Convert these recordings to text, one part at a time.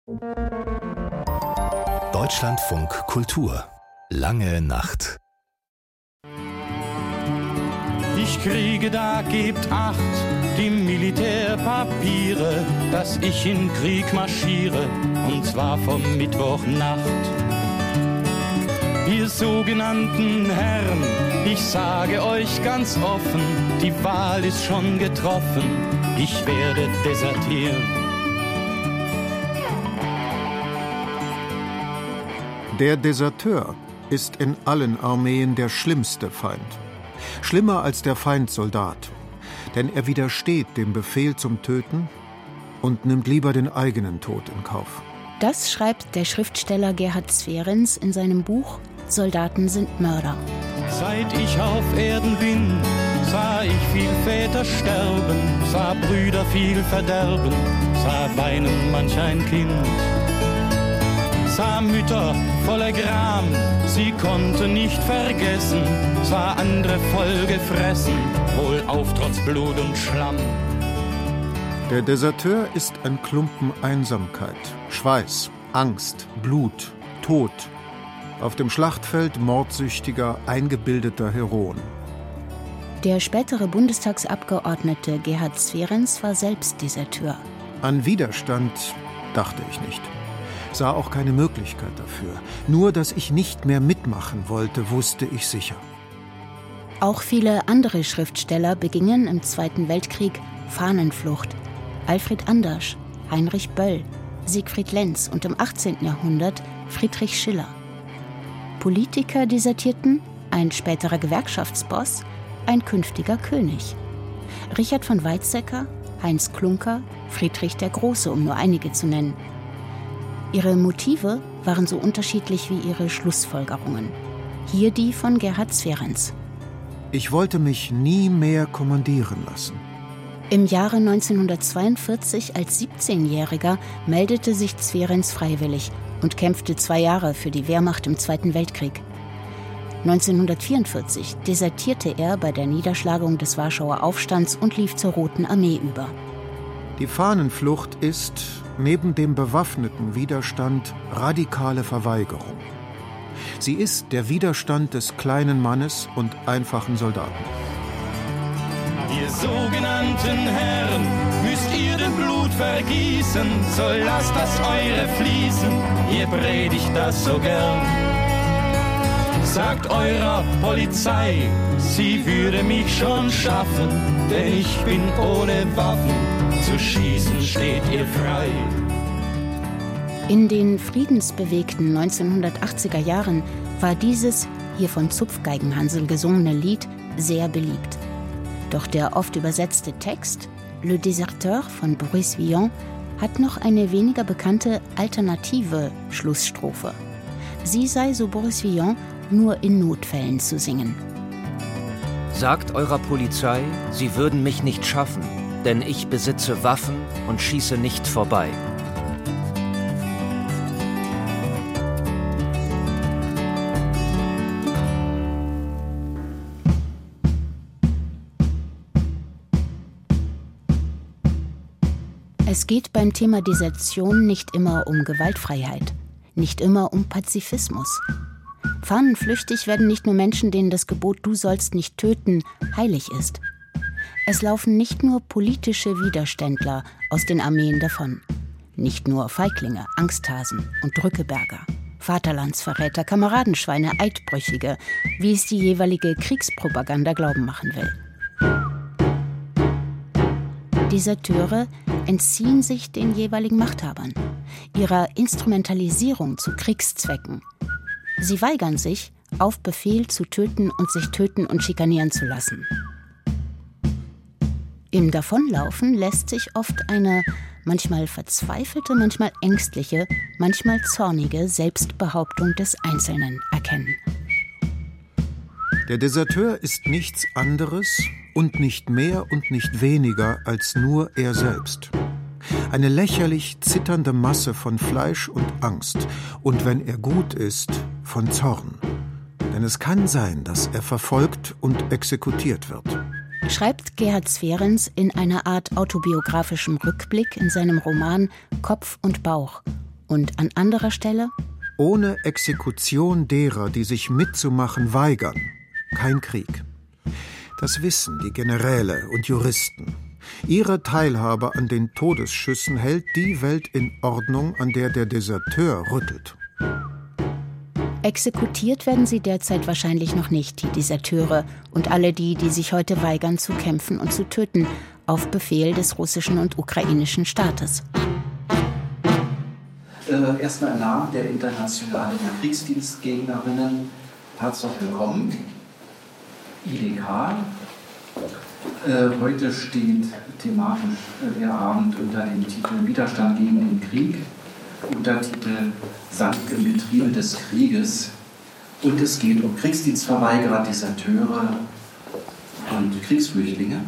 Deutschlandfunk Kultur. Lange Nacht. Ich kriege, da gebt Acht, die Militärpapiere, dass ich in Krieg marschiere, und zwar vom Mittwochnacht. Ihr sogenannten Herren, ich sage euch ganz offen, die Wahl ist schon getroffen, ich werde desertieren. Der Deserteur ist in allen Armeen der schlimmste Feind. Schlimmer als der Feindsoldat, denn er widersteht dem Befehl zum Töten und nimmt lieber den eigenen Tod in Kauf. Das schreibt der Schriftsteller Gerhard Sverens in seinem Buch »Soldaten sind Mörder«. Seit ich auf Erden bin, sah ich viel Väter sterben, sah Brüder viel verderben, sah weinen manch ein Kind. Sah Mütter voller Gram, sie konnte nicht vergessen, sah andere voll gefressen, wohlauf trotz Blut und Schlamm. Der Deserteur ist ein Klumpen Einsamkeit, Schweiß, Angst, Blut, Tod. Auf dem Schlachtfeld mordsüchtiger, eingebildeter Heroen. Der spätere Bundestagsabgeordnete Gerhard Sverens war selbst Deserteur. An Widerstand dachte ich nicht. Sah auch keine Möglichkeit dafür. Nur, dass ich nicht mehr mitmachen wollte, wusste ich sicher. Auch viele andere Schriftsteller begingen im Zweiten Weltkrieg Fahnenflucht. Alfred Andersch, Heinrich Böll, Siegfried Lenz und im 18. Jahrhundert Friedrich Schiller. Politiker desertierten, ein späterer Gewerkschaftsboss, ein künftiger König. Richard von Weizsäcker, Heinz Klunker, Friedrich der Große, um nur einige zu nennen. Ihre Motive waren so unterschiedlich wie ihre Schlussfolgerungen. Hier die von Gerhard Sverens. Ich wollte mich nie mehr kommandieren lassen. Im Jahre 1942 als 17-Jähriger meldete sich Sverens freiwillig und kämpfte 2 Jahre für die Wehrmacht im Zweiten Weltkrieg. 1944 desertierte er bei der Niederschlagung des Warschauer Aufstands und lief zur Roten Armee über. Die Fahnenflucht ist, neben dem bewaffneten Widerstand, radikale Verweigerung. Sie ist der Widerstand des kleinen Mannes und einfachen Soldaten. Ihr sogenannten Herren, müsst ihr dem Blut vergießen, so lasst das eure fließen, ihr predigt das so gern. Sagt eurer Polizei, sie würde mich schon schaffen, denn ich bin ohne Waffen, zu schießen steht ihr frei. In den friedensbewegten 1980er Jahren war dieses, hier von Zupfgeigenhansel gesungene Lied sehr beliebt. Doch der oft übersetzte Text, Le Déserteur von Boris Vian, hat noch eine weniger bekannte alternative Schlussstrophe. Sie sei, so Boris Vian, nur in Notfällen zu singen. Sagt eurer Polizei, sie würden mich nicht schaffen, denn ich besitze Waffen und schieße nicht vorbei. Es geht beim Thema Desertion nicht immer um Gewaltfreiheit, nicht immer um Pazifismus. Fahnenflüchtig werden nicht nur Menschen, denen das Gebot „Du sollst nicht töten“ heilig ist. Es laufen nicht nur politische Widerständler aus den Armeen davon. Nicht nur Feiglinge, Angsthasen und Drückeberger, Vaterlandsverräter, Kameradenschweine, Eidbrüchige, wie es die jeweilige Kriegspropaganda glauben machen will. Deserteure entziehen sich den jeweiligen Machthabern, ihrer Instrumentalisierung zu Kriegszwecken. Sie weigern sich, auf Befehl zu töten und sich töten und schikanieren zu lassen. Im Davonlaufen lässt sich oft eine manchmal verzweifelte, manchmal ängstliche, manchmal zornige Selbstbehauptung des Einzelnen erkennen. Der Deserteur ist nichts anderes und nicht mehr und nicht weniger als nur er selbst. Eine lächerlich zitternde Masse von Fleisch und Angst und, wenn er gut ist, von Zorn. Denn es kann sein, dass er verfolgt und exekutiert wird. Schreibt Gerhard Sverens in einer Art autobiografischem Rückblick in seinem Roman Kopf und Bauch Und an anderer Stelle: Ohne Exekution derer, die sich mitzumachen weigern, kein Krieg. Das wissen die Generäle und Juristen. Ihre Teilhabe an den Todesschüssen hält die Welt in Ordnung, an der der Deserteur rüttelt. Exekutiert werden sie derzeit wahrscheinlich noch nicht, die Deserteure und alle die, die sich heute weigern zu kämpfen und zu töten, auf Befehl des russischen und ukrainischen Staates. Erstmal im Namen der internationalen Kriegsdienstgegnerinnen herzlich willkommen. IDK. Heute steht thematisch der Abend unter dem Titel Widerstand gegen den Krieg, Untertitel Sand im Getriebe des Krieges. Und es geht um Kriegsdienstverweigerer, Deserteure und Kriegsflüchtlinge.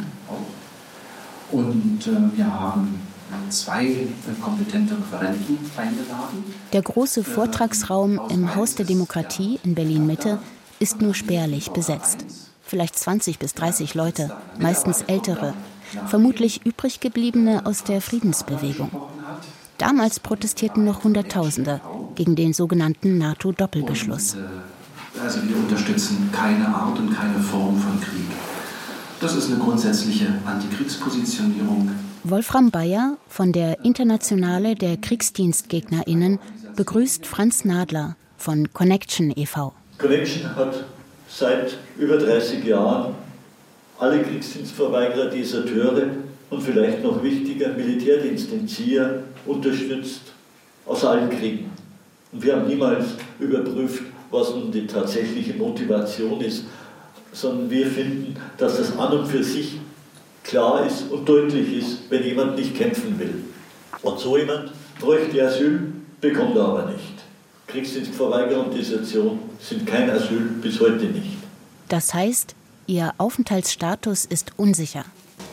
Und wir haben 2 kompetente Referenten eingeladen. Der große Vortragsraum im Haus der Demokratie in Berlin-Mitte ist nur spärlich besetzt. Vielleicht 20 bis 30 Leute, meistens Ältere, vermutlich übriggebliebene aus der Friedensbewegung. Damals protestierten noch Hunderttausende gegen den sogenannten NATO-Doppelbeschluss. Also wir unterstützen keine Art und keine Form von Krieg. Das ist eine grundsätzliche Antikriegspositionierung. Wolfram Bayer von der Internationale der KriegsdienstgegnerInnen begrüßt Franz Nadler von Connection e.V. Connection hat seit über 30 Jahren alle Kriegsdienstverweigerer, Deserteure und vielleicht noch wichtiger Militärdienstentzieher unterstützt aus allen Kriegen. Und wir haben niemals überprüft, was nun die tatsächliche Motivation ist, sondern wir finden, dass das an und für sich klar ist und deutlich ist, wenn jemand nicht kämpfen will. Und so jemand bräuchte Asyl, bekommt er aber nicht. Kriegsdienstverweigerung und Desertion sind kein Asyl, bis heute nicht. Das heißt, ihr Aufenthaltsstatus ist unsicher.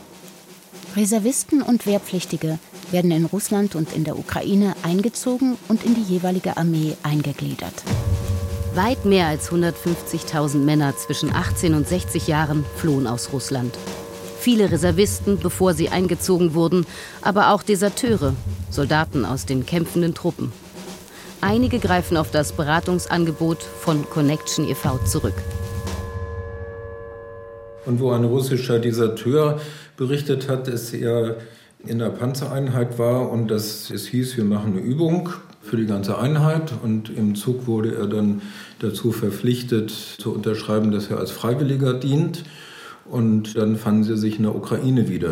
Reservisten und Wehrpflichtige werden in Russland und in der Ukraine eingezogen und in die jeweilige Armee eingegliedert. Weit mehr als 150.000 Männer zwischen 18 und 60 Jahren flohen aus Russland. Viele Reservisten, bevor sie eingezogen wurden, aber auch Deserteure, Soldaten aus den kämpfenden Truppen. Einige greifen auf das Beratungsangebot von Connection e.V. zurück. Und wo ein russischer Deserteur berichtet hat, dass er in der Panzereinheit war und dass es hieß, wir machen eine Übung für die ganze Einheit. Und im Zug wurde er dann dazu verpflichtet, zu unterschreiben, dass er als Freiwilliger dient. Und dann fanden sie sich in der Ukraine wieder.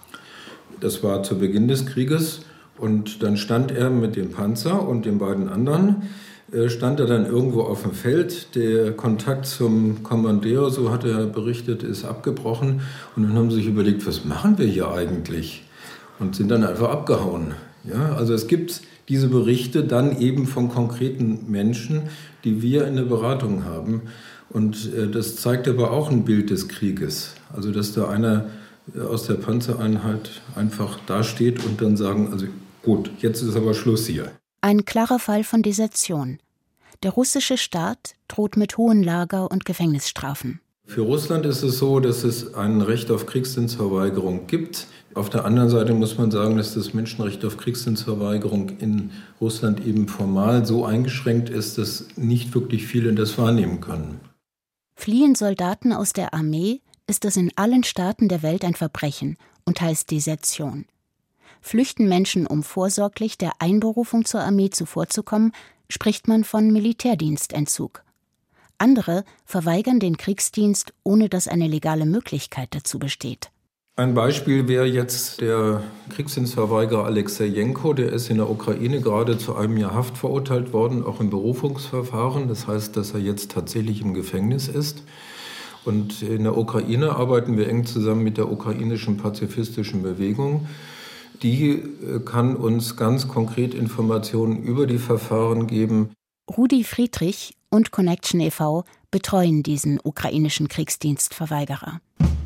Das war zu Beginn des Krieges. Und dann stand er mit dem Panzer und den beiden anderen, stand er dann irgendwo auf dem Feld. Der Kontakt zum Kommandeur, so hat er berichtet, ist abgebrochen. Und dann haben sie sich überlegt, was machen wir hier eigentlich? Und sind dann einfach abgehauen. Ja, also es gibt diese Berichte dann eben von konkreten Menschen, die wir in der Beratung haben. Und das zeigt aber auch ein Bild des Krieges. Also dass da einer aus der Panzereinheit einfach dasteht und dann sagen, also gut, jetzt ist aber Schluss hier. Ein klarer Fall von Desertion. Der russische Staat droht mit hohen Lager- und Gefängnisstrafen. Für Russland ist es so, dass es ein Recht auf Kriegsdienstverweigerung gibt. Auf der anderen Seite muss man sagen, dass das Menschenrecht auf Kriegsdienstverweigerung in Russland eben formal so eingeschränkt ist, dass nicht wirklich viele das wahrnehmen können. Fliehen Soldaten aus der Armee, ist das in allen Staaten der Welt ein Verbrechen und heißt Desertion. Flüchten Menschen, um vorsorglich der Einberufung zur Armee zuvorzukommen, spricht man von Militärdienstentzug. Andere verweigern den Kriegsdienst, ohne dass eine legale Möglichkeit dazu besteht. Ein Beispiel wäre jetzt der Kriegsdienstverweigerer Alexejenko. Der ist in der Ukraine gerade zu einem Jahr Haft verurteilt worden, auch im Berufungsverfahren. Das heißt, dass er jetzt tatsächlich im Gefängnis ist. Und in der Ukraine arbeiten wir eng zusammen mit der ukrainischen pazifistischen Bewegung. Die kann uns ganz konkret Informationen über die Verfahren geben. Rudi Friedrich und Connection e.V. betreuen diesen ukrainischen Kriegsdienstverweigerer.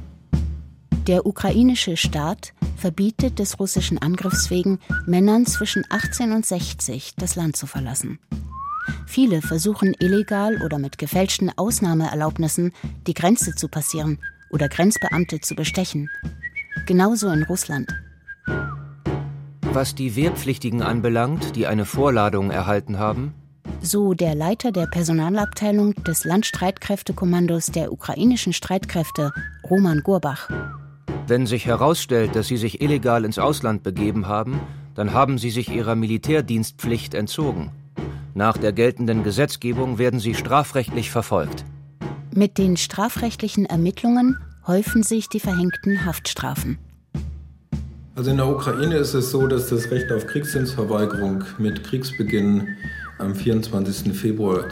Der ukrainische Staat verbietet des russischen Angriffs wegen Männern zwischen 18 und 60 das Land zu verlassen. Viele versuchen illegal oder mit gefälschten Ausnahmeerlaubnissen die Grenze zu passieren oder Grenzbeamte zu bestechen. Genauso in Russland. Was die Wehrpflichtigen anbelangt, die eine Vorladung erhalten haben, so der Leiter der Personalabteilung des Landstreitkräftekommandos der ukrainischen Streitkräfte, Roman Gurbach. Wenn sich herausstellt, dass sie sich illegal ins Ausland begeben haben, dann haben sie sich ihrer Militärdienstpflicht entzogen. Nach der geltenden Gesetzgebung werden sie strafrechtlich verfolgt. Mit den strafrechtlichen Ermittlungen häufen sich die verhängten Haftstrafen. Also in der Ukraine ist es so, dass das Recht auf Kriegsdienstverweigerung mit Kriegsbeginn am 24. Februar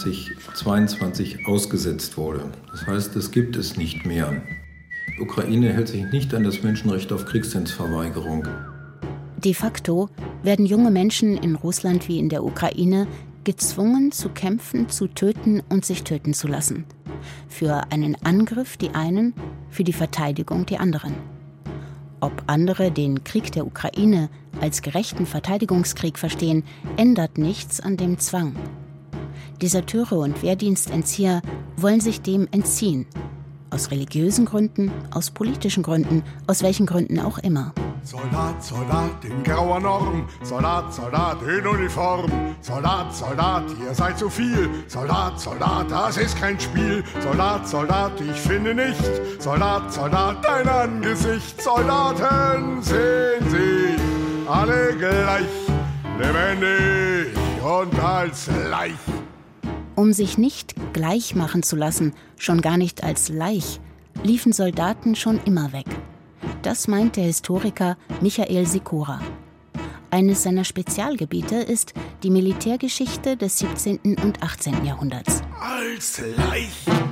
2022 ausgesetzt wurde. Das heißt, das gibt es nicht mehr. Die Ukraine hält sich nicht an das Menschenrecht auf Kriegsdienstverweigerung. De facto werden junge Menschen in Russland wie in der Ukraine gezwungen zu kämpfen, zu töten und sich töten zu lassen. Für einen Angriff die einen, für die Verteidigung die anderen. Ob andere den Krieg der Ukraine als gerechten Verteidigungskrieg verstehen, ändert nichts an dem Zwang. Deserteure und Wehrdienstentzieher wollen sich dem entziehen. Aus religiösen Gründen, aus politischen Gründen, aus welchen Gründen auch immer. Soldat, Soldat in grauer Norm, Soldat, Soldat in Uniform, Soldat, Soldat, ihr seid zu viel, Soldat, Soldat, das ist kein Spiel, Soldat, Soldat, ich finde nicht, Soldat, Soldat, dein Angesicht, Soldaten sehen sich alle gleich, lebendig und als Leich. Um sich nicht gleich machen zu lassen, schon gar nicht als Laich, liefen Soldaten schon immer weg. Das meint der Historiker Michael Sikora. Eines seiner Spezialgebiete ist die Militärgeschichte des 17. und 18. Jahrhunderts. Als Laich.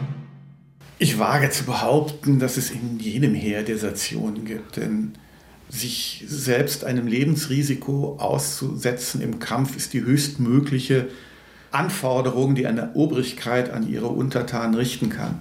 Ich wage zu behaupten, dass es in jedem Heer Desertionen gibt, denn sich selbst einem Lebensrisiko auszusetzen im Kampf ist die höchstmögliche Anforderung, die eine Obrigkeit an ihre Untertanen richten kann.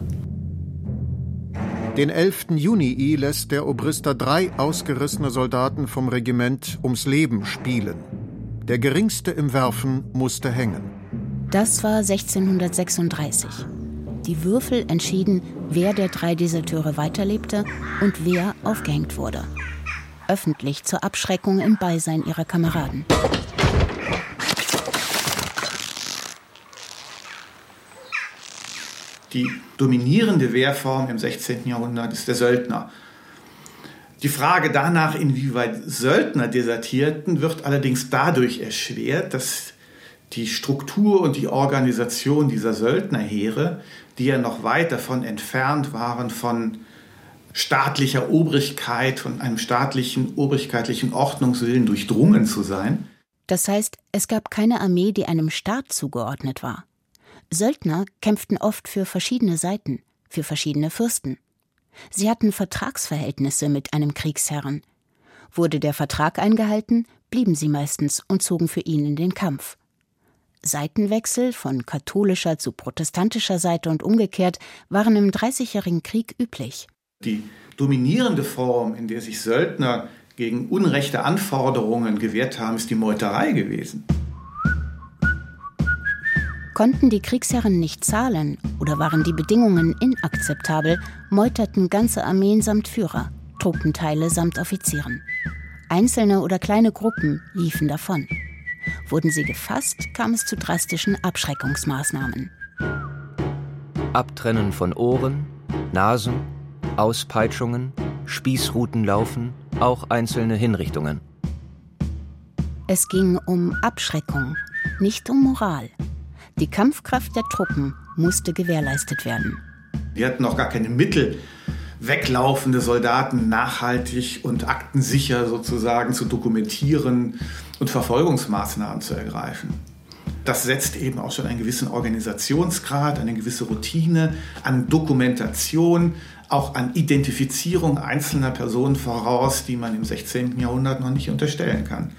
Den 11. Juni lässt der Obrister 3 ausgerissene Soldaten vom Regiment ums Leben spielen. Der geringste im Werfen musste hängen. Das war 1636. Die Würfel entschieden, wer der 3 Deserteure weiterlebte und wer aufgehängt wurde. Öffentlich zur Abschreckung im Beisein ihrer Kameraden. Die dominierende Wehrform im 16. Jahrhundert ist der Söldner. Die Frage danach, inwieweit Söldner desertierten, wird allerdings dadurch erschwert, dass die Struktur und die Organisation dieser Söldnerheere, die ja noch weit davon entfernt waren, von staatlicher Obrigkeit, von einem staatlichen, obrigkeitlichen Ordnungswillen durchdrungen zu sein. Das heißt, es gab keine Armee, die einem Staat zugeordnet war. Söldner kämpften oft für verschiedene Seiten, für verschiedene Fürsten. Sie hatten Vertragsverhältnisse mit einem Kriegsherren. Wurde der Vertrag eingehalten, blieben sie meistens und zogen für ihn in den Kampf. Seitenwechsel von katholischer zu protestantischer Seite und umgekehrt waren im Dreißigjährigen Krieg üblich. Die dominierende Form, in der sich Söldner gegen unrechte Anforderungen gewehrt haben, ist die Meuterei gewesen. Konnten die Kriegsherren nicht zahlen oder waren die Bedingungen inakzeptabel, meuterten ganze Armeen samt Führer, Truppenteile samt Offizieren. Einzelne oder kleine Gruppen liefen davon. Wurden sie gefasst, kam es zu drastischen Abschreckungsmaßnahmen. Abtrennen von Ohren, Nasen, Auspeitschungen, Spießrutenlaufen, auch einzelne Hinrichtungen. Es ging um Abschreckung, nicht um Moral. Die Kampfkraft der Truppen musste gewährleistet werden. Die hatten noch gar keine Mittel, weglaufende Soldaten nachhaltig und aktensicher sozusagen zu dokumentieren und Verfolgungsmaßnahmen zu ergreifen. Das setzt eben auch schon einen gewissen Organisationsgrad, eine gewisse Routine an Dokumentation, auch an Identifizierung einzelner Personen voraus, die man im 16. Jahrhundert noch nicht unterstellen kann.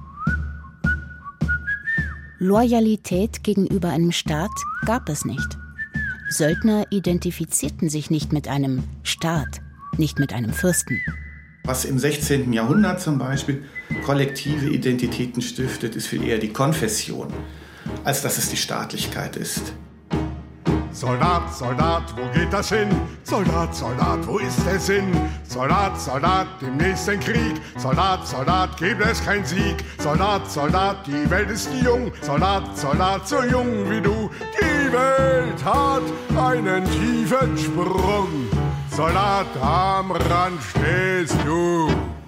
Loyalität gegenüber einem Staat gab es nicht. Söldner identifizierten sich nicht mit einem Staat, nicht mit einem Fürsten. Was im 16. Jahrhundert zum Beispiel kollektive Identitäten stiftet, ist viel eher die Konfession, als dass es die Staatlichkeit ist. Soldat, Soldat, wo geht das hin? Soldat, Soldat, wo ist der Sinn? Soldat, Soldat, im nächsten Krieg. Soldat, Soldat, gibt es kein Sieg. Soldat, Soldat, die Welt ist jung. Soldat, Soldat, so jung wie du. Die Welt hat einen tiefen Sprung. Soldat, am Rand stehst du.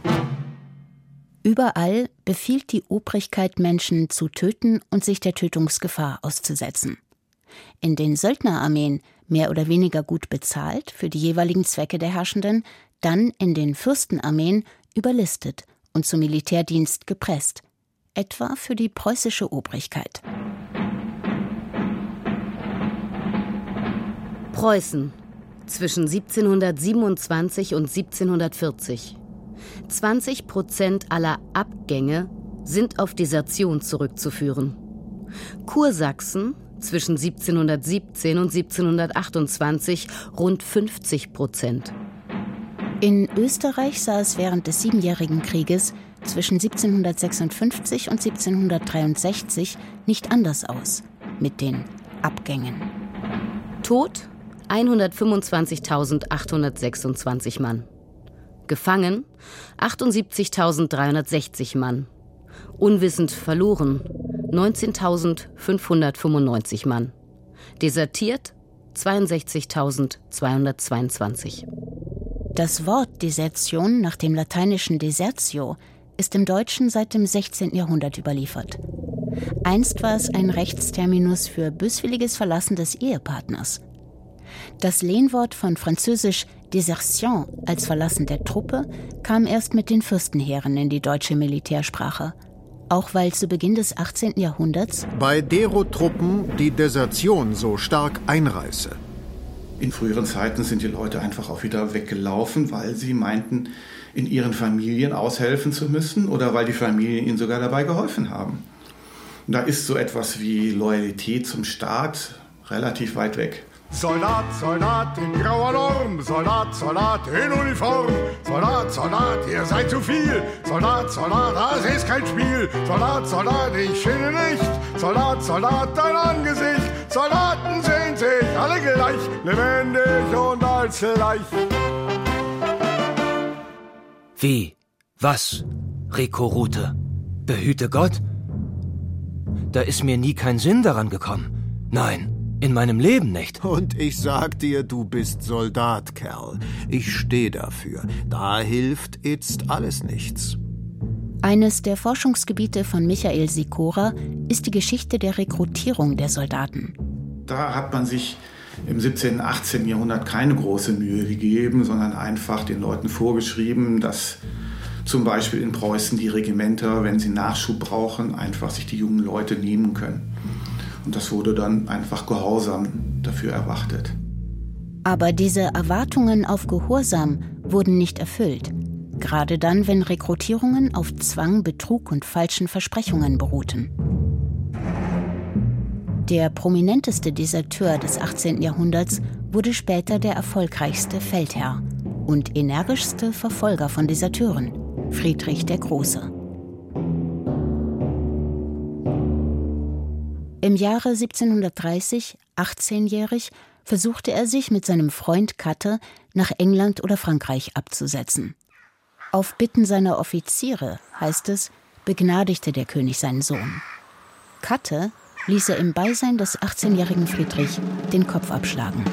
Überall befiehlt die Obrigkeit, Menschen zu töten und sich der Tötungsgefahr auszusetzen. In den Söldnerarmeen mehr oder weniger gut bezahlt für die jeweiligen Zwecke der Herrschenden, dann in den Fürstenarmeen überlistet und zum Militärdienst gepresst, etwa für die preußische Obrigkeit. Preußen zwischen 1727 und 1740. 20% aller Abgänge sind auf Desertion zurückzuführen. Kursachsen zwischen 1717 und 1728 rund 50%. In Österreich sah es während des Siebenjährigen Krieges zwischen 1756 und 1763 nicht anders aus mit den Abgängen. Tod 125.826 Mann. Gefangen 78.360 Mann. Unwissend verloren 19.595 Mann. Desertiert 62.222. Das Wort Desertion nach dem lateinischen Desertio ist im Deutschen seit dem 16. Jahrhundert überliefert. Einst war es ein Rechtsterminus für böswilliges Verlassen des Ehepartners. Das Lehnwort von französisch Desertion als Verlassen der Truppe kam erst mit den Fürstenheeren in die deutsche Militärsprache. Auch weil zu Beginn des 18. Jahrhunderts bei Dero-Truppen die Desertion so stark einreiße. In früheren Zeiten sind die Leute einfach auch wieder weggelaufen, weil sie meinten, in ihren Familien aushelfen zu müssen oder weil die Familien ihnen sogar dabei geholfen haben. Da ist so etwas wie Loyalität zum Staat relativ weit weg. Soldat, Soldat in grauer Norm, Soldat, Soldat in Uniform, Soldat, Soldat, ihr seid zu viel, Soldat, Soldat, das ist kein Spiel, Soldat, Soldat, ich schinde nicht, Soldat, Soldat, dein Angesicht, Soldaten sehen sich alle gleich, lebendig und als leicht. Wie? Was? Rekrute? Behüte Gott? Da ist mir nie kein Sinn daran gekommen. Nein. In meinem Leben nicht. Und ich sag dir, du bist Soldat, Kerl. Ich steh dafür. Da hilft jetzt alles nichts. Eines der Forschungsgebiete von Michael Sikora ist die Geschichte der Rekrutierung der Soldaten. Da hat man sich im 17. und 18. Jahrhundert keine große Mühe gegeben, sondern einfach den Leuten vorgeschrieben, dass zum Beispiel in Preußen die Regimenter, wenn sie Nachschub brauchen, einfach sich die jungen Leute nehmen können. Und das wurde dann einfach gehorsam dafür erwartet. Aber diese Erwartungen auf Gehorsam wurden nicht erfüllt. Gerade dann, wenn Rekrutierungen auf Zwang, Betrug und falschen Versprechungen beruhten. Der prominenteste Deserteur des 18. Jahrhunderts wurde später der erfolgreichste Feldherr und energischste Verfolger von Deserteuren, Friedrich der Große. Im Jahre 1730, 18-jährig, versuchte er sich mit seinem Freund Katte nach England oder Frankreich abzusetzen. Auf Bitten seiner Offiziere, heißt es, begnadigte der König seinen Sohn. Katte ließ er im Beisein des 18-jährigen Friedrich den Kopf abschlagen.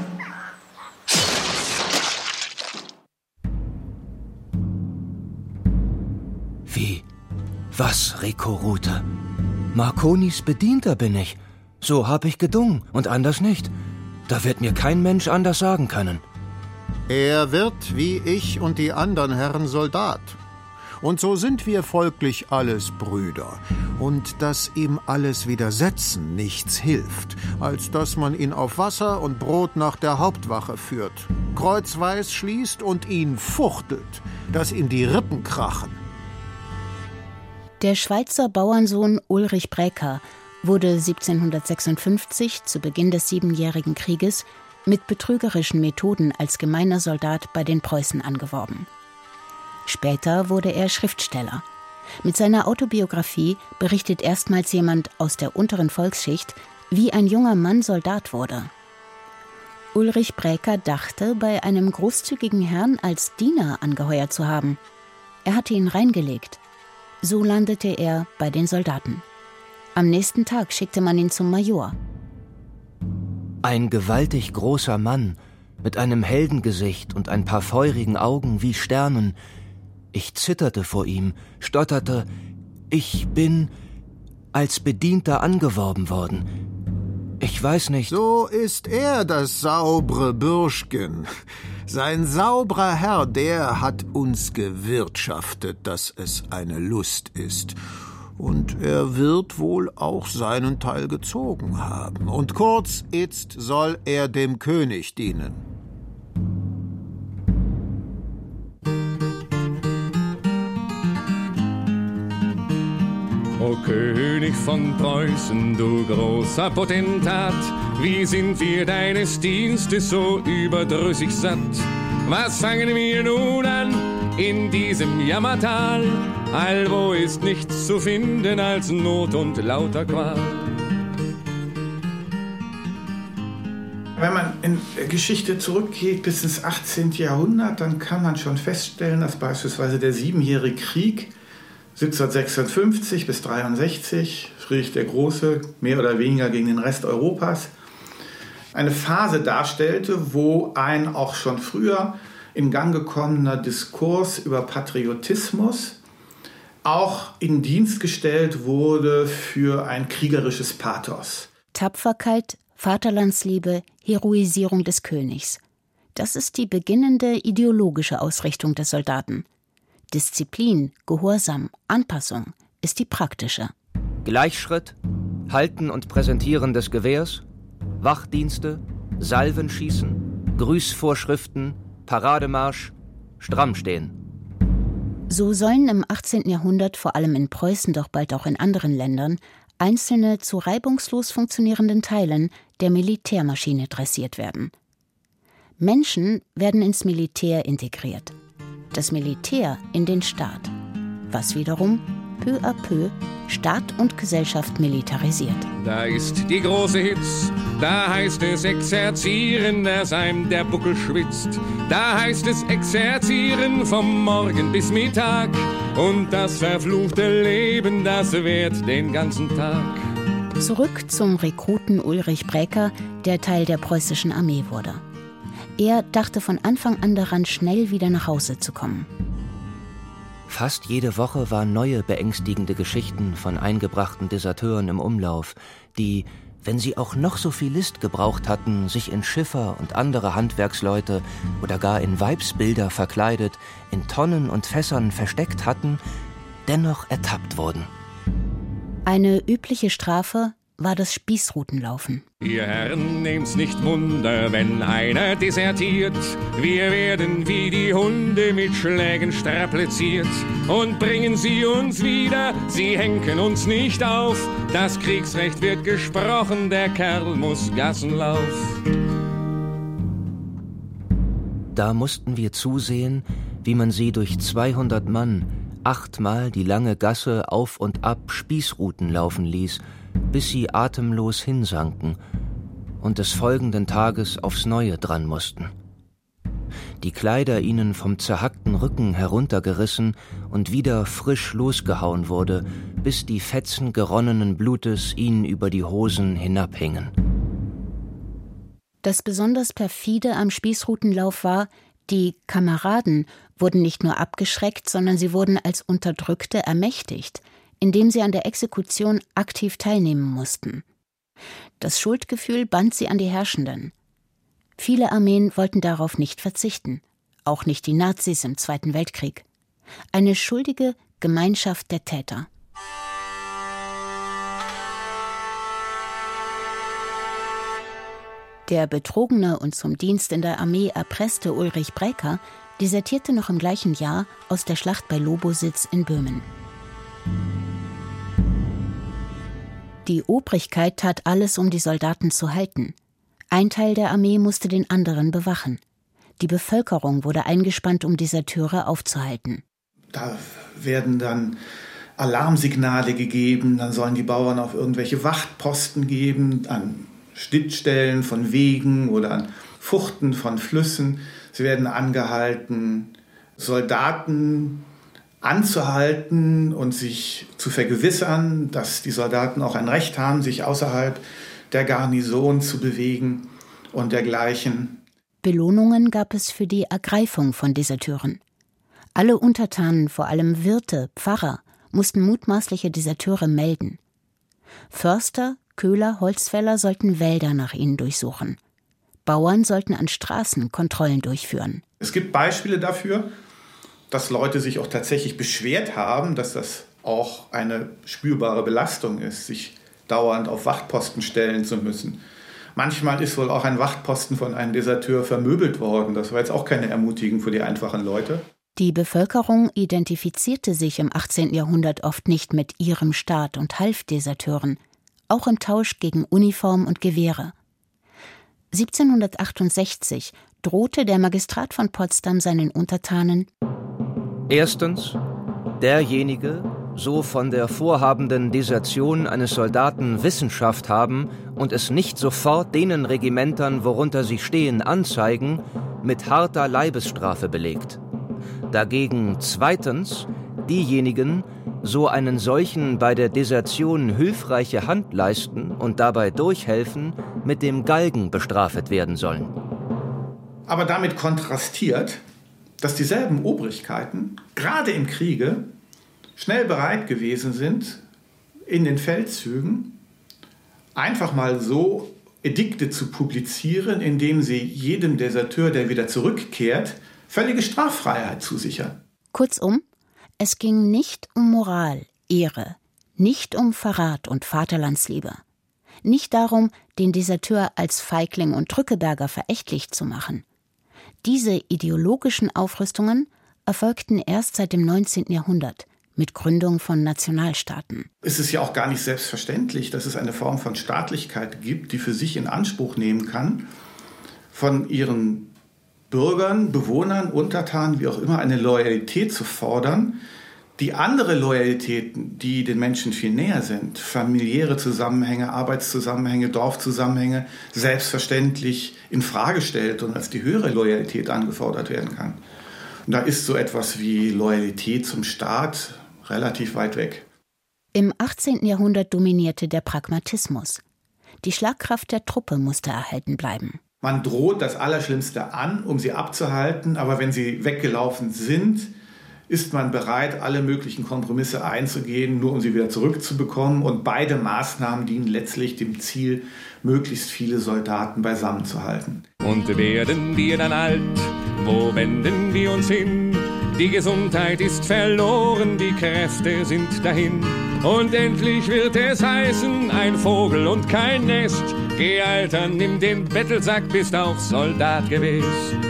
Wie? Was, Rekrute? Marconis Bedienter bin ich. So hab ich gedungen und anders nicht. Da wird mir kein Mensch anders sagen können. Er wird, wie ich und die anderen Herren, Soldat. Und so sind wir folglich alles Brüder. Und dass ihm alles Widersetzen nichts hilft, als dass man ihn auf Wasser und Brot nach der Hauptwache führt, kreuzweis schließt und ihn fuchtelt, dass ihm die Rippen krachen. Der Schweizer Bauernsohn Ulrich Bräker wurde 1756 zu Beginn des Siebenjährigen Krieges mit betrügerischen Methoden als gemeiner Soldat bei den Preußen angeworben. Später wurde er Schriftsteller. Mit seiner Autobiografie berichtet erstmals jemand aus der unteren Volksschicht, wie ein junger Mann Soldat wurde. Ulrich Bräker dachte, bei einem großzügigen Herrn als Diener angeheuert zu haben. Er hatte ihn reingelegt. So landete er bei den Soldaten. Am nächsten Tag schickte man ihn zum Major. Ein gewaltig großer Mann mit einem Heldengesicht und ein paar feurigen Augen wie Sternen. Ich zitterte vor ihm, stotterte: Ich bin als Bedienter angeworben worden. Ich weiß nicht. So ist er, das saubre Bürschgen. Sein sauberer Herr, der hat uns gewirtschaftet, dass es eine Lust ist. Und er wird wohl auch seinen Teil gezogen haben. Und kurz, itzt soll er dem König dienen. O König von Preußen, du großer Potentat, wie sind wir deines Dienstes so überdrüssig satt? Was fangen wir nun an in diesem Jammertal? Allwo ist nichts zu finden als Not und lauter Qual. Wenn man in der Geschichte zurückgeht bis ins 18. Jahrhundert, dann kann man schon feststellen, dass beispielsweise der Siebenjährige Krieg 1756 bis 63, Friedrich der Große, mehr oder weniger gegen den Rest Europas, eine Phase darstellte, wo ein auch schon früher in Gang gekommener Diskurs über Patriotismus auch in Dienst gestellt wurde für ein kriegerisches Pathos. Tapferkeit, Vaterlandsliebe, Heroisierung des Königs. Das ist die beginnende ideologische Ausrichtung des Soldaten. Disziplin, Gehorsam, Anpassung ist die praktische. Gleichschritt, Halten und Präsentieren des Gewehrs, Wachdienste, Salvenschießen, Grüßvorschriften, Parademarsch, stramm stehen. So sollen im 18. Jahrhundert, vor allem in Preußen, doch bald auch in anderen Ländern, einzelne zu reibungslos funktionierenden Teilen der Militärmaschine dressiert werden. Menschen werden ins Militär integriert. Das Militär in den Staat, was wiederum peu à peu Staat und Gesellschaft militarisiert. Da ist die große Hitz, da heißt es exerzieren, dass einem der Buckel schwitzt. Da heißt es exerzieren vom Morgen bis Mittag. Und das verfluchte Leben, das währt den ganzen Tag. Zurück zum Rekruten Ulrich Bräker, der Teil der preußischen Armee wurde. Er dachte von Anfang an daran, schnell wieder nach Hause zu kommen. Fast jede Woche waren neue beängstigende Geschichten von eingebrachten Deserteuren im Umlauf, die, wenn sie auch noch so viel List gebraucht hatten, sich in Schiffer und andere Handwerksleute oder gar in Weibsbilder verkleidet, in Tonnen und Fässern versteckt hatten, dennoch ertappt wurden. Eine übliche Strafe war das Spießrutenlaufen. Ihr Herren, nehmt's nicht Wunder, wenn einer desertiert. Wir werden wie die Hunde mit Schlägen strapaziert und bringen sie uns wieder, sie henken uns nicht auf. Das Kriegsrecht wird gesprochen, der Kerl muss Gassenlauf. Da mussten wir zusehen, wie man sie durch 200 Mann 8-mal die lange Gasse auf und ab Spießruten laufen ließ, bis sie atemlos hinsanken und des folgenden Tages aufs Neue dran mussten. Die Kleider ihnen vom zerhackten Rücken heruntergerissen und wieder frisch losgehauen wurde, bis die Fetzen geronnenen Blutes ihnen über die Hosen hinabhingen. Das besonders perfide am Spießrutenlauf war, die Kameraden wurden nicht nur abgeschreckt, sondern sie wurden als Unterdrückte ermächtigt, indem sie an der Exekution aktiv teilnehmen mussten. Das Schuldgefühl band sie an die Herrschenden. Viele Armeen wollten darauf nicht verzichten, auch nicht die Nazis im Zweiten Weltkrieg. Eine schuldige Gemeinschaft der Täter. Der betrogene und zum Dienst in der Armee erpresste Ulrich Bräker desertierte noch im gleichen Jahr aus der Schlacht bei Lobositz in Böhmen. Die Obrigkeit tat alles, um die Soldaten zu halten. Ein Teil der Armee musste den anderen bewachen. Die Bevölkerung wurde eingespannt, um Deserteure aufzuhalten. Da werden dann Alarmsignale gegeben, dann sollen die Bauern auf irgendwelche Wachtposten geben, an Schnittstellen von Wegen oder an Fuchten von Flüssen. Sie werden angehalten, Soldaten anzuhalten und sich zu vergewissern, dass die Soldaten auch ein Recht haben, sich außerhalb der Garnison zu bewegen und dergleichen. Belohnungen gab es für die Ergreifung von Deserteuren. Alle Untertanen, vor allem Wirte, Pfarrer, mussten mutmaßliche Deserteure melden. Förster, Köhler, Holzfäller sollten Wälder nach ihnen durchsuchen. Bauern sollten an Straßen Kontrollen durchführen. Es gibt Beispiele dafür, dass Leute sich auch tatsächlich beschwert haben, dass das auch eine spürbare Belastung ist, sich dauernd auf Wachtposten stellen zu müssen. Manchmal ist wohl auch ein Wachtposten von einem Deserteur vermöbelt worden. Das war jetzt auch keine Ermutigung für die einfachen Leute. Die Bevölkerung identifizierte sich im 18. Jahrhundert oft nicht mit ihrem Staat und half Deserteuren, auch im Tausch gegen Uniform und Gewehre. 1768 drohte der Magistrat von Potsdam seinen Untertanen: Erstens, derjenige, so von der vorhabenden Desertion eines Soldaten Wissenschaft haben und es nicht sofort denen Regimentern, worunter sie stehen, anzeigen, mit harter Leibesstrafe belegt. Dagegen zweitens, diejenigen, so einen solchen bei der Desertion hilfreiche Hand leisten und dabei durchhelfen, mit dem Galgen bestraft werden sollen. Aber damit kontrastiert, dass dieselben Obrigkeiten, gerade im Kriege, schnell bereit gewesen sind, in den Feldzügen einfach mal so Edikte zu publizieren, indem sie jedem Deserteur, der wieder zurückkehrt, völlige Straffreiheit zusichern. Kurzum, es ging nicht um Moral, Ehre, nicht um Verrat und Vaterlandsliebe, nicht darum, den Deserteur als Feigling und Drückeberger verächtlich zu machen. Diese ideologischen Aufrüstungen erfolgten erst seit dem 19. Jahrhundert mit Gründung von Nationalstaaten. Es ist ja auch gar nicht selbstverständlich, dass es eine Form von Staatlichkeit gibt, die für sich in Anspruch nehmen kann, von ihren Bürgern, Bewohnern, Untertanen, wie auch immer, eine Loyalität zu fordern, die andere Loyalitäten, die den Menschen viel näher sind, familiäre Zusammenhänge, Arbeitszusammenhänge, Dorfzusammenhänge, selbstverständlich in Frage stellt und als die höhere Loyalität angefordert werden kann. Und da ist so etwas wie Loyalität zum Staat relativ weit weg. Im 18. Jahrhundert dominierte der Pragmatismus. Die Schlagkraft der Truppe musste erhalten bleiben. Man droht das Allerschlimmste an, um sie abzuhalten, aber wenn sie weggelaufen sind, ist man bereit, alle möglichen Kompromisse einzugehen, nur um sie wieder zurückzubekommen. Und beide Maßnahmen dienen letztlich dem Ziel, möglichst viele Soldaten beisammen zu halten. Und werden wir dann alt, wo wenden wir uns hin? Die Gesundheit ist verloren, die Kräfte sind dahin. Und endlich wird es heißen, ein Vogel und kein Nest. Geh, Alter, nimm den Bettelsack, bist auch Soldat gewesen.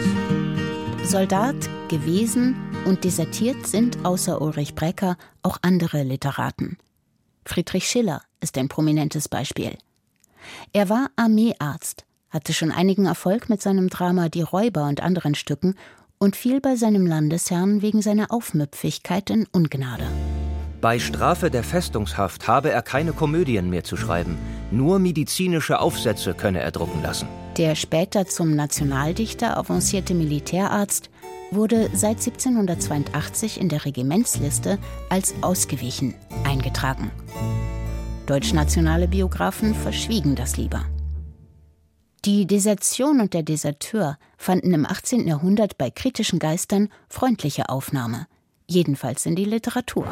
Soldat gewesen und desertiert sind außer Ulrich Brecker auch andere Literaten. Friedrich Schiller ist ein prominentes Beispiel. Er war Armeearzt, hatte schon einigen Erfolg mit seinem Drama Die Räuber und anderen Stücken und fiel bei seinem Landesherrn wegen seiner Aufmüpfigkeit in Ungnade. Bei Strafe der Festungshaft habe er keine Komödien mehr zu schreiben. Nur medizinische Aufsätze könne er drucken lassen. Der später zum Nationaldichter avancierte Militärarzt wurde seit 1782 in der Regimentsliste als ausgewichen eingetragen. Deutschnationale Biografen verschwiegen das lieber. Die Desertion und der Deserteur fanden im 18. Jahrhundert bei kritischen Geistern freundliche Aufnahme, jedenfalls in die Literatur.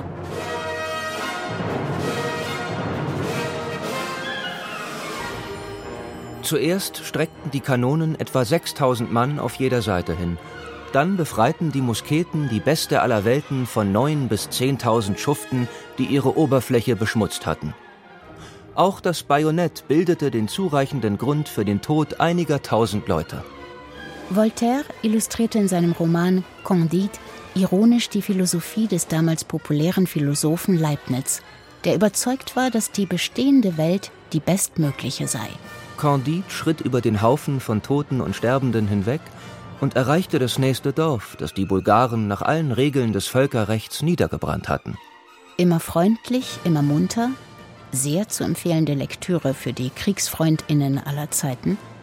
Zuerst streckten die Kanonen etwa 6000 Mann auf jeder Seite hin. Dann befreiten die Musketen die Beste aller Welten von 9.000 bis 10.000 Schuften, die ihre Oberfläche beschmutzt hatten. Auch das Bajonett bildete den zureichenden Grund für den Tod einiger tausend Leute. Voltaire illustrierte in seinem Roman Candide ironisch die Philosophie des damals populären Philosophen Leibniz, der überzeugt war, dass die bestehende Welt die bestmögliche sei. Candide schritt über den Haufen von Toten und Sterbenden hinweg und erreichte das nächste Dorf, das die Bulgaren nach allen Regeln des Völkerrechts niedergebrannt hatten. Immer freundlich, immer munter, sehr zu empfehlende Lektüre für die KriegsfreundInnen aller Zeiten.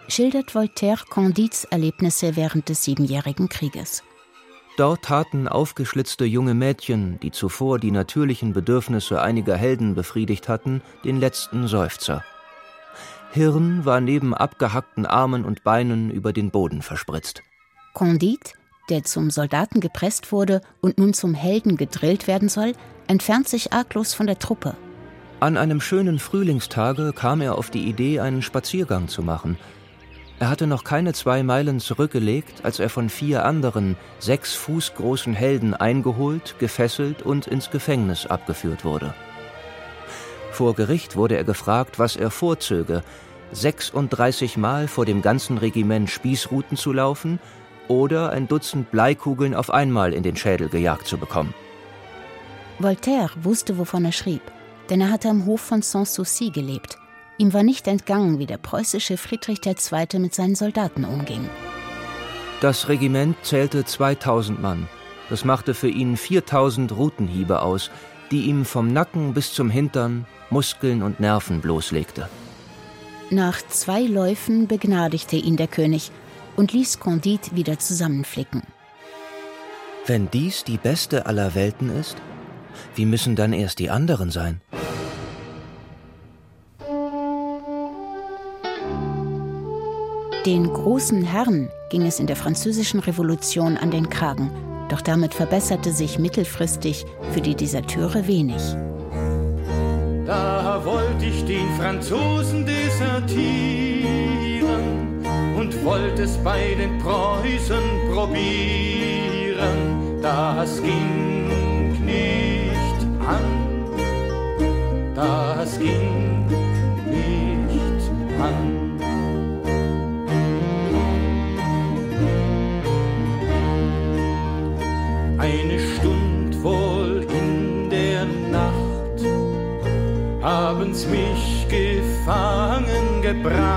schildert Voltaire Candides Erlebnisse während des Siebenjährigen Krieges. Dort taten aufgeschlitzte junge Mädchen, die zuvor die natürlichen Bedürfnisse einiger Helden befriedigt hatten, den letzten Seufzer. Hirn war neben abgehackten Armen und Beinen über den Boden verspritzt. Candide, der zum Soldaten gepresst wurde und nun zum Helden gedrillt werden soll, entfernt sich arglos von der Truppe. An einem schönen Frühlingstage kam er auf die Idee, einen Spaziergang zu machen. Er hatte noch keine 2 Meilen zurückgelegt, als er von 4 anderen 6 Fuß großen Helden eingeholt, gefesselt und ins Gefängnis abgeführt wurde. Vor Gericht wurde er gefragt, was er vorzöge, 36 Mal vor dem ganzen Regiment Spießruten zu laufen oder ein Dutzend Bleikugeln auf einmal in den Schädel gejagt zu bekommen. Voltaire wusste, wovon er schrieb, denn er hatte am Hof von Sanssouci gelebt. Ihm war nicht entgangen, wie der preußische Friedrich II. Mit seinen Soldaten umging. Das Regiment zählte 2000 Mann. Das machte für ihn 4000 Rutenhiebe aus, die ihm vom Nacken bis zum Hintern Muskeln und Nerven bloßlegte. Nach 2 Läufen begnadigte ihn der König und ließ Candide wieder zusammenflicken. Wenn dies die beste aller Welten ist, wie müssen dann erst die anderen sein? Den großen Herren ging es in der Französischen Revolution an den Kragen, doch damit verbesserte sich mittelfristig für die Deserteure wenig. Da wollte ich den Franzosen desertieren und wollte es bei den Preußen probieren. Das ging nicht an, das ging nicht an. Eine Stund wohl in der Nacht haben's mich gefangen gebracht.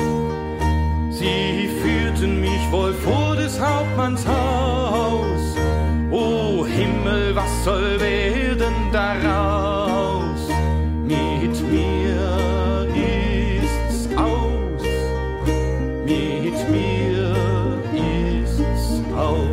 Sie führten mich wohl vor des Hauptmanns Haus. O Himmel, was soll werden daraus? Mit mir ist's aus, mit mir ist's aus.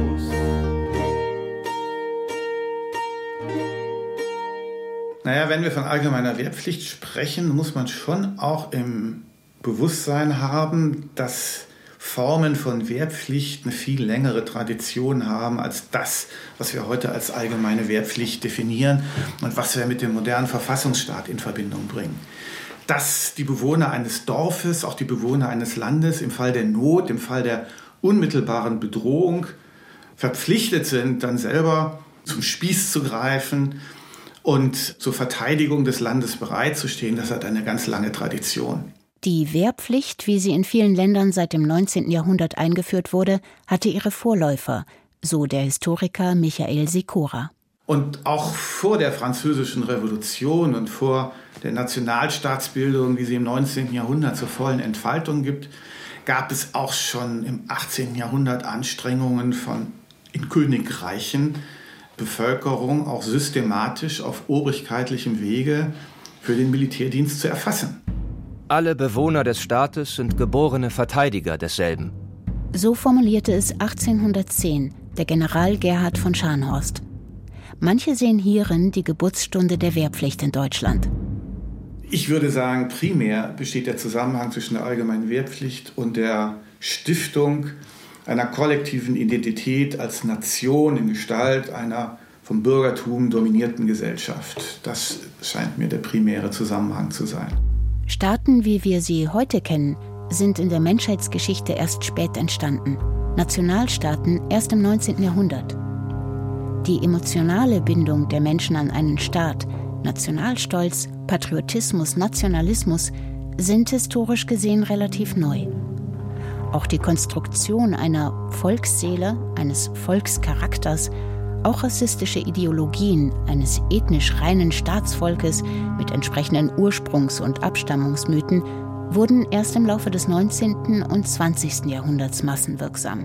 Naja, wenn wir von allgemeiner Wehrpflicht sprechen, muss man schon auch im Bewusstsein haben, dass Formen von Wehrpflicht eine viel längere Tradition haben als das, was wir heute als allgemeine Wehrpflicht definieren und was wir mit dem modernen Verfassungsstaat in Verbindung bringen. Dass die Bewohner eines Dorfes, auch die Bewohner eines Landes im Fall der Not, im Fall der unmittelbaren Bedrohung verpflichtet sind, dann selber zum Spieß zu greifen und zur Verteidigung des Landes bereitzustehen, das hat eine ganz lange Tradition. Die Wehrpflicht, wie sie in vielen Ländern seit dem 19. Jahrhundert eingeführt wurde, hatte ihre Vorläufer, so der Historiker Michael Sikora. Und auch vor der Französischen Revolution und vor der Nationalstaatsbildung, wie sie im 19. Jahrhundert zur vollen Entfaltung gibt, gab es auch schon im 18. Jahrhundert Anstrengungen von in Königreichen, Bevölkerung auch systematisch auf obrigkeitlichem Wege für den Militärdienst zu erfassen. Alle Bewohner des Staates sind geborene Verteidiger desselben. So formulierte es 1810 der General Gerhard von Scharnhorst. Manche sehen hierin die Geburtsstunde der Wehrpflicht in Deutschland. Ich würde sagen, primär besteht der Zusammenhang zwischen der allgemeinen Wehrpflicht und der Stiftung einer kollektiven Identität als Nation in Gestalt einer vom Bürgertum dominierten Gesellschaft. Das scheint mir der primäre Zusammenhang zu sein. Staaten, wie wir sie heute kennen, sind in der Menschheitsgeschichte erst spät entstanden. Nationalstaaten erst im 19. Jahrhundert. Die emotionale Bindung der Menschen an einen Staat, Nationalstolz, Patriotismus, Nationalismus sind historisch gesehen relativ neu. Auch die Konstruktion einer Volksseele, eines Volkscharakters, auch rassistische Ideologien eines ethnisch reinen Staatsvolkes mit entsprechenden Ursprungs- und Abstammungsmythen wurden erst im Laufe des 19. und 20. Jahrhunderts massenwirksam.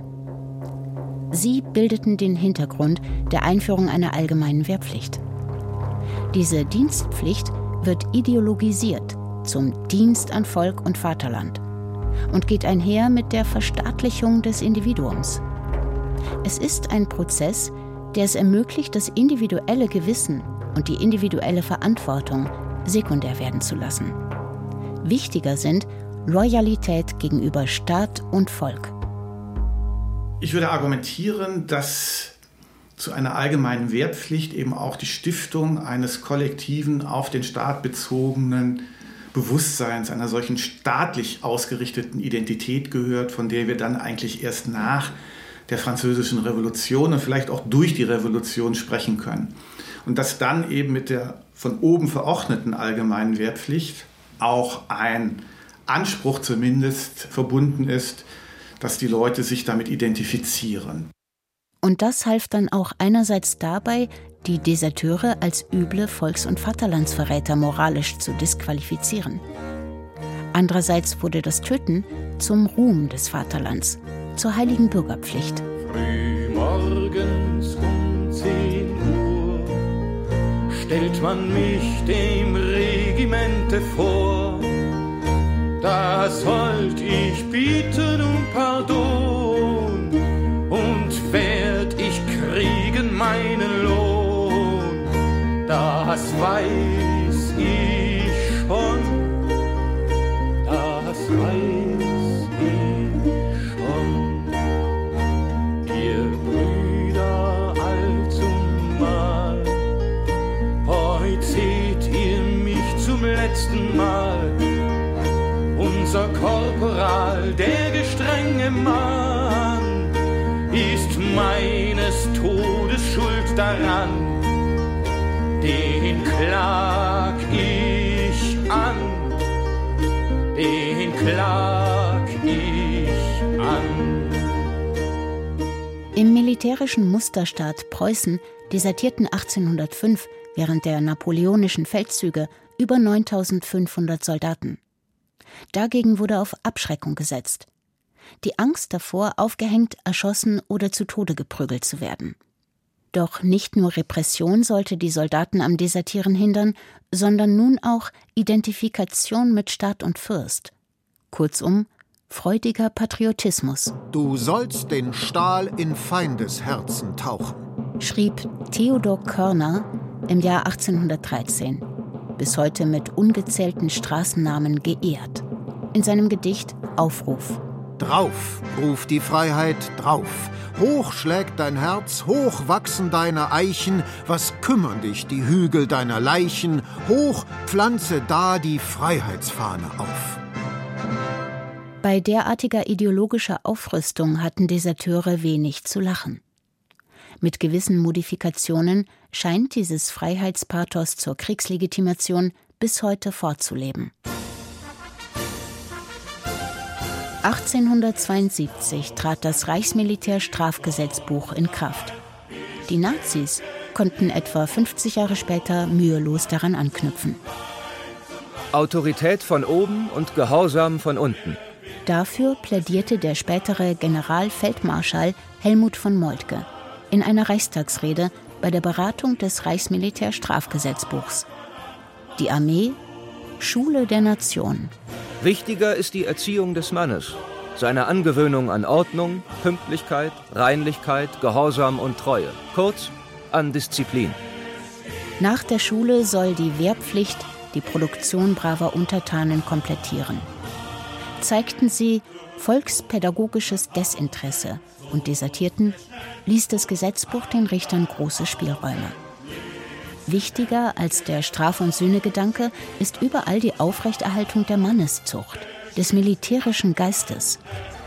Sie bildeten den Hintergrund der Einführung einer allgemeinen Wehrpflicht. Diese Dienstpflicht wird ideologisiert zum Dienst an Volk und Vaterland. und geht einher mit der Verstaatlichung des Individuums. Es ist ein Prozess, der es ermöglicht, das individuelle Gewissen und die individuelle Verantwortung sekundär werden zu lassen. Wichtiger sind Loyalität gegenüber Staat und Volk. Ich würde argumentieren, dass zu einer allgemeinen Wehrpflicht eben auch die Stiftung eines kollektiven, auf den Staat bezogenen Bewusstseins, einer solchen staatlich ausgerichteten Identität gehört, von der wir dann eigentlich erst nach der Französischen Revolution und vielleicht auch durch die Revolution sprechen können. Und dass dann eben mit der von oben verordneten allgemeinen Wehrpflicht auch ein Anspruch zumindest verbunden ist, dass die Leute sich damit identifizieren. Und das half dann auch einerseits dabei, die Deserteure als üble Volks- und Vaterlandsverräter moralisch zu disqualifizieren. Andererseits wurde das Töten zum Ruhm des Vaterlands, zur heiligen Bürgerpflicht. Frühmorgens um 10 Uhr stellt man mich dem Regimente vor. Da sollt ich bieten um Pardon und werd ich kriegen meinen Lohn. Das weiß ich schon, das weiß ich schon. Ihr Brüder allzumal, heut seht ihr mich zum letzten Mal. Unser Korporal, der gestrenge Mann, ist meines Todes schuld daran. Den klag ich an, den klag ich an. Im militärischen Musterstaat Preußen desertierten 1805 während der napoleonischen Feldzüge über 9.500 Soldaten. Dagegen wurde auf Abschreckung gesetzt. Die Angst davor, aufgehängt, erschossen oder zu Tode geprügelt zu werden. Doch nicht nur Repression sollte die Soldaten am Desertieren hindern, sondern nun auch Identifikation mit Staat und Fürst. Kurzum, freudiger Patriotismus. Du sollst den Stahl in Feindesherzen tauchen, schrieb Theodor Körner im Jahr 1813. Bis heute mit ungezählten Straßennamen geehrt. In seinem Gedicht Aufruf. Drauf ruft die Freiheit drauf. Hoch schlägt dein Herz, hoch wachsen deine Eichen. Was kümmern dich die Hügel deiner Leichen? Hoch pflanze da die Freiheitsfahne auf. Bei derartiger ideologischer Aufrüstung hatten Deserteure wenig zu lachen. Mit gewissen Modifikationen scheint dieses Freiheitspathos zur Kriegslegitimation bis heute fortzuleben. 1872 trat das Reichsmilitärstrafgesetzbuch in Kraft. Die Nazis konnten etwa 50 Jahre später mühelos daran anknüpfen. Autorität von oben und Gehorsam von unten. Dafür plädierte der spätere Generalfeldmarschall Helmut von Moltke in einer Reichstagsrede bei der Beratung des Reichsmilitärstrafgesetzbuchs. Die Armee, Schule der Nation. Wichtiger ist die Erziehung des Mannes, seine Angewöhnung an Ordnung, Pünktlichkeit, Reinlichkeit, Gehorsam und Treue. Kurz, an Disziplin. Nach der Schule soll die Wehrpflicht die Produktion braver Untertanen komplettieren. Zeigten sie volkspädagogisches Desinteresse und desertierten, ließ das Gesetzbuch den Richtern große Spielräume. Wichtiger als der Straf- und Sühnegedanke ist überall die Aufrechterhaltung der Manneszucht, des militärischen Geistes.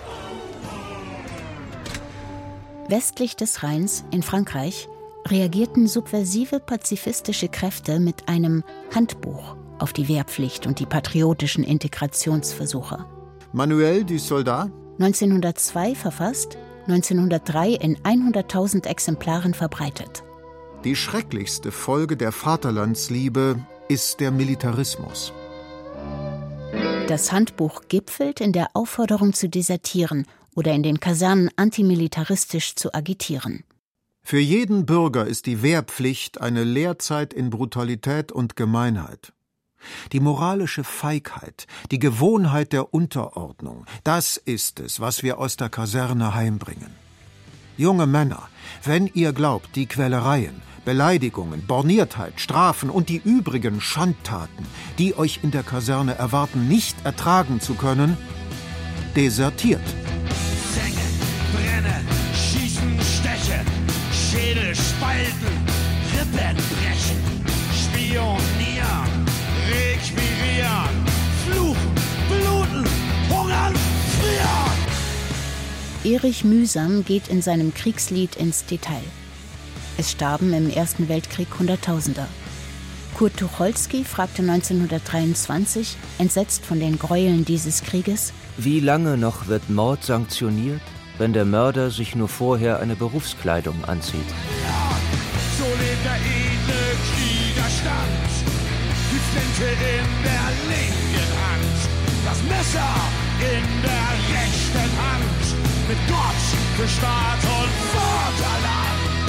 Westlich des Rheins, in Frankreich, reagierten subversive pazifistische Kräfte mit einem Handbuch auf die Wehrpflicht und die patriotischen Integrationsversuche. Manuel du Soldat? 1902 verfasst, 1903 in 100.000 Exemplaren verbreitet. Die schrecklichste Folge der Vaterlandsliebe ist der Militarismus. Das Handbuch gipfelt in der Aufforderung zu desertieren oder in den Kasernen antimilitaristisch zu agitieren. Für jeden Bürger ist die Wehrpflicht eine Lehrzeit in Brutalität und Gemeinheit. Die moralische Feigheit, die Gewohnheit der Unterordnung, das ist es, was wir aus der Kaserne heimbringen. Junge Männer, wenn ihr glaubt, die Quälereien, Beleidigungen, Borniertheit, Strafen und die übrigen Schandtaten, die euch in der Kaserne erwarten, nicht ertragen zu können, desertiert. Senke, brenne, schießen, steche, Schädel spalten, Rippen brechen, spionieren, requirieren, fluchen, bluten, hungern, frieren. Erich Mühsam geht in seinem Kriegslied ins Detail. Es starben im Ersten Weltkrieg Hunderttausender. Kurt Tucholsky fragte 1923, entsetzt von den Gräueln dieses Krieges: Wie lange noch wird Mord sanktioniert, wenn der Mörder sich nur vorher eine Berufskleidung anzieht? So lebt der edle Kriegerstand, die Flinte in der linken Hand, das Messer in der rechten Hand, mit Gott für Staat und Vaterland.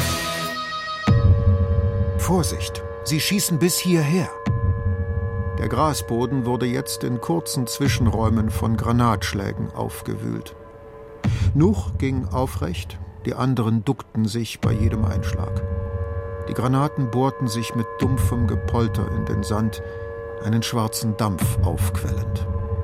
Vorsicht, sie schießen bis hierher. Der Grasboden wurde jetzt in kurzen Zwischenräumen von Granatschlägen aufgewühlt. Nuch ging aufrecht, die anderen duckten sich bei jedem Einschlag. Die Granaten bohrten sich mit dumpfem Gepolter in den Sand, einen schwarzen Dampf aufquellend.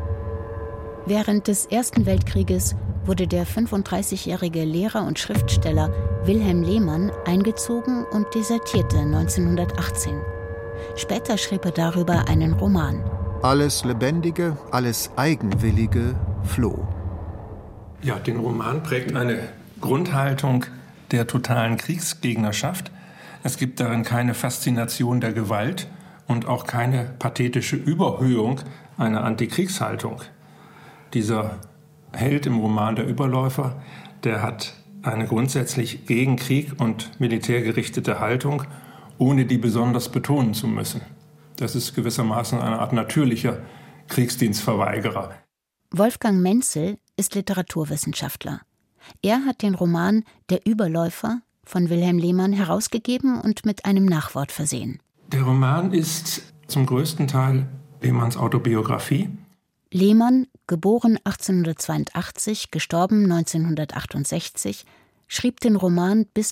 Während des Ersten Weltkrieges wurde der 35-jährige Lehrer und Schriftsteller Wilhelm Lehmann eingezogen und desertierte 1918. Später schrieb er darüber einen Roman. Alles Lebendige, alles Eigenwillige floh. Ja, den Roman prägt eine Grundhaltung der totalen Kriegsgegnerschaft. Es gibt darin keine Faszination der Gewalt und auch keine pathetische Überhöhung einer Antikriegshaltung. Dieser Held im Roman Der Überläufer, der hat eine grundsätzlich gegen Krieg und Militär gerichtete Haltung, ohne die besonders betonen zu müssen. Das ist gewissermaßen eine Art natürlicher Kriegsdienstverweigerer. Wolfgang Menzel ist Literaturwissenschaftler. Er hat den Roman Der Überläufer von Wilhelm Lehmann herausgegeben und mit einem Nachwort versehen. Der Roman ist zum größten Teil Lehmanns Autobiografie. Lehmann, geboren 1882, gestorben 1968, schrieb den Roman bis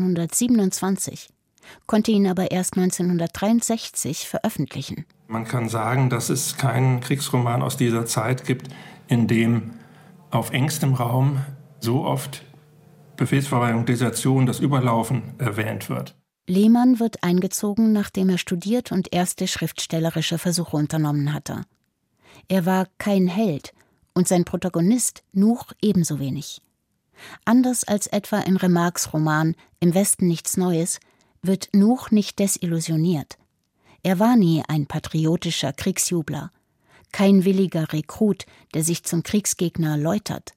1927, konnte ihn aber erst 1963 veröffentlichen. Man kann sagen, dass es keinen Kriegsroman aus dieser Zeit gibt, in dem auf engstem Raum so oft Befehlsverweigerung, Desertion, das Überlaufen erwähnt wird. Lehmann wird eingezogen, nachdem er studiert und erste schriftstellerische Versuche unternommen hatte. Er war kein Held und sein Protagonist Nuch ebenso wenig. Anders als etwa in Remarques Roman Im Westen nichts Neues wird Nuch nicht desillusioniert. Er war nie ein patriotischer Kriegsjubler, kein williger Rekrut, der sich zum Kriegsgegner läutert.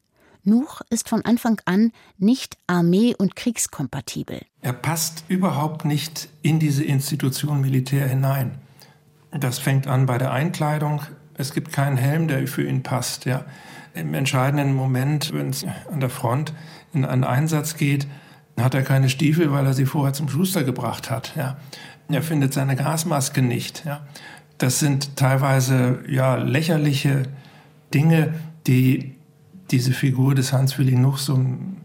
Nuch ist von Anfang an nicht armee- und kriegskompatibel. Er passt überhaupt nicht in diese Institution Militär hinein. Das fängt an bei der Einkleidung. Es gibt keinen Helm, der für ihn passt. Ja. Im entscheidenden Moment, wenn es an der Front in einen Einsatz geht, hat er keine Stiefel, weil er sie vorher zum Schuster gebracht hat. Ja. Er findet seine Gasmaske nicht. Ja. Das sind teilweise lächerliche Dinge, die diese Figur des Hans-Willi Nuch so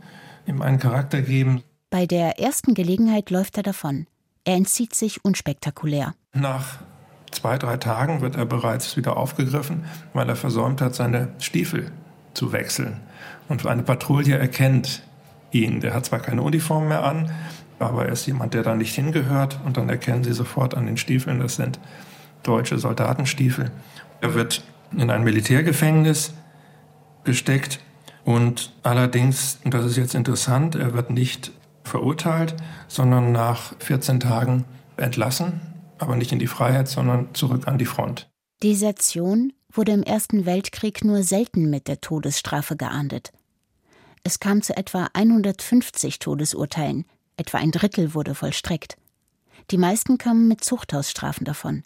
ihm einen Charakter geben. Bei der ersten Gelegenheit läuft er davon. Er entzieht sich unspektakulär. Nach 2-3 Tagen wird er bereits wieder aufgegriffen, weil er versäumt hat, seine Stiefel zu wechseln. Und eine Patrouille erkennt ihn. Der hat zwar keine Uniform mehr an, aber er ist jemand, der da nicht hingehört. Und dann erkennen sie sofort an den Stiefeln, das sind deutsche Soldatenstiefel. Er wird in ein Militärgefängnis gesteckt und allerdings, und das ist jetzt interessant, er wird nicht verurteilt, sondern nach 14 Tagen entlassen, aber nicht in die Freiheit, sondern zurück an die Front. Desertion wurde im Ersten Weltkrieg nur selten mit der Todesstrafe geahndet. Es kam zu etwa 150 Todesurteilen, etwa ein Drittel wurde vollstreckt. Die meisten kamen mit Zuchthausstrafen davon.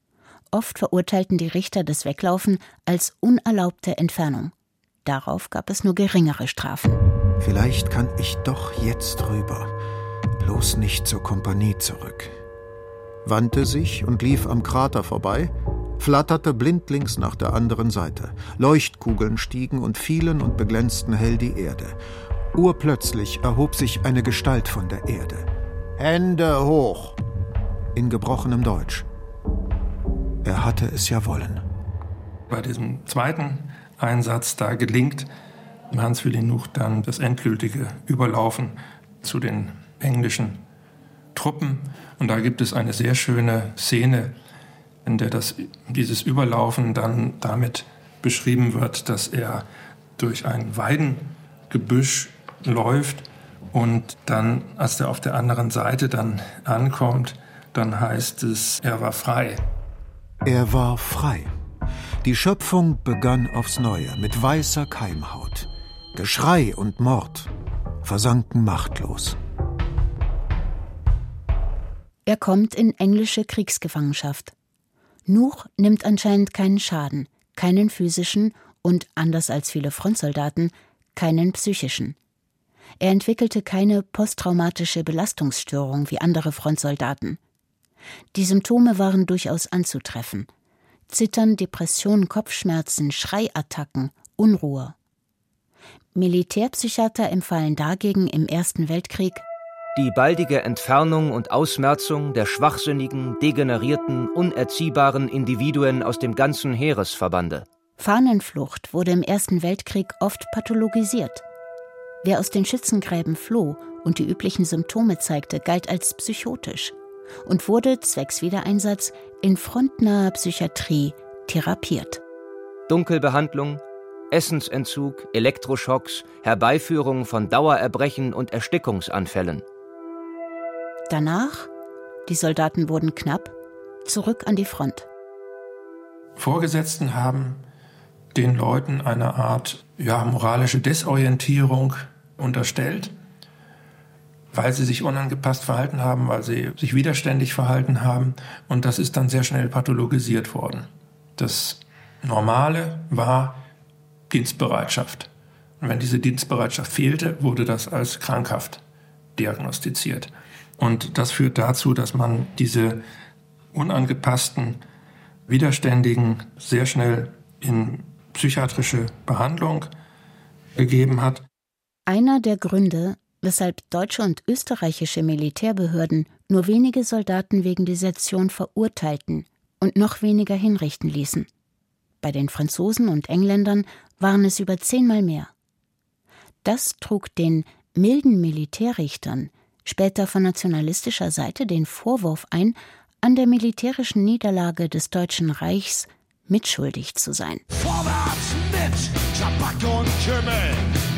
Oft verurteilten die Richter das Weglaufen als unerlaubte Entfernung. Darauf gab es nur geringere Strafen. Vielleicht kann ich doch jetzt rüber, bloß nicht zur Kompanie zurück. wandte sich und lief am Krater vorbei, flatterte blindlings nach der anderen Seite. Leuchtkugeln stiegen und fielen und beglänzten hell die Erde. Urplötzlich erhob sich eine Gestalt von der Erde. »Hände hoch!« in gebrochenem Deutsch. Er hatte es ja wollen. Bei diesem zweiten Einsatz, da gelingt Hans Willi Nuch dann das endgültige Überlaufen zu den englischen Truppen. Und da gibt es eine sehr schöne Szene, in der dieses Überlaufen dann damit beschrieben wird, dass er durch ein Weidengebüsch läuft und dann, als er auf der anderen Seite dann ankommt, dann heißt es, er war frei. Er war frei. Die Schöpfung begann aufs Neue mit weißer Keimhaut. Geschrei und Mord versanken machtlos. Er kommt in englische Kriegsgefangenschaft. Nuch nimmt anscheinend keinen Schaden, keinen physischen und, anders als viele Frontsoldaten, keinen psychischen. Er entwickelte keine posttraumatische Belastungsstörung wie andere Frontsoldaten. Die Symptome waren durchaus anzutreffen. Zittern, Depressionen, Kopfschmerzen, Schreiattacken, Unruhe. Militärpsychiater empfahlen dagegen im Ersten Weltkrieg die baldige Entfernung und Ausmerzung der schwachsinnigen, degenerierten, unerziehbaren Individuen aus dem ganzen Heeresverbande. Fahnenflucht wurde im Ersten Weltkrieg oft pathologisiert. Wer aus den Schützengräben floh und die üblichen Symptome zeigte, galt als psychotisch und wurde zwecks Wiedereinsatz in frontnaher Psychiatrie therapiert. Dunkelbehandlung, Essensentzug, Elektroschocks, Herbeiführung von Dauererbrechen und Erstickungsanfällen. Danach, die Soldaten wurden knapp, zurück an die Front. Vorgesetzten haben den Leuten eine Art moralische Desorientierung unterstellt, weil sie sich unangepasst verhalten haben, weil sie sich widerständig verhalten haben. Und das ist dann sehr schnell pathologisiert worden. Das Normale war Dienstbereitschaft. Und wenn diese Dienstbereitschaft fehlte, wurde das als krankhaft diagnostiziert. Und das führt dazu, dass man diese unangepassten Widerständigen sehr schnell in psychiatrische Behandlung gegeben hat. Einer der Gründe, weshalb deutsche und österreichische Militärbehörden nur wenige Soldaten wegen Desertion verurteilten und noch weniger hinrichten ließen. Bei den Franzosen und Engländern waren es über 10-mal mehr. Das trug den milden Militärrichtern später von nationalistischer Seite den Vorwurf ein, an der militärischen Niederlage des Deutschen Reichs mitschuldig zu sein. Vorwärts mit Tabak und Kümmel,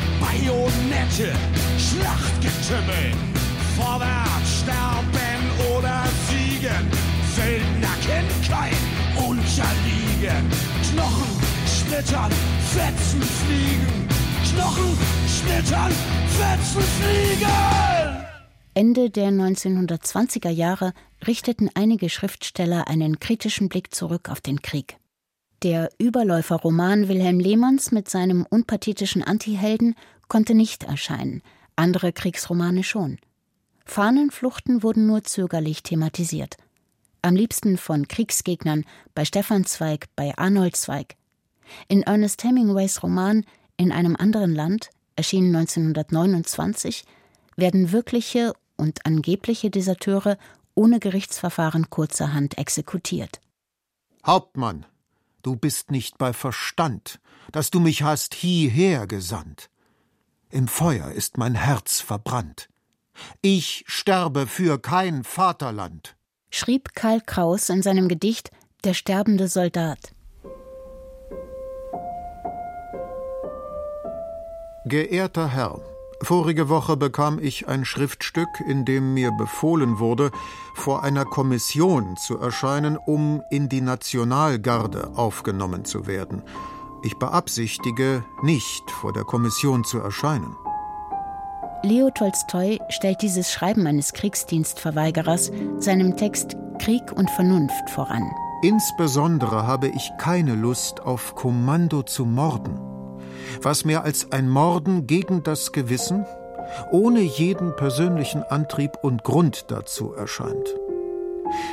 Bajonette, Schlachtgetümmel. Vorwärts sterben oder siegen, Söldner kennt kein Unterliegen. Knochen splittern, Fetzen fliegen. Knochen splittern, Fetzen fliegen. Ende der 1920er Jahre richteten einige Schriftsteller einen kritischen Blick zurück auf den Krieg. Der Überläuferroman Wilhelm Lehmanns mit seinem unpathetischen Antihelden konnte nicht erscheinen, andere Kriegsromane schon. Fahnenfluchten wurden nur zögerlich thematisiert. Am liebsten von Kriegsgegnern, bei Stefan Zweig, bei Arnold Zweig. In Ernest Hemingways Roman In einem anderen Land, erschienen 1929, werden wirkliche und angebliche Deserteure ohne Gerichtsverfahren kurzerhand exekutiert. Hauptmann, du bist nicht bei Verstand, dass du mich hast hierher gesandt. Im Feuer ist mein Herz verbrannt. Ich sterbe für kein Vaterland, schrieb Karl Kraus in seinem Gedicht Der sterbende Soldat. Geehrter Herr, vorige Woche bekam ich ein Schriftstück, in dem mir befohlen wurde, vor einer Kommission zu erscheinen, um in die Nationalgarde aufgenommen zu werden. Ich beabsichtige, nicht vor der Kommission zu erscheinen. Leo Tolstoi stellt dieses Schreiben eines Kriegsdienstverweigerers seinem Text Krieg und Vernunft voran. Insbesondere habe ich keine Lust auf Kommando zu morden. Was mir als ein Morden gegen das Gewissen, ohne jeden persönlichen Antrieb und Grund dazu erscheint.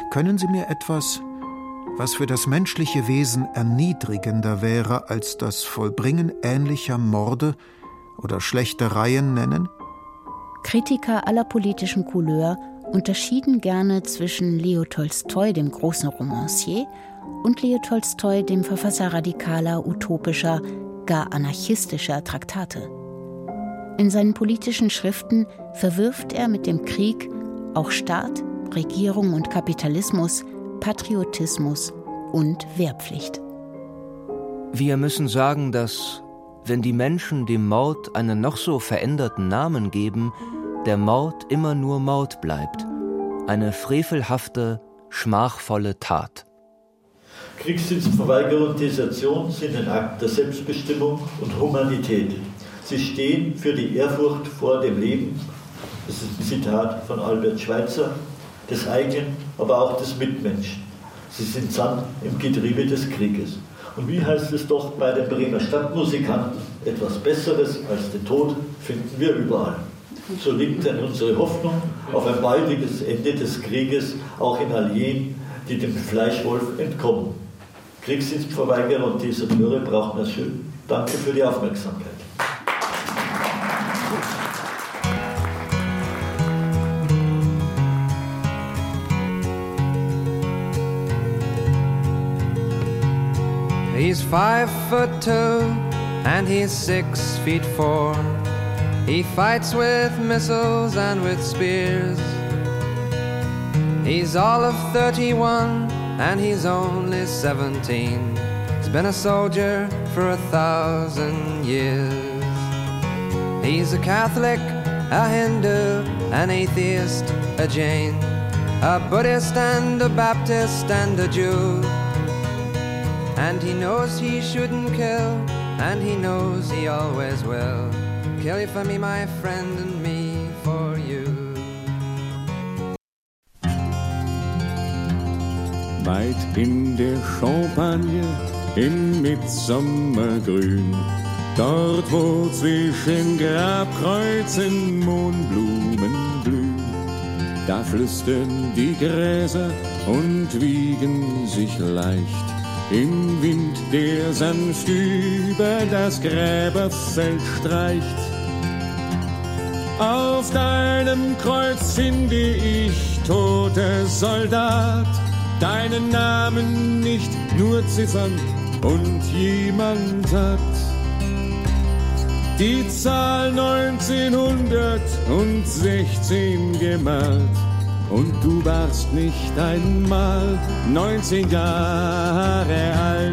Können Sie mir etwas, was für das menschliche Wesen erniedrigender wäre als das Vollbringen ähnlicher Morde oder Schlechtereien nennen? Kritiker aller politischen Couleur unterschieden gerne zwischen Leo Tolstoi, dem großen Romancier, und Leo Tolstoi, dem Verfasser radikaler, utopischer, gar anarchistischer Traktate. In seinen politischen Schriften verwirft er mit dem Krieg auch Staat, Regierung und Kapitalismus, Patriotismus und Wehrpflicht. Wir müssen sagen, dass, wenn die Menschen dem Mord einen noch so veränderten Namen geben, der Mord immer nur Mord bleibt. Eine frevelhafte, schmachvolle Tat. Kriegsdienstverweigerung und Desertion sind ein Akt der Selbstbestimmung und Humanität. Sie stehen für die Ehrfurcht vor dem Leben, das ist ein Zitat von Albert Schweitzer, des eigenen, aber auch des Mitmenschen. Sie sind Sand im Getriebe des Krieges. Und wie heißt es doch bei den Bremer Stadtmusikanten, etwas Besseres als den Tod finden wir überall. So liegt denn unsere Hoffnung auf ein baldiges Ende des Krieges, auch in all jenen, die dem Fleischwolf entkommen. Kriegsdienstverweigerer und Deserteure brauchen Asyl. Danke für die Aufmerksamkeit. He's 5'2" and he's 6'4". He fights with missiles and with spears. He's all of 31 and he's only 17. He's been a soldier for 1,000 years. He's a Catholic, a Hindu, an atheist, a Jain, a Buddhist and a Baptist and a Jew. And he knows he shouldn't kill, and he knows he always will. Kill you for me, my friend, and me for you. Weit in der Champagne, im Mitsommergrün, dort wo zwischen Grabkreuzen Mohnblumen blühen, da flüstern die Gräser und wiegen sich leicht. Im Wind, der sanft über das Gräberfeld streicht. Auf deinem Kreuz finde ich, toter Soldat, deinen Namen nicht nur Ziffern und jemand hat die Zahl 1916 gemalt. Und du warst nicht einmal 19 Jahre alt.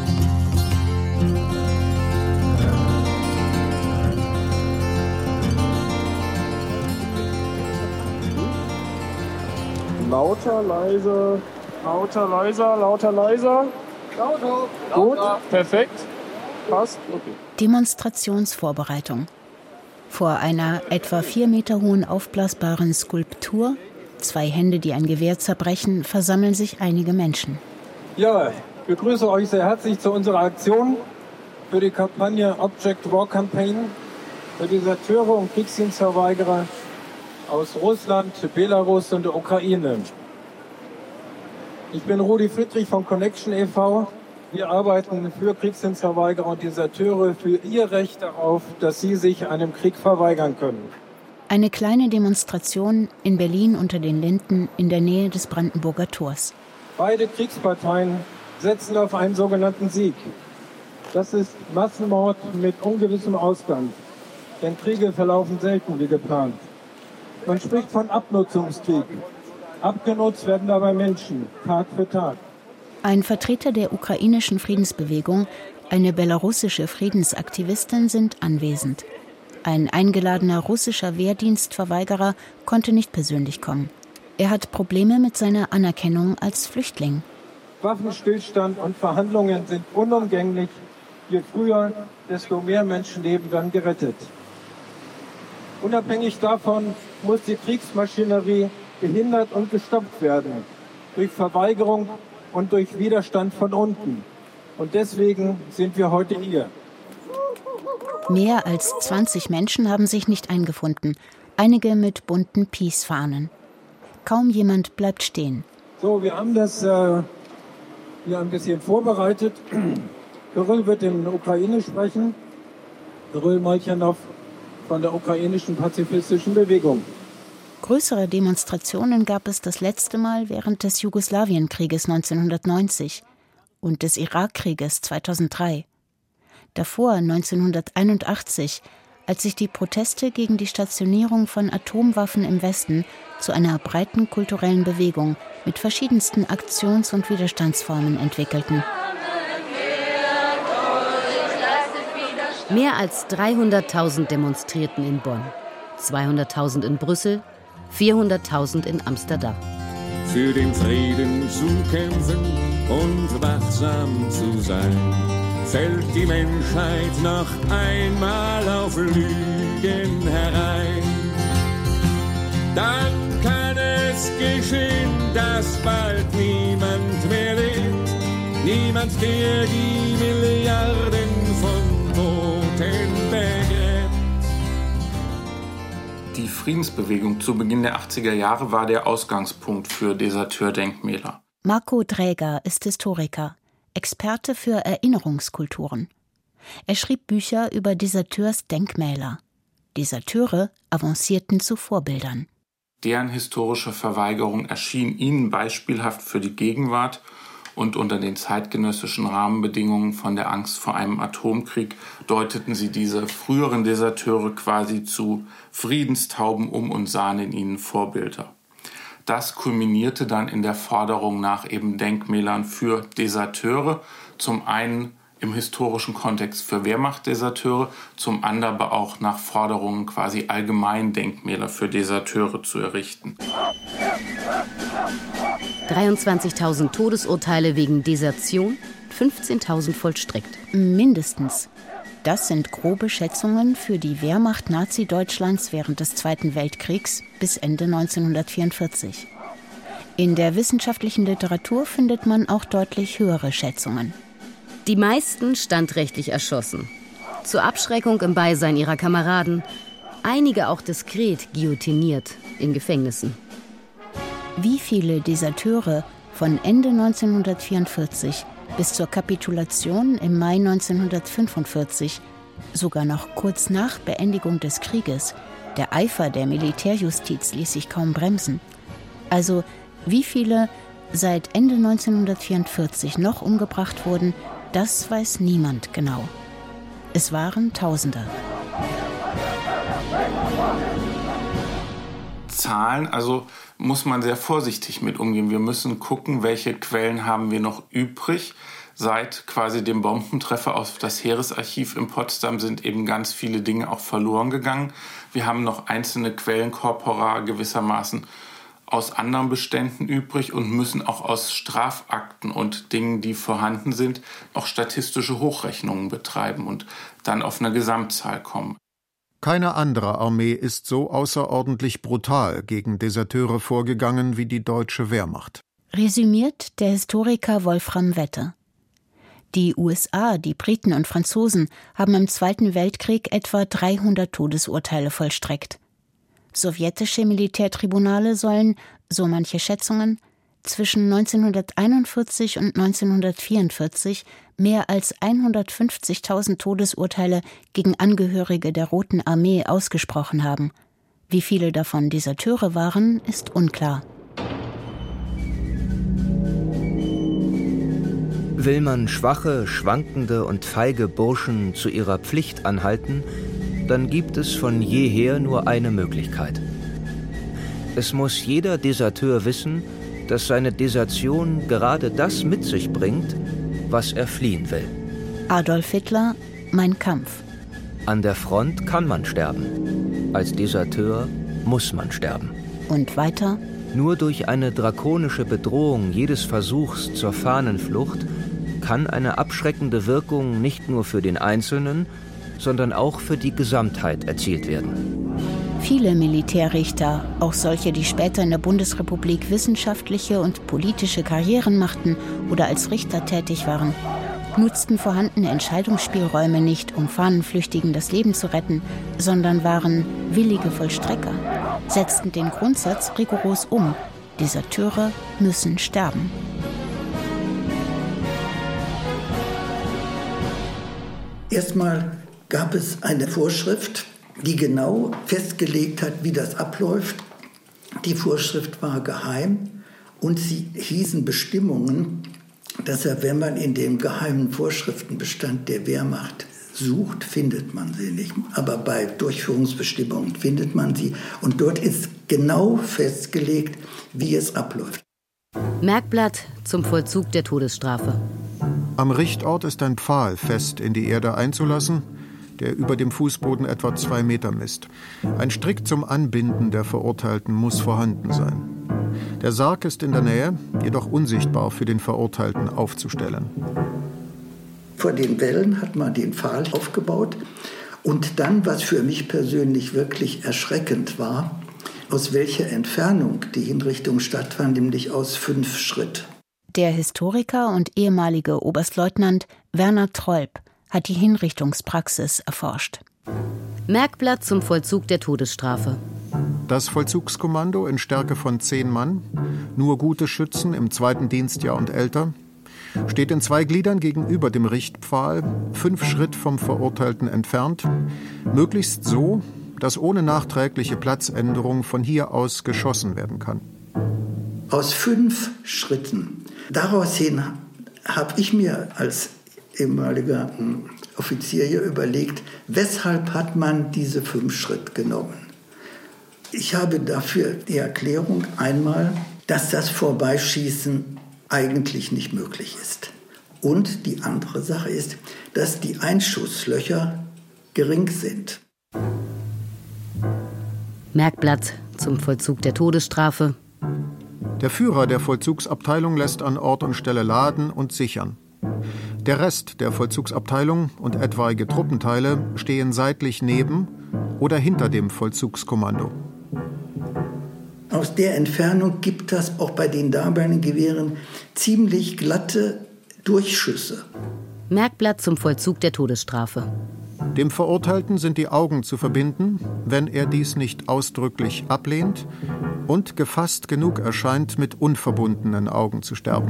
Lauter, leiser, lauter, leiser, lauter, leiser. Lauter. Gut, perfekt. Passt. Okay. Demonstrationsvorbereitung. Vor einer etwa 4 Meter hohen aufblasbaren Skulptur, 2 Hände, die ein Gewehr zerbrechen, versammeln sich einige Menschen. Ja, ich begrüße euch sehr herzlich zu unserer Aktion für die Kampagne Object War Campaign für Deserteure und Kriegsdienstverweigerer aus Russland, Belarus und der Ukraine. Ich bin Rudi Friedrich von Connection e.V. Wir arbeiten für Kriegsdienstverweigerer und Deserteure für ihr Recht darauf, dass sie sich einem Krieg verweigern können. Eine kleine Demonstration in Berlin unter den Linden in der Nähe des Brandenburger Tors. Beide Kriegsparteien setzen auf einen sogenannten Sieg. Das ist Massenmord mit ungewissem Ausgang. Denn Kriege verlaufen selten wie geplant. Man spricht von Abnutzungskrieg. Abgenutzt werden dabei Menschen, Tag für Tag. Ein Vertreter der ukrainischen Friedensbewegung, eine belarussische Friedensaktivistin sind anwesend. Ein eingeladener russischer Wehrdienstverweigerer konnte nicht persönlich kommen. Er hat Probleme mit seiner Anerkennung als Flüchtling. Waffenstillstand und Verhandlungen sind unumgänglich. Je früher, desto mehr Menschenleben werden gerettet. Unabhängig davon muss die Kriegsmaschinerie gehindert und gestoppt werden. Durch Verweigerung und durch Widerstand von unten. Und deswegen sind wir heute hier. Mehr als 20 Menschen haben sich nicht eingefunden, einige mit bunten Peace-Fahnen. Kaum jemand bleibt stehen. So, wir haben das hier ein bisschen vorbereitet. Kyrill wird in Ukraine sprechen. Kyrill Molchanov von der ukrainischen pazifistischen Bewegung. Größere Demonstrationen gab es das letzte Mal während des Jugoslawienkrieges 1990 und des Irakkrieges 2003. Davor 1981, als sich die Proteste gegen die Stationierung von Atomwaffen im Westen zu einer breiten kulturellen Bewegung mit verschiedensten Aktions- und Widerstandsformen entwickelten. Mehr als 300.000 demonstrierten in Bonn, 200.000 in Brüssel, 400.000 in Amsterdam. Für den Frieden zu kämpfen und wachsam zu sein, fällt die Menschheit noch einmal auf Lügen herein. Dann kann es geschehen, dass bald niemand mehr lebt, niemand, der die Milliarden von Toten begräbt. Die Friedensbewegung zu Beginn der 80er Jahre war der Ausgangspunkt für Deserteurdenkmäler. Marco Dräger ist Historiker, Experte für Erinnerungskulturen. Er schrieb Bücher über Deserteursdenkmäler. Deserteure avancierten zu Vorbildern. Deren historische Verweigerung erschien ihnen beispielhaft für die Gegenwart und unter den zeitgenössischen Rahmenbedingungen von der Angst vor einem Atomkrieg deuteten sie diese früheren Deserteure quasi zu Friedenstauben um und sahen in ihnen Vorbilder. Das kulminierte dann in der Forderung nach eben Denkmälern für Deserteure, zum einen im historischen Kontext für Wehrmachtdeserteure, zum anderen aber auch nach Forderungen quasi allgemein Denkmäler für Deserteure zu errichten. 23.000 Todesurteile wegen Desertion, 15.000 vollstreckt. Mindestens. Das sind grobe Schätzungen für die Wehrmacht Nazi-Deutschlands während des Zweiten Weltkriegs bis Ende 1944. In der wissenschaftlichen Literatur findet man auch deutlich höhere Schätzungen. Die meisten standrechtlich erschossen. Zur Abschreckung im Beisein ihrer Kameraden. Einige auch diskret guillotiniert in Gefängnissen. Wie viele Deserteure von Ende 1944 bis zur Kapitulation im Mai 1945, sogar noch kurz nach Beendigung des Krieges, der Eifer der Militärjustiz ließ sich kaum bremsen. Also wie viele seit Ende 1944 noch umgebracht wurden, das weiß niemand genau. Es waren Tausende. Zahlen, also muss man sehr vorsichtig mit umgehen. Wir müssen gucken, welche Quellen haben wir noch übrig. Seit quasi dem Bombentreffer auf das Heeresarchiv in Potsdam sind eben ganz viele Dinge auch verloren gegangen. Wir haben noch einzelne Quellenkorpora gewissermaßen aus anderen Beständen übrig und müssen auch aus Strafakten und Dingen, die vorhanden sind, auch statistische Hochrechnungen betreiben und dann auf eine Gesamtzahl kommen. Keine andere Armee ist so außerordentlich brutal gegen Deserteure vorgegangen wie die deutsche Wehrmacht. Resümiert der Historiker Wolfram Wette. Die USA, die Briten und Franzosen haben im Zweiten Weltkrieg etwa 300 Todesurteile vollstreckt. Sowjetische Militärtribunale sollen, so manche Schätzungen, zwischen 1941 und 1944 mehr als 150.000 Todesurteile gegen Angehörige der Roten Armee ausgesprochen haben. Wie viele davon Deserteure waren, ist unklar. Will man schwache, schwankende und feige Burschen zu ihrer Pflicht anhalten, dann gibt es von jeher nur eine Möglichkeit. Es muss jeder Deserteur wissen, dass seine Desertion gerade das mit sich bringt, was er fliehen will. Adolf Hitler, Mein Kampf. An der Front kann man sterben. Als Deserteur muss man sterben. Und weiter? Nur durch eine drakonische Bedrohung jedes Versuchs zur Fahnenflucht kann eine abschreckende Wirkung nicht nur für den Einzelnen, sondern auch für die Gesamtheit erzielt werden. Viele Militärrichter, auch solche, die später in der Bundesrepublik wissenschaftliche und politische Karrieren machten oder als Richter tätig waren, nutzten vorhandene Entscheidungsspielräume nicht, um Fahnenflüchtigen das Leben zu retten, sondern waren willige Vollstrecker, setzten den Grundsatz rigoros um Deserteure müssen sterben. Erstmal gab es eine Vorschrift, die genau festgelegt hat, wie das abläuft. Die Vorschrift war geheim und sie hießen Bestimmungen. Deshalb, wenn man in dem geheimen Vorschriftenbestand der Wehrmacht sucht, findet man sie nicht. Aber bei Durchführungsbestimmungen findet man sie. Und dort ist genau festgelegt, wie es abläuft. Merkblatt zum Vollzug der Todesstrafe. Am Richtort ist ein Pfahl fest in die Erde einzulassen, der über dem Fußboden etwa 2 Meter misst. Ein Strick zum Anbinden der Verurteilten muss vorhanden sein. Der Sarg ist in der Nähe, jedoch unsichtbar für den Verurteilten aufzustellen. Vor den Wellen hat man den Pfahl aufgebaut. Und dann, was für mich persönlich wirklich erschreckend war, aus welcher Entfernung die Hinrichtung stattfand, nämlich aus 5 Schritt. Der Historiker und ehemalige Oberstleutnant Werner Trolb hat die Hinrichtungspraxis erforscht. Merkblatt zum Vollzug der Todesstrafe. Das Vollzugskommando in Stärke von 10 Mann, nur gute Schützen im 2. Dienstjahr und älter, steht in 2 Gliedern gegenüber dem Richtpfahl, 5 Schritt vom Verurteilten entfernt, möglichst so, dass ohne nachträgliche Platzänderung von hier aus geschossen werden kann. Aus 5 Schritten. Daraushin habe ich mir als ehemaliger Offizier hier überlegt, weshalb hat man diese 5 Schritt genommen? Ich habe dafür die Erklärung einmal, dass das Vorbeischießen eigentlich nicht möglich ist. Und die andere Sache ist, dass die Einschusslöcher gering sind. Merkblatt zum Vollzug der Todesstrafe. Der Führer der Vollzugsabteilung lässt an Ort und Stelle laden und sichern. Der Rest der Vollzugsabteilung und etwaige Truppenteile stehen seitlich neben oder hinter dem Vollzugskommando. Aus der Entfernung gibt es auch bei den damaligen Gewehren ziemlich glatte Durchschüsse. Merkblatt zum Vollzug der Todesstrafe. Dem Verurteilten sind die Augen zu verbinden, wenn er dies nicht ausdrücklich ablehnt und gefasst genug erscheint, mit unverbundenen Augen zu sterben.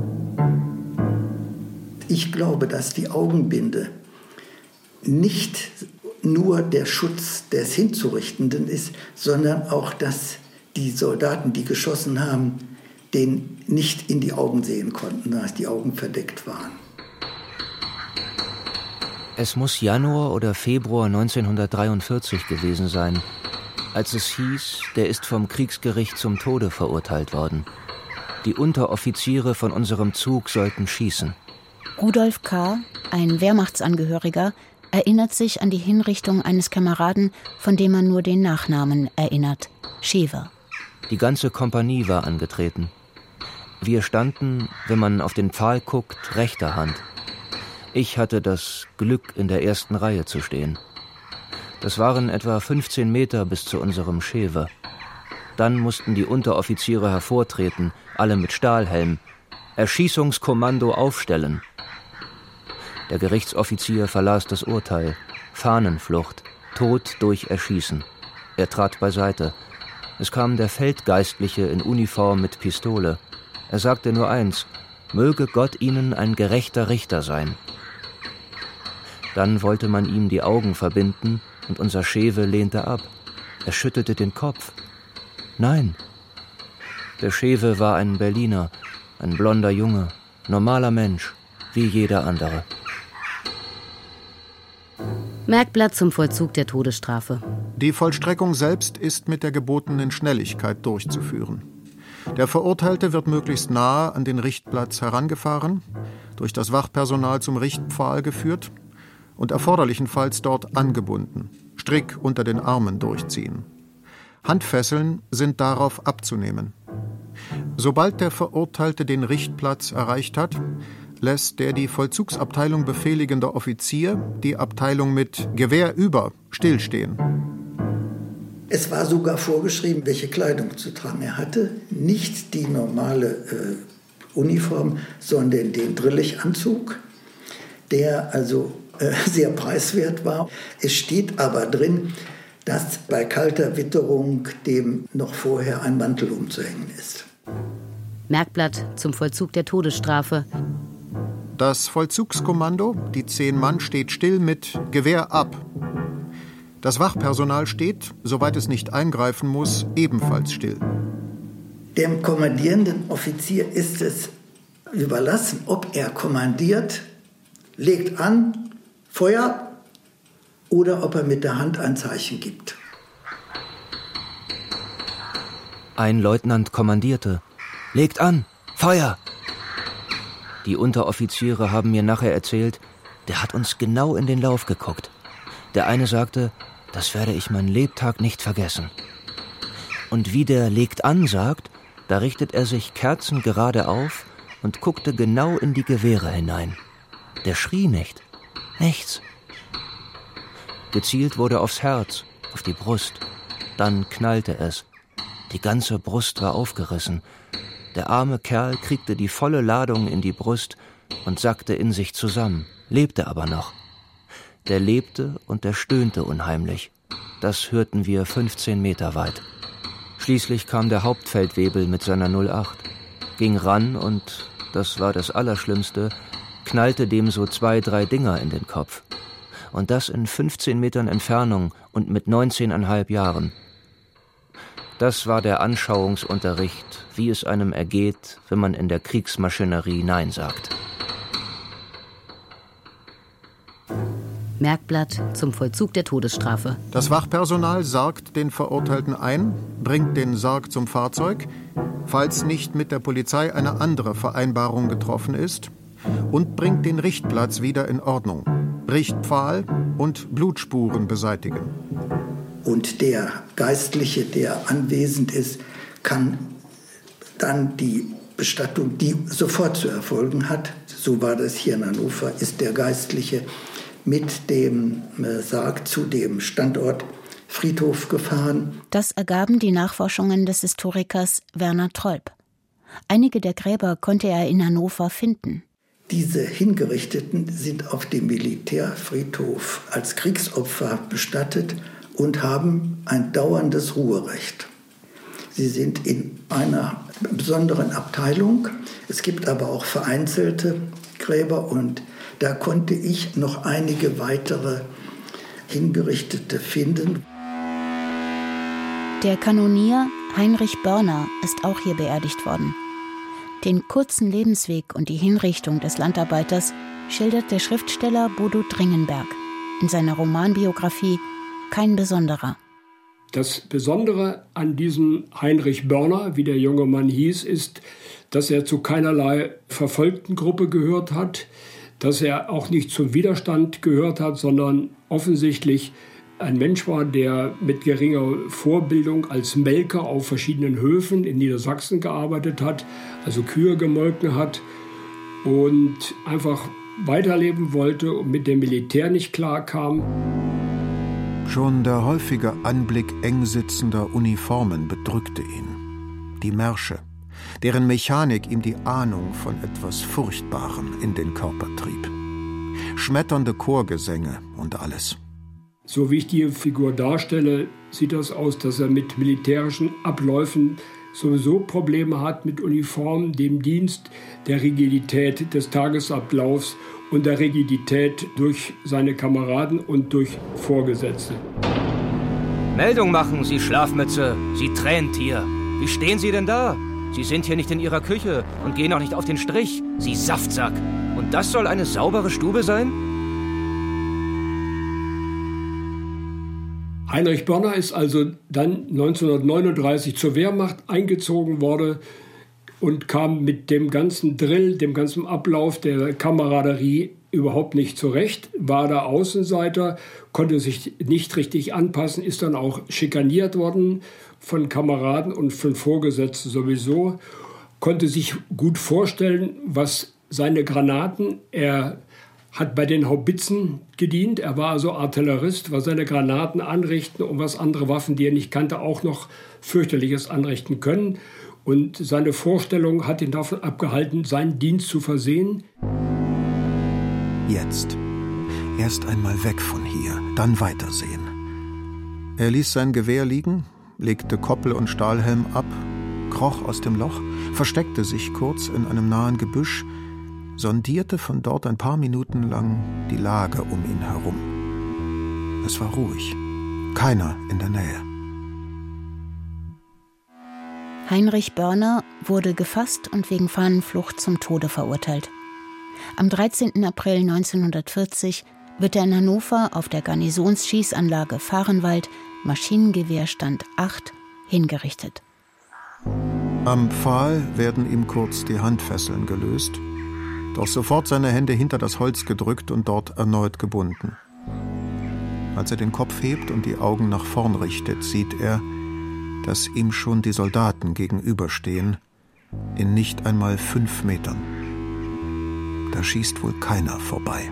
Ich glaube, dass die Augenbinde nicht nur der Schutz des Hinzurichtenden ist, sondern auch, dass die Soldaten, die geschossen haben, den nicht in die Augen sehen konnten, da die Augen verdeckt waren. Es muss Januar oder Februar 1943 gewesen sein, als es hieß, der ist vom Kriegsgericht zum Tode verurteilt worden. Die Unteroffiziere von unserem Zug sollten schießen. Rudolf K., ein Wehrmachtsangehöriger, erinnert sich an die Hinrichtung eines Kameraden, von dem man nur den Nachnamen erinnert: Schewer. Die ganze Kompanie war angetreten. Wir standen, wenn man auf den Pfahl guckt, rechter Hand. Ich hatte das Glück, in der ersten Reihe zu stehen. Das waren etwa 15 Meter bis zu unserem Schewe. Dann mussten die Unteroffiziere hervortreten, alle mit Stahlhelm. Erschießungskommando aufstellen. Der Gerichtsoffizier verlas das Urteil. Fahnenflucht, Tod durch Erschießen. Er trat beiseite. Es kam der Feldgeistliche in Uniform mit Pistole. Er sagte nur eins: Möge Gott Ihnen ein gerechter Richter sein. Dann wollte man ihm die Augen verbinden und unser Schewe lehnte ab. Er schüttelte den Kopf. Nein. Der Schewe war ein Berliner, ein blonder Junge, normaler Mensch, wie jeder andere. Merkblatt zum Vollzug der Todesstrafe. Die Vollstreckung selbst ist mit der gebotenen Schnelligkeit durchzuführen. Der Verurteilte wird möglichst nahe an den Richtplatz herangefahren, durch das Wachpersonal zum Richtpfahl geführt und erforderlichenfalls dort angebunden, Strick unter den Armen durchziehen. Handfesseln sind darauf abzunehmen. Sobald der Verurteilte den Richtplatz erreicht hat, lässt der die Vollzugsabteilung befehligende Offizier die Abteilung mit Gewehr über stillstehen. Es war sogar vorgeschrieben, welche Kleidung zu tragen. Er hatte nicht die normale Uniform, sondern den Drillichanzug, der also sehr preiswert war. Es steht aber drin, dass bei kalter Witterung dem noch vorher ein Mantel umzuhängen ist. Merkblatt zum Vollzug der Todesstrafe. Das Vollzugskommando, die 10 Mann, steht still mit Gewehr ab. Das Wachpersonal steht, soweit es nicht eingreifen muss, ebenfalls still. Dem kommandierenden Offizier ist es überlassen, ob er kommandiert, legt an, Feuer, oder ob er mit der Hand ein Zeichen gibt. Ein Leutnant kommandierte: Legt an, Feuer! Die Unteroffiziere haben mir nachher erzählt, der hat uns genau in den Lauf geguckt. Der eine sagte, das werde ich mein Lebtag nicht vergessen. Und wie der Legt an sagt, da richtet er sich kerzengerade auf und guckte genau in die Gewehre hinein. Der schrie nicht. Nichts. Gezielt wurde aufs Herz, auf die Brust. Dann knallte es. Die ganze Brust war aufgerissen. Der arme Kerl kriegte die volle Ladung in die Brust und sackte in sich zusammen, lebte aber noch. Der lebte und der stöhnte unheimlich. Das hörten wir 15 Meter weit. Schließlich kam der Hauptfeldwebel mit seiner 08, ging ran und, das war das Allerschlimmste, knallte dem so 2, 3 Dinger in den Kopf. Und das in 15 Metern Entfernung und mit 19,5 Jahren. Das war der Anschauungsunterricht, wie es einem ergeht, wenn man in der Kriegsmaschinerie Nein sagt. Merkblatt zum Vollzug der Todesstrafe. Das Wachpersonal sargt den Verurteilten ein, bringt den Sarg zum Fahrzeug, falls nicht mit der Polizei eine andere Vereinbarung getroffen ist, und bringt den Richtplatz wieder in Ordnung, Richtpfahl und Blutspuren beseitigen. Und der Geistliche, der anwesend ist, kann dann die Bestattung, die sofort zu erfolgen hat, so war das hier in Hannover, ist der Geistliche mit dem Sarg zu dem Standort Friedhof gefahren. Das ergaben die Nachforschungen des Historikers Werner Trolp. Einige der Gräber konnte er in Hannover finden. Diese Hingerichteten sind auf dem Militärfriedhof als Kriegsopfer bestattet und haben ein dauerndes Ruherecht. Sie sind in einer besonderen Abteilung. Es gibt aber auch vereinzelte Gräber und da konnte ich noch einige weitere Hingerichtete finden. Der Kanonier Heinrich Börner ist auch hier beerdigt worden. Den kurzen Lebensweg und die Hinrichtung des Landarbeiters schildert der Schriftsteller Bodo Dringenberg in seiner Romanbiografie Kein Besonderer. Das Besondere an diesem Heinrich Börner, wie der junge Mann hieß, ist, dass er zu keinerlei verfolgten Gruppe gehört hat, dass er auch nicht zum Widerstand gehört hat, sondern offensichtlich ein Mensch war, der mit geringer Vorbildung als Melker auf verschiedenen Höfen in Niedersachsen gearbeitet hat, also Kühe gemolken hat und einfach weiterleben wollte und mit dem Militär nicht klarkam. Schon der häufige Anblick eng sitzender Uniformen bedrückte ihn. Die Märsche, deren Mechanik ihm die Ahnung von etwas Furchtbarem in den Körper trieb. Schmetternde Chorgesänge und alles. So wie ich die Figur darstelle, sieht das aus, dass er mit militärischen Abläufen sowieso Probleme hat, mit Uniformen, dem Dienst, der Rigidität des Tagesablaufs und der Rigidität durch seine Kameraden und durch Vorgesetzte. Meldung machen, Sie Schlafmütze, Sie Tränentier. Wie stehen Sie denn da? Sie sind hier nicht in Ihrer Küche und gehen auch nicht auf den Strich, Sie Saftsack. Und das soll eine saubere Stube sein? Heinrich Börner ist also dann 1939 zur Wehrmacht eingezogen worden und kam mit dem ganzen Drill, dem ganzen Ablauf der Kameraderie überhaupt nicht zurecht, war da Außenseiter, konnte sich nicht richtig anpassen, ist dann auch schikaniert worden von Kameraden und von Vorgesetzten sowieso, konnte sich gut vorstellen, was seine Granaten, er hat bei den Haubitzen gedient, er war also Artillerist, was seine Granaten anrichten und was andere Waffen, die er nicht kannte, auch noch fürchterliches anrichten können. Und seine Vorstellung hat ihn davon abgehalten, seinen Dienst zu versehen. Jetzt. Erst einmal weg von hier, dann weitersehen. Er ließ sein Gewehr liegen, legte Koppel und Stahlhelm ab, kroch aus dem Loch, versteckte sich kurz in einem nahen Gebüsch, sondierte von dort ein paar Minuten lang die Lage um ihn herum. Es war ruhig, keiner in der Nähe. Heinrich Börner wurde gefasst und wegen Fahnenflucht zum Tode verurteilt. Am 13. April 1940 wird er in Hannover auf der Garnisonsschießanlage Vahrenwald, Maschinengewehrstand 8, hingerichtet. Am Pfahl werden ihm kurz die Handfesseln gelöst, doch sofort seine Hände hinter das Holz gedrückt und dort erneut gebunden. Als er den Kopf hebt und die Augen nach vorn richtet, sieht er, dass ihm schon die Soldaten gegenüberstehen, in nicht einmal 5 Metern. Da schießt wohl keiner vorbei.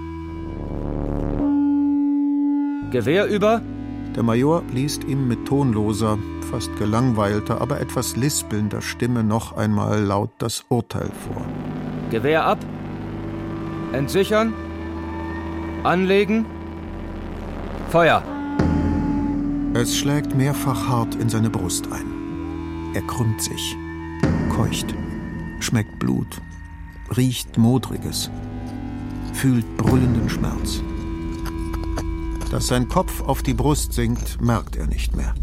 Gewehr über? Der Major liest ihm mit tonloser, fast gelangweilter, aber etwas lispelnder Stimme noch einmal laut das Urteil vor. Gewehr ab. Entsichern. Anlegen. Feuer. Es schlägt mehrfach hart in seine Brust ein. Er krümmt sich, keucht, schmeckt Blut, riecht Modriges, fühlt brüllenden Schmerz. Dass sein Kopf auf die Brust sinkt, merkt er nicht mehr.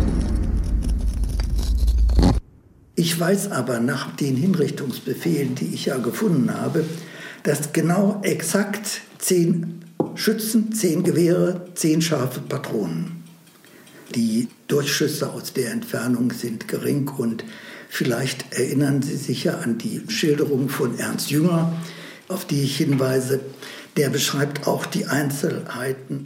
Ich weiß aber nach den Hinrichtungsbefehlen, die ich ja gefunden habe, dass genau exakt 10 Schützen, 10 Gewehre, 10 scharfe Patronen. Die Durchschüsse aus der Entfernung sind gering und vielleicht erinnern Sie sich ja an die Schilderung von Ernst Jünger, auf die ich hinweise. Der beschreibt auch die Einzelheiten.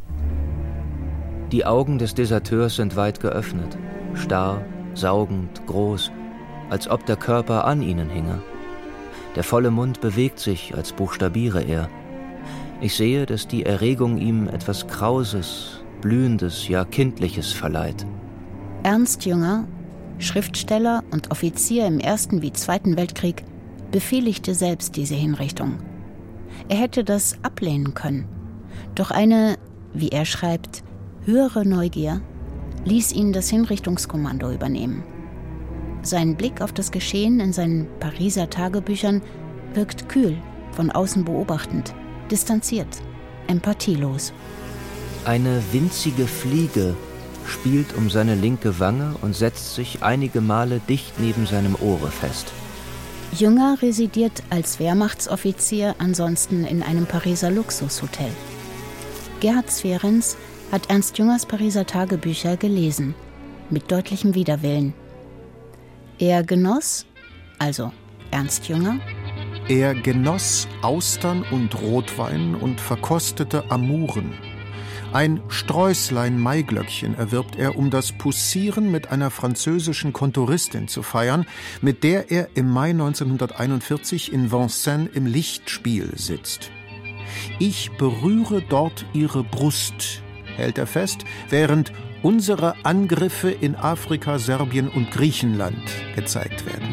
Die Augen des Deserteurs sind weit geöffnet, starr, saugend, groß, als ob der Körper an ihnen hinge. Der volle Mund bewegt sich, als buchstabiere er. Ich sehe, dass die Erregung ihm etwas Krauses, Blühendes, ja Kindliches verleiht. Ernst Jünger, Schriftsteller und Offizier im Ersten wie Zweiten Weltkrieg, befehligte selbst diese Hinrichtung. Er hätte das ablehnen können. Doch eine, wie er schreibt, höhere Neugier ließ ihn das Hinrichtungskommando übernehmen. Sein Blick auf das Geschehen in seinen Pariser Tagebüchern wirkt kühl, von außen beobachtend, distanziert, empathielos. Eine winzige Fliege spielt um seine linke Wange und setzt sich einige Male dicht neben seinem Ohre fest. Jünger residiert als Wehrmachtsoffizier ansonsten in einem Pariser Luxushotel. Gerhard Sferens hat Ernst Jüngers Pariser Tagebücher gelesen, mit deutlichem Widerwillen. Er genoss, also Ernst Jünger, er genoss Austern und Rotwein und verkostete Amuren. Ein Sträußlein Maiglöckchen erwirbt er, um das Poussieren mit einer französischen Kontoristin zu feiern, mit der er im Mai 1941 in Vincennes im Lichtspiel sitzt. Ich berühre dort ihre Brust, hält er fest, während unsere Angriffe in Afrika, Serbien und Griechenland gezeigt werden.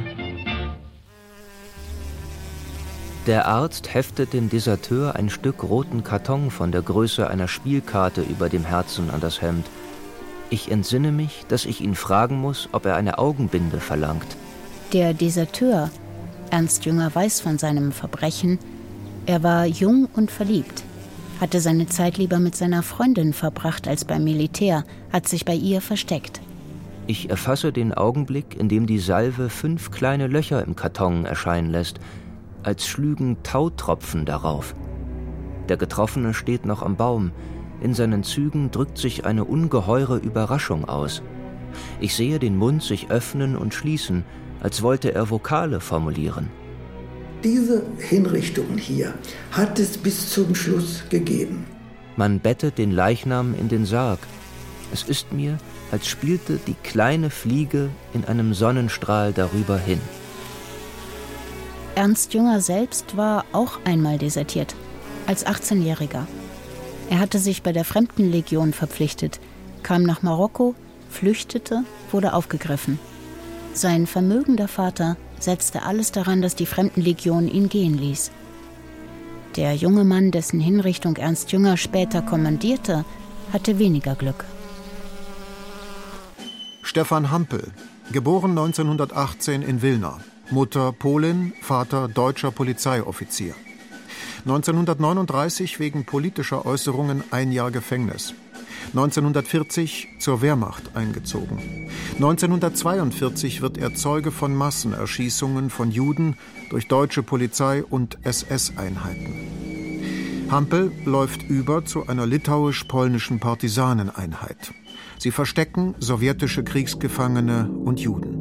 Der Arzt heftet dem Deserteur ein Stück roten Karton von der Größe einer Spielkarte über dem Herzen an das Hemd. Ich entsinne mich, dass ich ihn fragen muss, ob er eine Augenbinde verlangt. Der Deserteur, Ernst Jünger, weiß von seinem Verbrechen. Er war jung und verliebt, hatte seine Zeit lieber mit seiner Freundin verbracht als beim Militär, hat sich bei ihr versteckt. Ich erfasse den Augenblick, in dem die Salve 5 kleine Löcher im Karton erscheinen lässt, als schlügen Tautropfen darauf. Der Getroffene steht noch am Baum. In seinen Zügen drückt sich eine ungeheure Überraschung aus. Ich sehe den Mund sich öffnen und schließen, als wollte er Vokale formulieren. Diese Hinrichtung hier hat es bis zum Schluss gegeben. Man bettet den Leichnam in den Sarg. Es ist mir, als spielte die kleine Fliege in einem Sonnenstrahl darüber hin. Ernst Jünger selbst war auch einmal desertiert, als 18-Jähriger. Er hatte sich bei der Fremdenlegion verpflichtet, kam nach Marokko, flüchtete, wurde aufgegriffen. Sein vermögender Vater setzte alles daran, dass die Fremdenlegion ihn gehen ließ. Der junge Mann, dessen Hinrichtung Ernst Jünger später kommandierte, hatte weniger Glück. Stefan Hampel, geboren 1918 in Wilna. Mutter Polin, Vater deutscher Polizeioffizier. 1939 wegen politischer Äußerungen 1 Jahr Gefängnis. 1940 zur Wehrmacht eingezogen. 1942 wird er Zeuge von Massenerschießungen von Juden durch deutsche Polizei und SS-Einheiten. Hampel läuft über zu einer litauisch-polnischen Partisaneneinheit. Sie verstecken sowjetische Kriegsgefangene und Juden.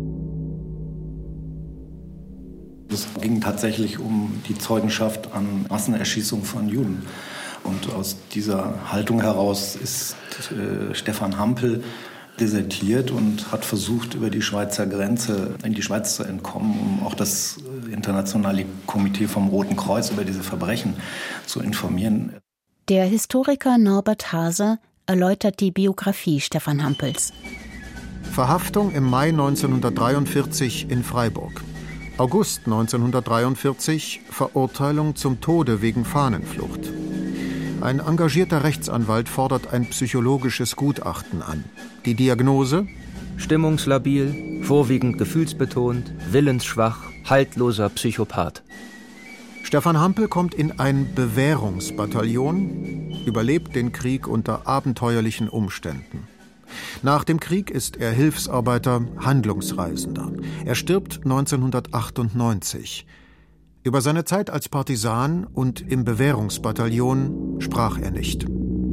Es ging tatsächlich um die Zeugenschaft an Massenerschießungen von Juden. Und aus dieser Haltung heraus ist Stefan Hampel desertiert und hat versucht, über die Schweizer Grenze in die Schweiz zu entkommen, um auch das internationale Komitee vom Roten Kreuz über diese Verbrechen zu informieren. Der Historiker Norbert Hase erläutert die Biografie Stefan Hampels. Verhaftung im Mai 1943 in Freiburg. August 1943 Verurteilung zum Tode wegen Fahnenflucht. Ein engagierter Rechtsanwalt fordert ein psychologisches Gutachten an. Die Diagnose? Stimmungslabil, vorwiegend gefühlsbetont, willensschwach, haltloser Psychopath. Stefan Hampel kommt in ein Bewährungsbataillon, überlebt den Krieg unter abenteuerlichen Umständen. Nach dem Krieg ist er Hilfsarbeiter, Handlungsreisender. Er stirbt 1998. Über seine Zeit als Partisan und im Bewährungsbataillon sprach er nicht.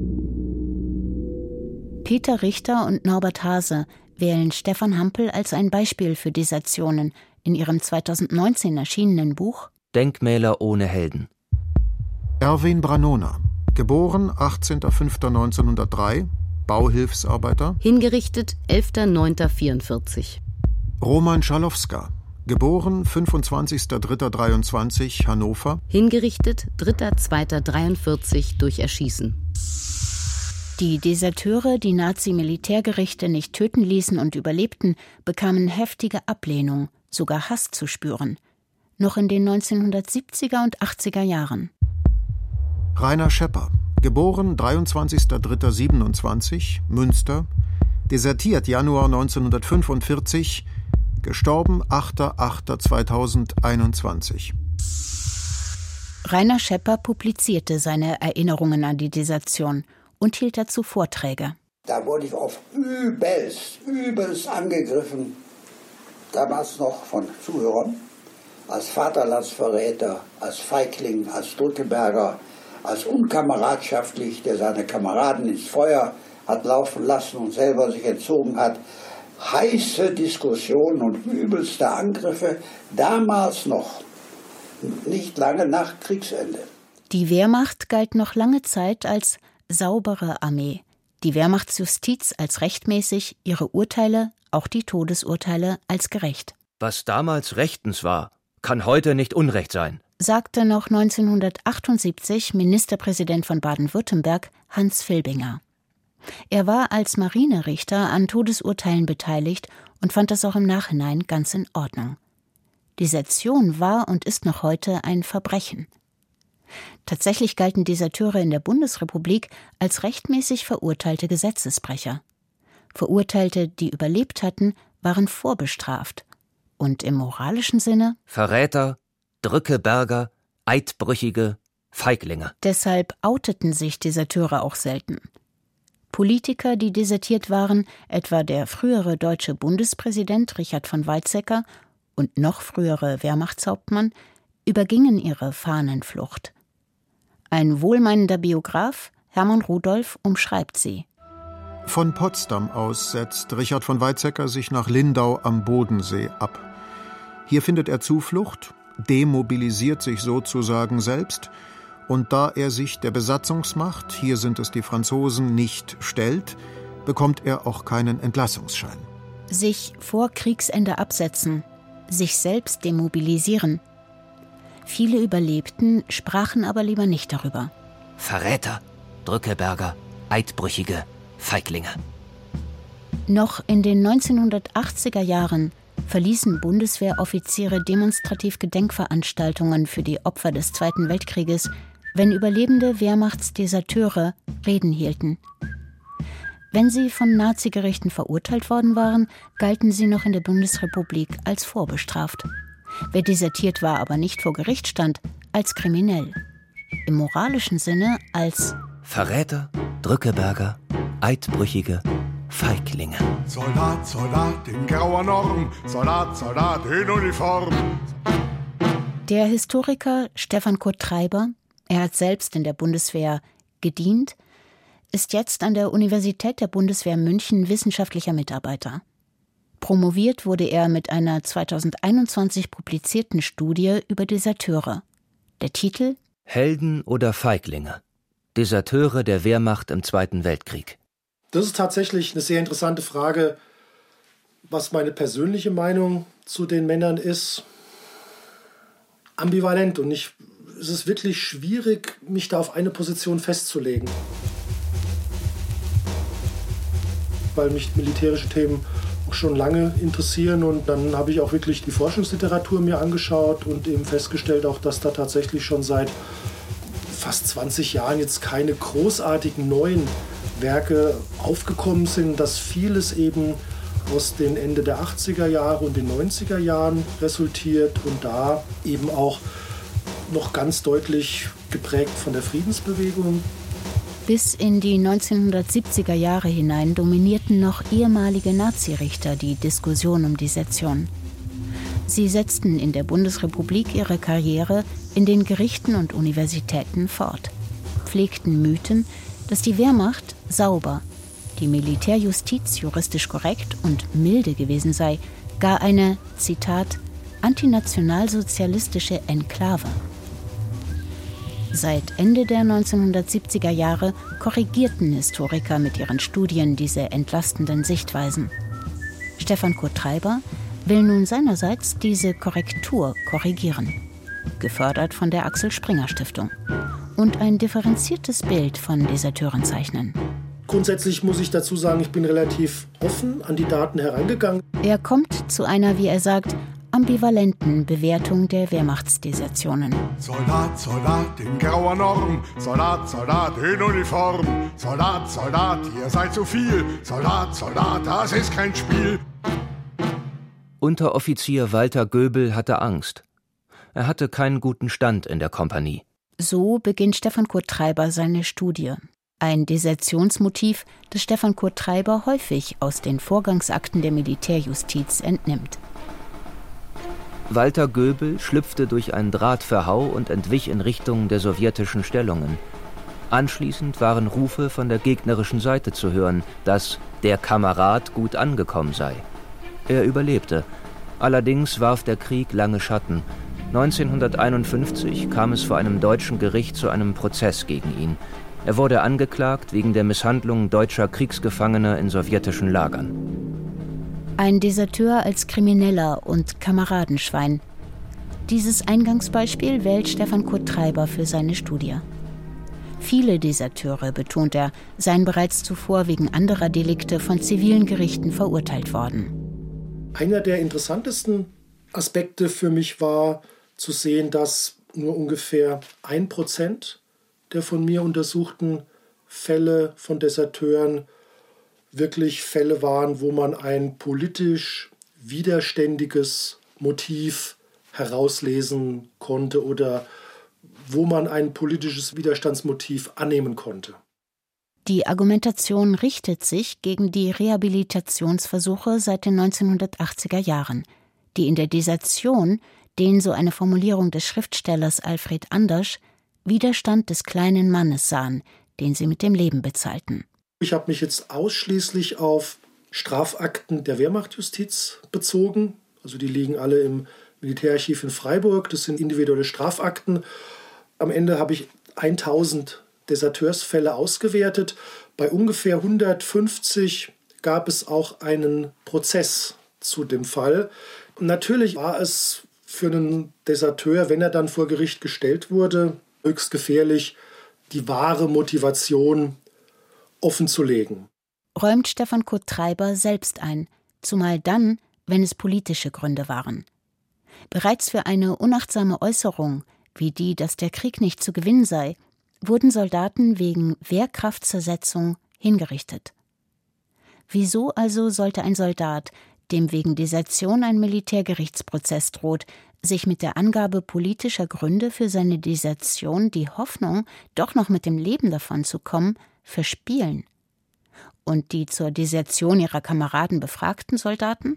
Peter Richter und Norbert Hase wählen Stefan Hampel als ein Beispiel für Desertionen in ihrem 2019 erschienenen Buch Denkmäler ohne Helden. Erwin Branona, geboren 18.05.1903, Bauhilfsarbeiter. Hingerichtet 11.09.44. Roman Schalowska, geboren 25.03.23, Hannover. Hingerichtet 3.02.43 durch Erschießen. Die Deserteure, die Nazi-Militärgerichte nicht töten ließen und überlebten, bekamen heftige Ablehnung, sogar Hass zu spüren. Noch in den 1970er und 80er Jahren. Rainer Schepper, geboren 23.03.27, Münster, desertiert Januar 1945, gestorben 8.08.2021. Rainer Schepper publizierte seine Erinnerungen an die Desertion und hielt dazu Vorträge. Da wurde ich oft übelst angegriffen, damals noch von Zuhörern, als Vaterlandsverräter, als Feigling, als Drückeberger, als unkameradschaftlich, der seine Kameraden ins Feuer hat laufen lassen und selber sich entzogen hat. Heiße Diskussionen und übelste Angriffe, damals noch, nicht lange nach Kriegsende. Die Wehrmacht galt noch lange Zeit als saubere Armee, die Wehrmachtsjustiz als rechtmäßig, ihre Urteile, auch die Todesurteile, als gerecht. Was damals rechtens war, kann heute nicht Unrecht sein, sagte noch 1978 Ministerpräsident von Baden-Württemberg Hans Filbinger. Er war als Marinerichter an Todesurteilen beteiligt und fand das auch im Nachhinein ganz in Ordnung. Desertion war und ist noch heute ein Verbrechen. Tatsächlich galten Deserteure in der Bundesrepublik als rechtmäßig verurteilte Gesetzesbrecher. Verurteilte, die überlebt hatten, waren vorbestraft. Und im moralischen Sinne Verräter, Drückeberger, Eidbrüchige, Feiglinge. Deshalb outeten sich Deserteure auch selten. Politiker, die desertiert waren, etwa der frühere deutsche Bundespräsident Richard von Weizsäcker und noch frühere Wehrmachtshauptmann, übergingen ihre Fahnenflucht. Ein wohlmeinender Biograf, Hermann Rudolph, umschreibt sie. Von Potsdam aus setzt Richard von Weizsäcker sich nach Lindau am Bodensee ab. Hier findet er Zuflucht, demobilisiert sich sozusagen selbst, und da er sich der Besatzungsmacht, hier sind es die Franzosen, nicht stellt, bekommt er auch keinen Entlassungsschein. Sich vor Kriegsende absetzen, sich selbst demobilisieren. Viele Überlebten sprachen aber lieber nicht darüber. Verräter, Drückeberger, Eidbrüchige, Feiglinge. Noch in den 1980er Jahren verließen Bundeswehroffiziere demonstrativ Gedenkveranstaltungen für die Opfer des Zweiten Weltkrieges, wenn überlebende Wehrmachtsdeserteure Reden hielten. Wenn sie von Nazigerichten verurteilt worden waren, galten sie noch in der Bundesrepublik als vorbestraft. Wer desertiert war, aber nicht vor Gericht stand, als kriminell. Im moralischen Sinne als Verräter, Drückeberger, Eidbrüchige, Feiglinge. Soldat, Soldat in grauer Norm, Soldat, Soldat in Uniform. Der Historiker Stefan Kurt Treiber, er hat selbst in der Bundeswehr gedient, ist jetzt an der Universität der Bundeswehr München wissenschaftlicher Mitarbeiter. Promoviert wurde er mit einer 2021 publizierten Studie über Deserteure. Der Titel: Helden oder Feiglinge? Deserteure der Wehrmacht im Zweiten Weltkrieg. Das ist tatsächlich eine sehr interessante Frage, was meine persönliche Meinung zu den Männern ist. Ambivalent, und es ist wirklich schwierig, mich da auf eine Position festzulegen. Weil mich militärische Themen auch schon lange interessieren, und dann habe ich auch wirklich die Forschungsliteratur mir angeschaut und eben festgestellt, auch dass da tatsächlich schon seit fast 20 Jahren jetzt keine großartigen neuen Werke aufgekommen sind, dass vieles eben aus den Ende der 80er Jahre und den 90er Jahren resultiert und da eben auch noch ganz deutlich geprägt von der Friedensbewegung. Bis in die 1970er Jahre hinein dominierten noch ehemalige Nazirichter die Diskussion um Desertion. Sie setzten in der Bundesrepublik ihre Karriere in den Gerichten und Universitäten fort, pflegten Mythen, dass die Wehrmacht sauber, die Militärjustiz juristisch korrekt und milde gewesen sei, gar eine, Zitat, antinationalsozialistische Enklave. Seit Ende der 1970er Jahre korrigierten Historiker mit ihren Studien diese entlastenden Sichtweisen. Stefan Kurt Treiber will nun seinerseits diese Korrektur korrigieren, gefördert von der Axel Springer Stiftung, und ein differenziertes Bild von Deserteuren zeichnen. Grundsätzlich muss ich dazu sagen, ich bin relativ offen an die Daten herangegangen. Er kommt zu einer, wie er sagt, ambivalenten Bewertung der Wehrmachtsdesertionen. Soldat, Soldat in grauer Norm, Soldat, Soldat in Uniform, Soldat, Soldat, ihr seid zu viel, Soldat, Soldat, das ist kein Spiel. Unteroffizier Walter Göbel hatte Angst. Er hatte keinen guten Stand in der Kompanie. So beginnt Stefan Kurt Treiber seine Studie. Ein Desertionsmotiv, das Stefan Kurt Treiber häufig aus den Vorgangsakten der Militärjustiz entnimmt. Walter Göbel schlüpfte durch ein Drahtverhau und entwich in Richtung der sowjetischen Stellungen. Anschließend waren Rufe von der gegnerischen Seite zu hören, dass der Kamerad gut angekommen sei. Er überlebte. Allerdings warf der Krieg lange Schatten. 1951 kam es vor einem deutschen Gericht zu einem Prozess gegen ihn. Er wurde angeklagt wegen der Misshandlung deutscher Kriegsgefangener in sowjetischen Lagern. Ein Deserteur als Krimineller und Kameradenschwein. Dieses Eingangsbeispiel wählt Stefan Kurt Treiber für seine Studie. Viele Deserteure, betont er, seien bereits zuvor wegen anderer Delikte von zivilen Gerichten verurteilt worden. Einer der interessantesten Aspekte für mich war zu sehen, dass nur ungefähr 1% der von mir untersuchten Fälle von Deserteuren wirklich Fälle waren, wo man ein politisch widerständiges Motiv herauslesen konnte oder wo man ein politisches Widerstandsmotiv annehmen konnte. Die Argumentation richtet sich gegen die Rehabilitationsversuche seit den 1980er Jahren, die in der Desertion, den so eine Formulierung des Schriftstellers Alfred Andersch, Widerstand des kleinen Mannes sahen, den sie mit dem Leben bezahlten. Ich habe mich jetzt ausschließlich auf Strafakten der Wehrmachtjustiz bezogen. Also die liegen alle im Militärarchiv in Freiburg. Das sind individuelle Strafakten. Am Ende habe ich 1000 Deserteursfälle ausgewertet. Bei ungefähr 150 gab es auch einen Prozess zu dem Fall. Und natürlich war es für einen Deserteur, wenn er dann vor Gericht gestellt wurde, höchst gefährlich, die wahre Motivation offenzulegen. Räumt Stefan Kurt Treiber selbst ein, zumal dann, wenn es politische Gründe waren. Bereits für eine unachtsame Äußerung, wie die, dass der Krieg nicht zu gewinnen sei, wurden Soldaten wegen Wehrkraftzersetzung hingerichtet. Wieso also sollte ein Soldat, dem wegen Desertion ein Militärgerichtsprozess droht, sich mit der Angabe politischer Gründe für seine Desertion die Hoffnung, doch noch mit dem Leben davonzukommen, verspielen? Und die zur Desertion ihrer Kameraden befragten Soldaten?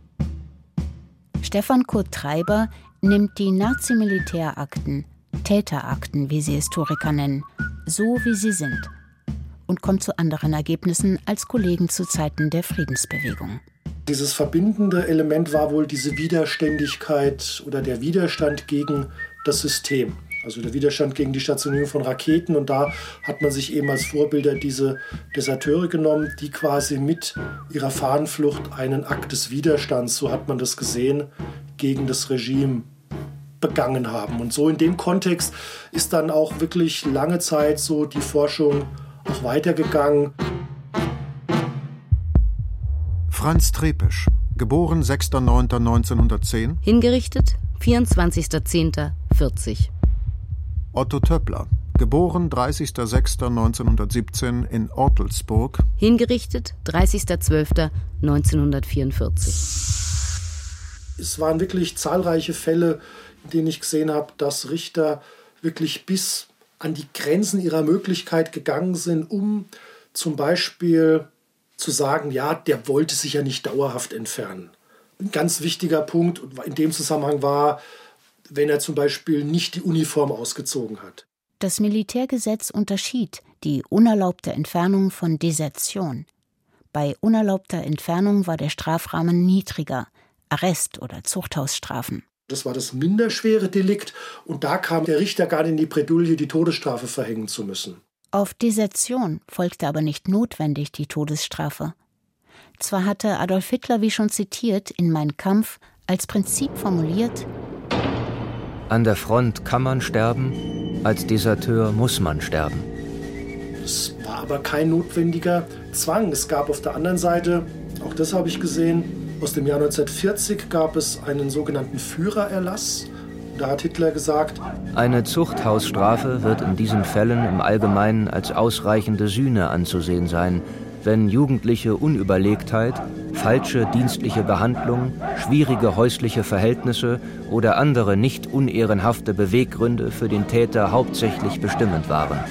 Stefan Kurt Treiber nimmt die Nazi-Militärakten, Täterakten, wie sie Historiker nennen, so wie sie sind, und kommt zu anderen Ergebnissen als Kollegen zu Zeiten der Friedensbewegung. Dieses verbindende Element war wohl diese Widerständigkeit oder der Widerstand gegen das System. Also der Widerstand gegen die Stationierung von Raketen. Und da hat man sich eben als Vorbilder diese Deserteure genommen, die quasi mit ihrer Fahnenflucht einen Akt des Widerstands, so hat man das gesehen, gegen das Regime begangen haben. Und so in dem Kontext ist dann auch wirklich lange Zeit so die Forschung auch weitergegangen. Franz Trepesch, geboren 6.9.1910. Hingerichtet 24.10.40. Otto Töppler, geboren 30.06.1917 in Ortelsburg. Hingerichtet 30.12.1944. Es waren wirklich zahlreiche Fälle, in denen ich gesehen habe, dass Richter wirklich bis an die Grenzen ihrer Möglichkeit gegangen sind, um zum Beispiel zu sagen, ja, der wollte sich ja nicht dauerhaft entfernen. Ein ganz wichtiger Punkt in dem Zusammenhang war, wenn er zum Beispiel nicht die Uniform ausgezogen hat. Das Militärgesetz unterschied die unerlaubte Entfernung von Desertion. Bei unerlaubter Entfernung war der Strafrahmen niedriger, Arrest- oder Zuchthausstrafen. Das war das minderschwere Delikt und da kam der Richter gar nicht in die Bredouille, die Todesstrafe verhängen zu müssen. Auf Desertion folgte aber nicht notwendig die Todesstrafe. Zwar hatte Adolf Hitler, wie schon zitiert, in Mein Kampf als Prinzip formuliert: An der Front kann man sterben, als Deserteur muss man sterben. Es war aber kein notwendiger Zwang. Es gab auf der anderen Seite, auch das habe ich gesehen, aus dem Jahr 1940 gab es einen sogenannten Führererlass. Da hat Hitler gesagt: Eine Zuchthausstrafe wird in diesen Fällen im Allgemeinen als ausreichende Sühne anzusehen sein, wenn jugendliche Unüberlegtheit, falsche dienstliche Behandlung, schwierige häusliche Verhältnisse oder andere nicht unehrenhafte Beweggründe für den Täter hauptsächlich bestimmend waren.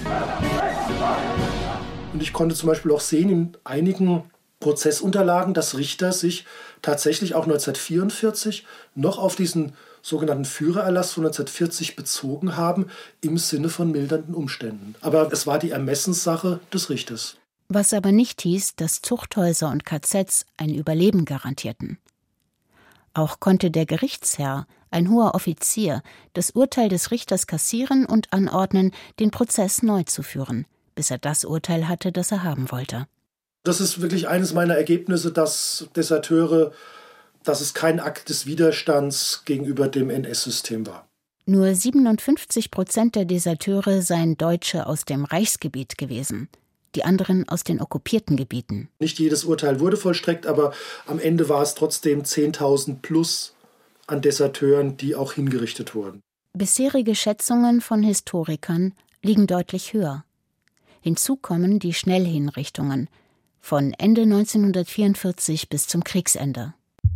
Und ich konnte zum Beispiel auch sehen in einigen Prozessunterlagen, dass Richter sich tatsächlich auch 1944 noch auf diesen sogenannten Führererlass von 1940 bezogen haben, im Sinne von mildernden Umständen. Aber es war die Ermessenssache des Richters. Was aber nicht hieß, dass Zuchthäuser und KZs ein Überleben garantierten. Auch konnte der Gerichtsherr, ein hoher Offizier, das Urteil des Richters kassieren und anordnen, den Prozess neu zu führen, bis er das Urteil hatte, das er haben wollte. Das ist wirklich eines meiner Ergebnisse, dass Deserteure, dass es kein Akt des Widerstands gegenüber dem NS-System war. Nur 57% der Deserteure seien Deutsche aus dem Reichsgebiet gewesen, die anderen aus den okkupierten Gebieten. Nicht jedes Urteil wurde vollstreckt, aber am Ende war es trotzdem 10.000 plus an Deserteuren, die auch hingerichtet wurden. Bisherige Schätzungen von Historikern liegen deutlich höher. Hinzu kommen die Schnellhinrichtungen von Ende 1944 bis zum Kriegsende.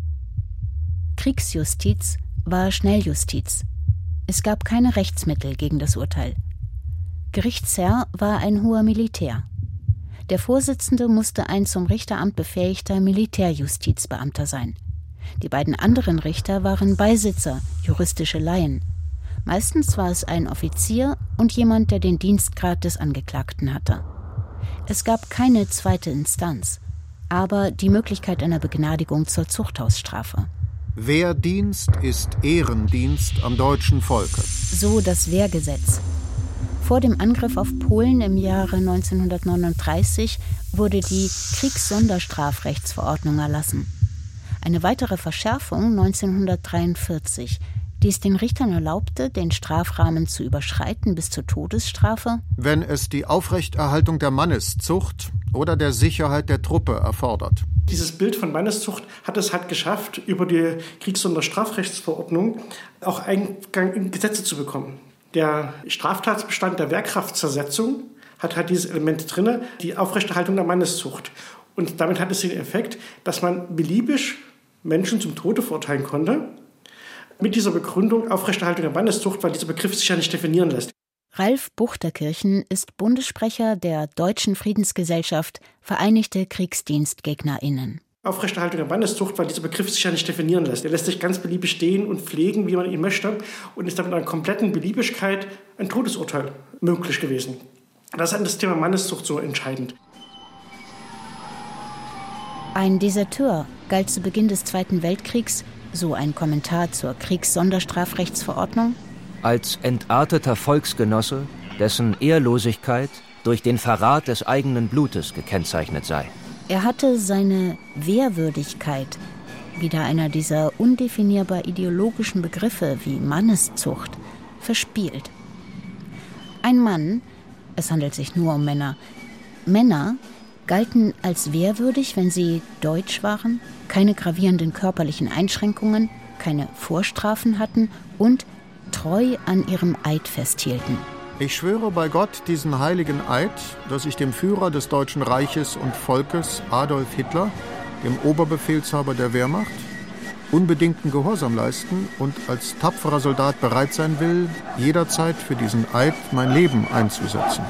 Kriegsjustiz war Schnelljustiz. Es gab keine Rechtsmittel gegen das Urteil. Gerichtsherr war ein hoher Militär. Der Vorsitzende musste ein zum Richteramt befähigter Militärjustizbeamter sein. Die beiden anderen Richter waren Beisitzer, juristische Laien. Meistens war es ein Offizier und jemand, der den Dienstgrad des Angeklagten hatte. Es gab keine zweite Instanz, aber die Möglichkeit einer Begnadigung zur Zuchthausstrafe. Wehrdienst ist Ehrendienst am deutschen Volke. So das Wehrgesetz. Vor dem Angriff auf Polen im Jahre 1939 wurde die Kriegssonderstrafrechtsverordnung erlassen. Eine weitere Verschärfung 1943, die es den Richtern erlaubte, den Strafrahmen zu überschreiten bis zur Todesstrafe, wenn es die Aufrechterhaltung der Manneszucht oder der Sicherheit der Truppe erfordert. Dieses Bild von Manneszucht hat es halt geschafft, über die Kriegssonderstrafrechtsverordnung auch Eingang in Gesetze zu bekommen. Der Straftatbestand der Wehrkraftzersetzung hat halt dieses Element drin, die Aufrechterhaltung der Manneszucht. Und damit hat es den Effekt, dass man beliebig Menschen zum Tode verurteilen konnte, mit dieser Begründung Aufrechterhaltung der Manneszucht, weil dieser Begriff sich ja nicht definieren lässt. Ralf Buchterkirchen ist Bundessprecher der Deutschen Friedensgesellschaft Vereinigte KriegsdienstgegnerInnen. Aufrechterhaltung der Manneszucht, weil dieser Begriff sich ja nicht definieren lässt. Er lässt sich ganz beliebig stehen und pflegen, wie man ihn möchte, und ist damit in einer kompletten Beliebigkeit ein Todesurteil möglich gewesen. Das ist an das Thema Manneszucht so entscheidend. Ein Deserteur galt zu Beginn des Zweiten Weltkriegs, so ein Kommentar zur Kriegssonderstrafrechtsverordnung, als entarteter Volksgenosse, dessen Ehrlosigkeit durch den Verrat des eigenen Blutes gekennzeichnet sei. Er hatte seine Wehrwürdigkeit, wieder einer dieser undefinierbar ideologischen Begriffe wie Manneszucht, verspielt. Ein Mann, es handelt sich nur um Männer, Männer galten als wehrwürdig, wenn sie deutsch waren, keine gravierenden körperlichen Einschränkungen, keine Vorstrafen hatten und treu an ihrem Eid festhielten. Ich schwöre bei Gott diesen heiligen Eid, dass ich dem Führer des Deutschen Reiches und Volkes, Adolf Hitler, dem Oberbefehlshaber der Wehrmacht, unbedingten Gehorsam leisten und als tapferer Soldat bereit sein will, jederzeit für diesen Eid mein Leben einzusetzen.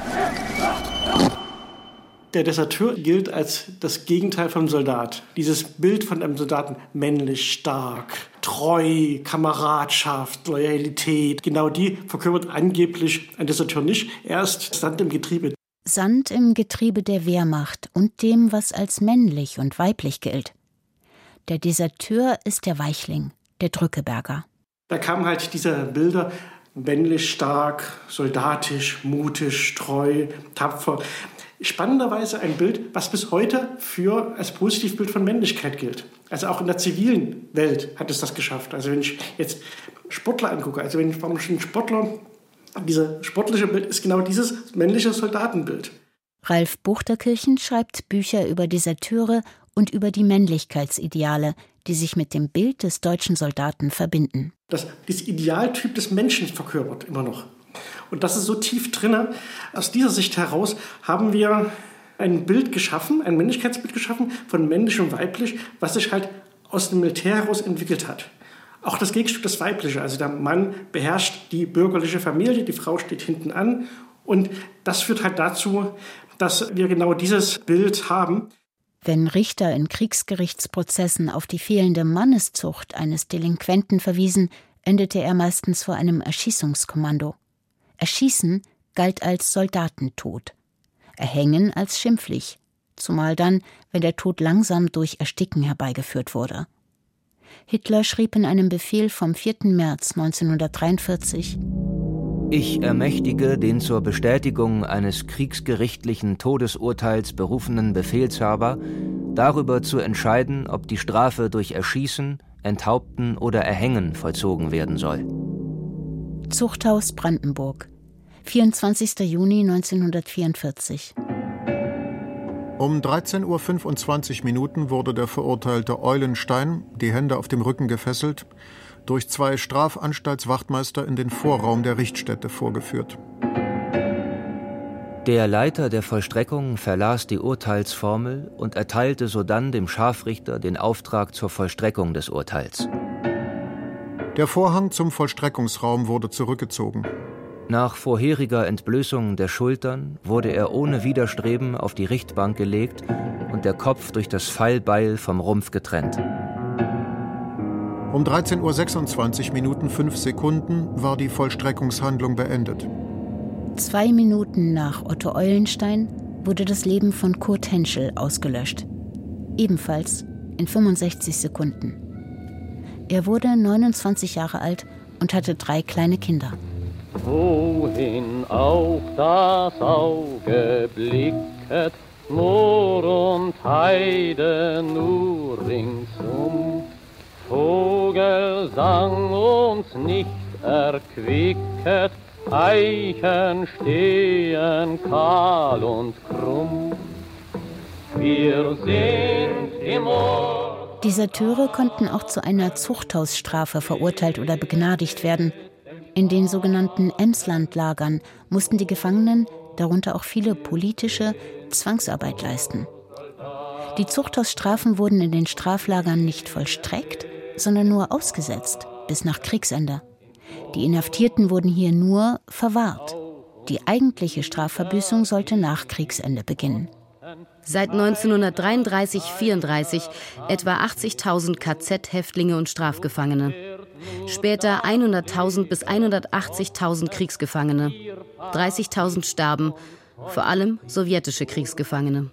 Der Deserteur gilt als das Gegenteil vom Soldat. Dieses Bild von einem Soldaten, männlich, stark, treu, Kameradschaft, Loyalität, genau die verkörpert angeblich ein Deserteur nicht. Er ist Sand im Getriebe. Sand im Getriebe der Wehrmacht und dem, was als männlich und weiblich gilt. Der Deserteur ist der Weichling, der Drückeberger. Da kamen halt diese Bilder, männlich, stark, soldatisch, mutig, treu, tapfer. Spannenderweise ein Bild, was bis heute als Positivbild von Männlichkeit gilt. Also auch in der zivilen Welt hat es das geschafft. Also wenn ich jetzt Sportler angucke, also wenn ich einen Sportler, dieses sportliche Bild ist genau dieses männliche Soldatenbild. Ralf Buchterkirchen schreibt Bücher über Deserteure und über die Männlichkeitsideale, die sich mit dem Bild des deutschen Soldaten verbinden. Das Idealtyp des Menschen verkörpert immer noch. Und das ist so tief drin. Aus dieser Sicht heraus haben wir ein Bild geschaffen, ein Männlichkeitsbild geschaffen von männlich und weiblich, was sich halt aus dem Militär heraus entwickelt hat. Auch das Gegenstück das Weibliche, also der Mann beherrscht die bürgerliche Familie, die Frau steht hinten an. Und das führt halt dazu, dass wir genau dieses Bild haben. Wenn Richter in Kriegsgerichtsprozessen auf die fehlende Manneszucht eines Delinquenten verwiesen, endete er meistens vor einem Erschießungskommando. Erschießen galt als Soldatentod, Erhängen als schimpflich, zumal dann, wenn der Tod langsam durch Ersticken herbeigeführt wurde. Hitler schrieb in einem Befehl vom 4. März 1943: Ich ermächtige den zur Bestätigung eines kriegsgerichtlichen Todesurteils berufenen Befehlshaber, darüber zu entscheiden, ob die Strafe durch Erschießen, Enthaupten oder Erhängen vollzogen werden soll. Zuchthaus Brandenburg, 24. Juni 1944. Um 13:25 Uhr wurde der Verurteilte Eulenstein, die Hände auf dem Rücken gefesselt, durch 2 Strafanstaltswachtmeister in den Vorraum der Richtstätte vorgeführt. Der Leiter der Vollstreckung verlas die Urteilsformel und erteilte sodann dem Scharfrichter den Auftrag zur Vollstreckung des Urteils. Der Vorhang zum Vollstreckungsraum wurde zurückgezogen. Nach vorheriger Entblößung der Schultern wurde er ohne Widerstreben auf die Richtbank gelegt und der Kopf durch das Pfeilbeil vom Rumpf getrennt. Um 13:26 5 Sekunden war die Vollstreckungshandlung beendet. 2 Minuten nach Otto Eulenstein wurde das Leben von Kurt Henschel ausgelöscht. Ebenfalls in 65 Sekunden. Er wurde 29 Jahre alt und hatte 3 kleine Kinder. Wohin auch das Auge blicket, Moor und Heide nur ringsum. Vogelsang uns nicht erquicket, Eichen stehen kahl und krumm. Wir sind im Moor. Deserteure konnten auch zu einer Zuchthausstrafe verurteilt oder begnadigt werden. In den sogenannten Emslandlagern mussten die Gefangenen, darunter auch viele politische, Zwangsarbeit leisten. Die Zuchthausstrafen wurden in den Straflagern nicht vollstreckt, sondern nur ausgesetzt, bis nach Kriegsende. Die Inhaftierten wurden hier nur verwahrt. Die eigentliche Strafverbüßung sollte nach Kriegsende beginnen. Seit 1933/34 etwa 80.000 KZ-Häftlinge und Strafgefangene. Später 100.000 bis 180.000 Kriegsgefangene. 30.000 starben, vor allem sowjetische Kriegsgefangene.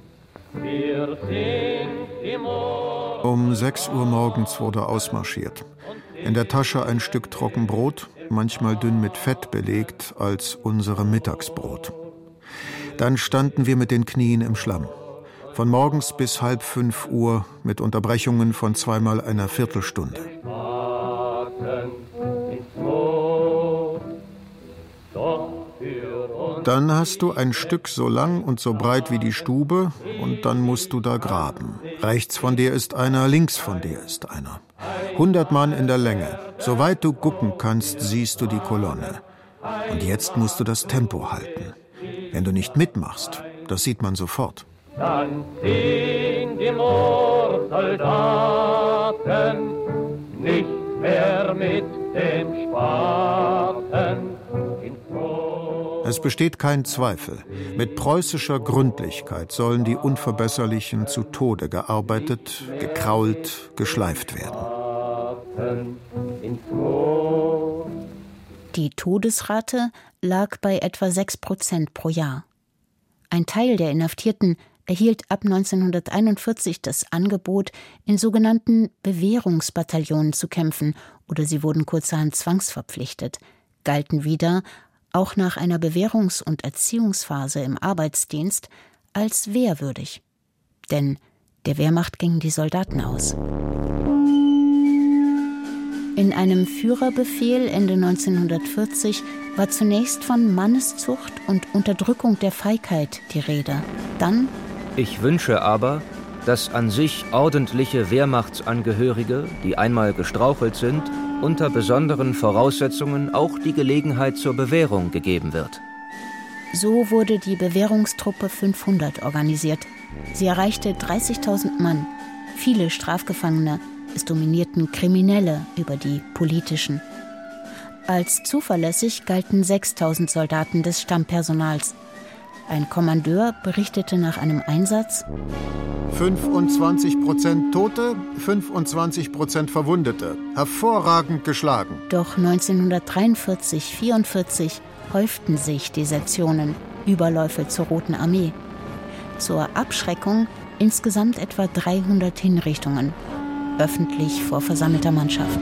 Um 6 Uhr morgens wurde ausmarschiert. In der Tasche ein Stück Trockenbrot, manchmal dünn mit Fett belegt, als unsere Mittagsbrot. Dann standen wir mit den Knien im Schlamm. Von morgens bis 4:30 Uhr mit Unterbrechungen von zweimal einer Viertelstunde. Dann hast du ein Stück so lang und so breit wie die Stube und dann musst du da graben. Rechts von dir ist einer, links von dir ist einer. 100 Mann in der Länge. Soweit du gucken kannst, siehst du die Kolonne. Und jetzt musst du das Tempo halten. Wenn du nicht mitmachst, das sieht man sofort. Dann ziehen die Moorsoldaten nicht mehr mit dem Spaten ins Moor. Es besteht kein Zweifel. Mit preußischer Gründlichkeit sollen die Unverbesserlichen zu Tode gearbeitet, gekrault, geschleift werden. Die Todesrate lag bei etwa 6% pro Jahr. Ein Teil der Inhaftierten erhielt ab 1941 das Angebot, in sogenannten Bewährungsbataillonen zu kämpfen, oder sie wurden kurzerhand zwangsverpflichtet, galten wieder, auch nach einer Bewährungs- und Erziehungsphase im Arbeitsdienst, als wehrwürdig. Denn der Wehrmacht gingen die Soldaten aus. In einem Führerbefehl Ende 1940 war zunächst von Manneszucht und Unterdrückung der Feigheit die Rede. Dann: Ich wünsche aber, dass an sich ordentliche Wehrmachtsangehörige, die einmal gestrauchelt sind, unter besonderen Voraussetzungen auch die Gelegenheit zur Bewährung gegeben wird. So wurde die Bewährungstruppe 500 organisiert. Sie erreichte 30.000 Mann, viele Strafgefangene. Es dominierten Kriminelle über die politischen. Als zuverlässig galten 6.000 Soldaten des Stammpersonals. Ein Kommandeur berichtete nach einem Einsatz: 25% Tote, 25% Verwundete. Hervorragend geschlagen. Doch 1943/44 häuften sich Desertionen, Überläufe zur Roten Armee. Zur Abschreckung insgesamt etwa 300 Hinrichtungen. Öffentlich vor versammelter Mannschaft.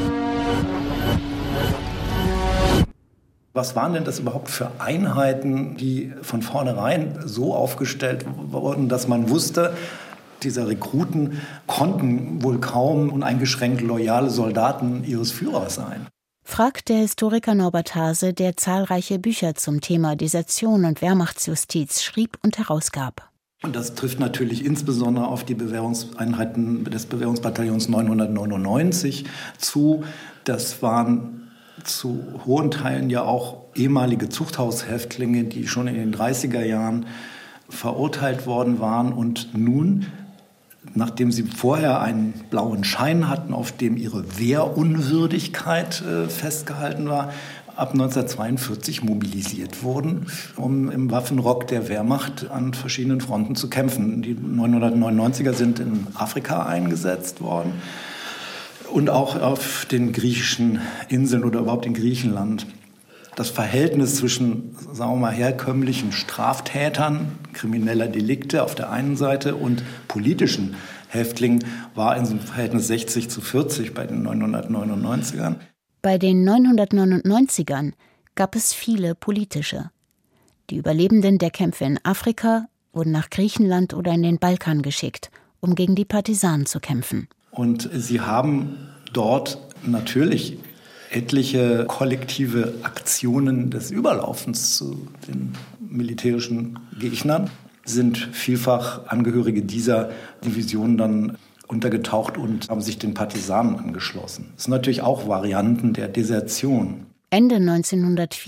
Was waren denn das überhaupt für Einheiten, die von vornherein so aufgestellt wurden, dass man wusste, diese Rekruten konnten wohl kaum uneingeschränkt loyale Soldaten ihres Führers sein? Fragt der Historiker Norbert Hase, der zahlreiche Bücher zum Thema Desertion und Wehrmachtsjustiz schrieb und herausgab. Und das trifft natürlich insbesondere auf die Bewährungseinheiten des Bewährungsbataillons 999 zu. Das waren zu hohen Teilen ja auch ehemalige Zuchthaushäftlinge, die schon in den 30er Jahren verurteilt worden waren und nun, nachdem sie vorher einen blauen Schein hatten, auf dem ihre Wehrunwürdigkeit festgehalten war, ab 1942 mobilisiert wurden, um im Waffenrock der Wehrmacht an verschiedenen Fronten zu kämpfen. Die 999er sind in Afrika eingesetzt worden und auch auf den griechischen Inseln oder überhaupt in Griechenland. Das Verhältnis zwischen, sagen wir mal, herkömmlichen Straftätern, krimineller Delikte auf der einen Seite und politischen Häftlingen war in so einem Verhältnis 60:40 bei den 999ern. Bei den 999ern gab es viele politische. Die Überlebenden der Kämpfe in Afrika wurden nach Griechenland oder in den Balkan geschickt, um gegen die Partisanen zu kämpfen. Und sie haben dort natürlich etliche kollektive Aktionen des Überlaufens zu den militärischen Gegnern, sind vielfach Angehörige dieser Division dann untergetaucht und haben sich den Partisanen angeschlossen. Das sind natürlich auch Varianten der Desertion. Ende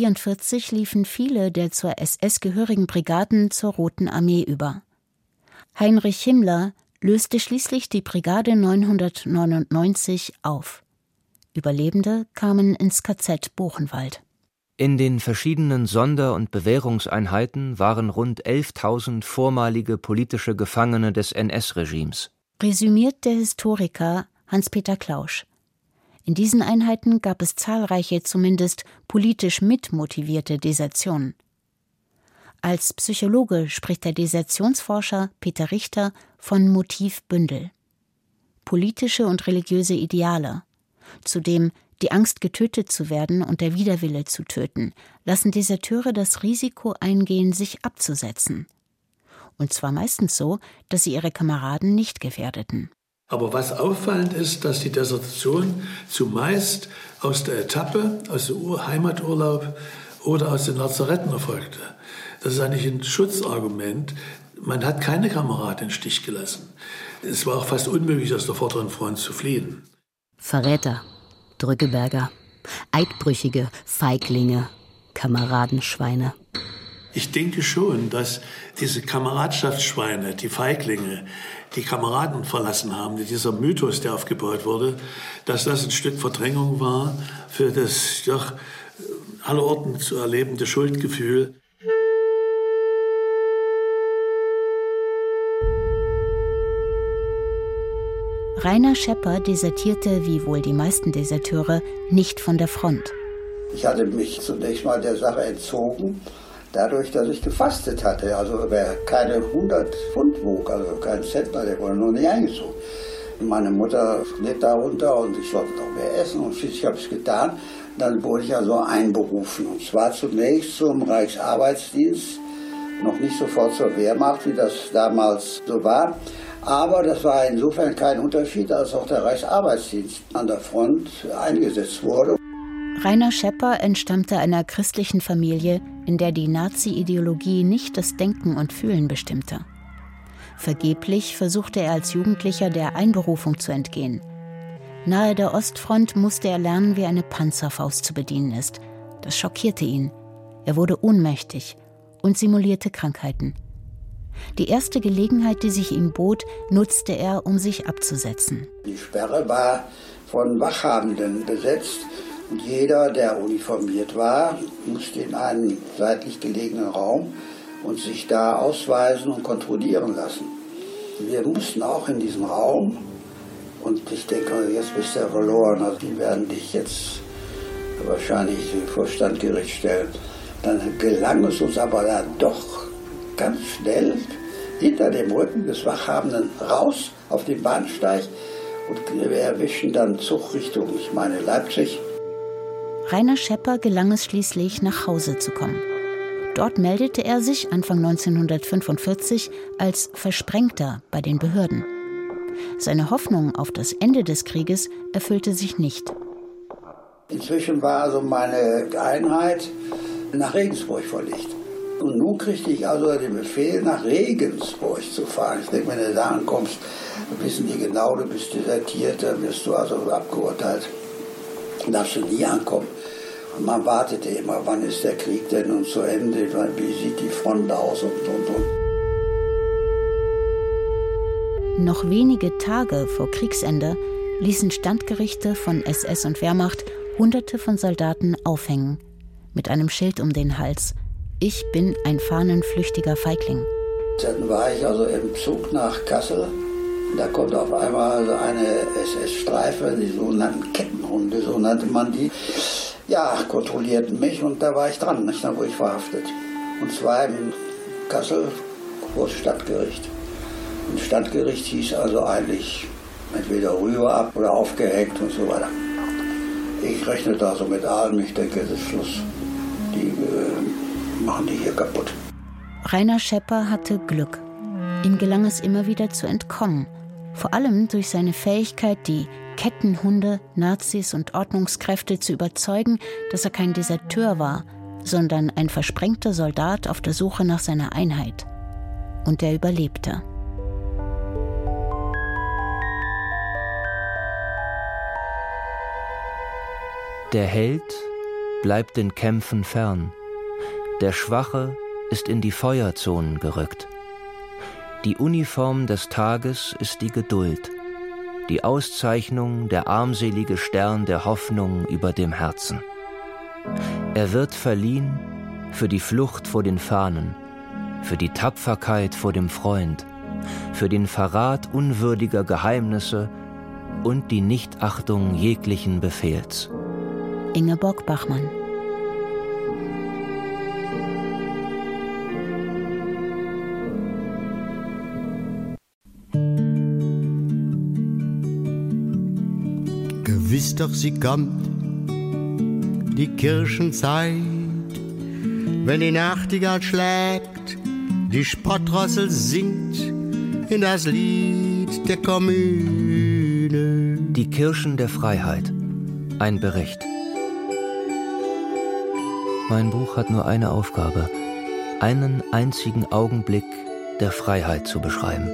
1944 liefen viele der zur SS gehörigen Brigaden zur Roten Armee über. Heinrich Himmler löste schließlich die Brigade 999 auf. Überlebende kamen ins KZ Buchenwald. In den verschiedenen Sonder- und Bewährungseinheiten waren rund 11.000 vormalige politische Gefangene des NS-Regimes. Resümiert der Historiker Hans-Peter Klausch. In diesen Einheiten gab es zahlreiche, zumindest politisch mitmotivierte Desertionen. Als Psychologe spricht der Desertionsforscher Peter Richter von Motivbündel. Politische und religiöse Ideale, zudem die Angst, getötet zu werden und der Widerwille zu töten, lassen Deserteure das Risiko eingehen, sich abzusetzen. Und zwar meistens so, dass sie ihre Kameraden nicht gefährdeten. Aber was auffallend ist, dass die Desertion zumeist aus der Etappe, aus dem Heimaturlaub oder aus den Lazaretten erfolgte. Das ist eigentlich ein Schutzargument. Man hat keine Kameraden im Stich gelassen. Es war auch fast unmöglich, aus der vorderen Front zu fliehen. Verräter, Drückeberger, Eidbrüchige, Feiglinge, Kameradenschweine. Ich denke schon, dass diese Kameradschaftsschweine, die Feiglinge, die Kameraden verlassen haben, dieser Mythos, der aufgebaut wurde, dass das ein Stück Verdrängung war für das doch allerorten zu erlebende Schuldgefühl. Rainer Schepper desertierte, wie wohl die meisten Deserteure, nicht von der Front. Ich hatte mich zunächst mal der Sache entzogen, dadurch, dass ich gefastet hatte. Also wer keine 100 Pfund wog, also kein Zentner, der wurde noch nicht eingezogen. Meine Mutter litt darunter und ich sollte noch mehr essen und schließlich habe ich es getan. Dann wurde ich also einberufen und zwar zunächst zum Reichsarbeitsdienst, noch nicht sofort zur Wehrmacht, wie das damals so war. Aber das war insofern kein Unterschied, als auch der Reichsarbeitsdienst an der Front eingesetzt wurde. Rainer Schepper entstammte einer christlichen Familie, in der die Nazi-Ideologie nicht das Denken und Fühlen bestimmte. Vergeblich versuchte er als Jugendlicher der Einberufung zu entgehen. Nahe der Ostfront musste er lernen, wie eine Panzerfaust zu bedienen ist. Das schockierte ihn. Er wurde ohnmächtig und simulierte Krankheiten. Die erste Gelegenheit, die sich ihm bot, nutzte er, um sich abzusetzen. Die Sperre war von Wachhabenden besetzt und jeder, der uniformiert war, musste in einen seitlich gelegenen Raum und sich da ausweisen und kontrollieren lassen. Wir mussten auch in diesen Raum und ich denke, jetzt bist du verloren, also die werden dich jetzt wahrscheinlich vor Standgericht stellen. Dann gelang es uns aber dann doch ganz schnell hinter dem Rücken des Wachhabenden raus auf den Bahnsteig und wir erwischen dann Zug Richtung, ich meine Leipzig. Rainer Schepper gelang es schließlich, nach Hause zu kommen. Dort meldete er sich Anfang 1945 als Versprengter bei den Behörden. Seine Hoffnung auf das Ende des Krieges erfüllte sich nicht. Inzwischen war also meine Einheit nach Regensburg verlegt. Und nun kriegte ich also den Befehl, nach Regensburg zu fahren. Ich denke, wenn du da ankommst, wissen die genau, du bist desertiert, dann wirst du also abgeurteilt. Dann darfst du nie ankommen. Und man wartete immer, wann ist der Krieg denn nun zu Ende, wie sieht die Front aus und. Noch wenige Tage vor Kriegsende ließen Standgerichte von SS und Wehrmacht Hunderte von Soldaten aufhängen, mit einem Schild um den Hals. Ich bin ein fahnenflüchtiger Feigling. Dann war ich also im Zug nach Kassel. Da kommt auf einmal eine SS-Streife, die sogenannten Kettenhunde, so nannte man die. Ja, kontrollierten mich und da war ich dran, nicht? Dann wurde ich verhaftet. Und zwar in Kassel vor das Stadtgericht. Und Stadtgericht hieß also eigentlich entweder rüber ab oder aufgehängt und so weiter. Ich rechnete also mit allem, ich denke, es ist Schluss. Die machen die hier kaputt. Rainer Schepper hatte Glück. Ihm gelang es immer wieder zu entkommen. Vor allem durch seine Fähigkeit, die Kettenhunde, Nazis und Ordnungskräfte zu überzeugen, dass er kein Deserteur war, sondern ein versprengter Soldat auf der Suche nach seiner Einheit. Und er überlebte. Der Held bleibt den Kämpfen fern. Der Schwache ist in die Feuerzonen gerückt. Die Uniform des Tages ist die Geduld, die Auszeichnung, der armselige Stern der Hoffnung über dem Herzen. Er wird verliehen für die Flucht vor den Fahnen, für die Tapferkeit vor dem Freund, für den Verrat unwürdiger Geheimnisse und die Nichtachtung jeglichen Befehls. Ingeborg Bachmann. Gewiss doch, sie kommt, die Kirchenzeit, wenn die Nachtigall schlägt, die Spottrossel singt in das Lied der Kommune. Die Kirchen der Freiheit. Ein Bericht. Mein Buch hat nur eine Aufgabe, einen einzigen Augenblick der Freiheit zu beschreiben.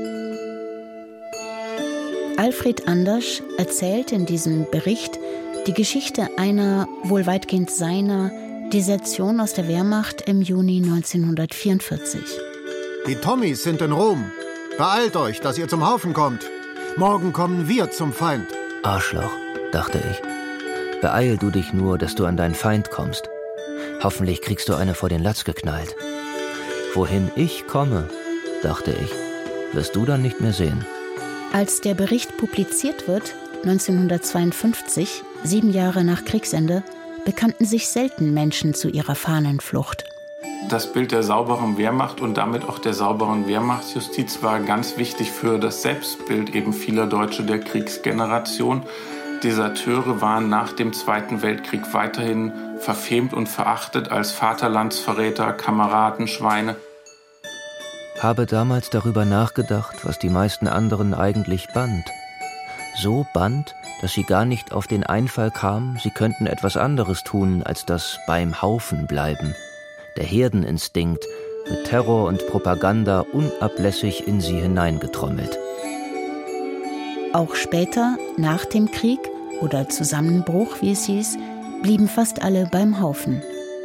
Alfred Andersch erzählt in diesem Bericht die Geschichte einer, wohl weitgehend seiner, Desertion aus der Wehrmacht im Juni 1944. Die Tommys sind in Rom. Beeilt euch, dass ihr zum Haufen kommt. Morgen kommen wir zum Feind. Arschloch, dachte ich. Beeil du dich nur, dass du an deinen Feind kommst. Hoffentlich kriegst du eine vor den Latz geknallt. Wohin ich komme, dachte ich, wirst du dann nicht mehr sehen. Als der Bericht publiziert wird, 1952, 7 Jahre nach Kriegsende, bekannten sich selten Menschen zu ihrer Fahnenflucht. Das Bild der sauberen Wehrmacht und damit auch der sauberen Wehrmachtsjustiz war ganz wichtig für das Selbstbild eben vieler Deutsche der Kriegsgeneration. Deserteure waren nach dem Zweiten Weltkrieg weiterhin verfemt und verachtet als Vaterlandsverräter, Kameradenschweine. Habe damals darüber nachgedacht, was die meisten anderen eigentlich band. So band, dass sie gar nicht auf den Einfall kamen, sie könnten etwas anderes tun, als das beim Haufen bleiben. Der Herdeninstinkt mit Terror und Propaganda unablässig in sie hineingetrommelt. Auch später, nach dem Krieg oder Zusammenbruch, wie es hieß, blieben fast alle beim Haufen.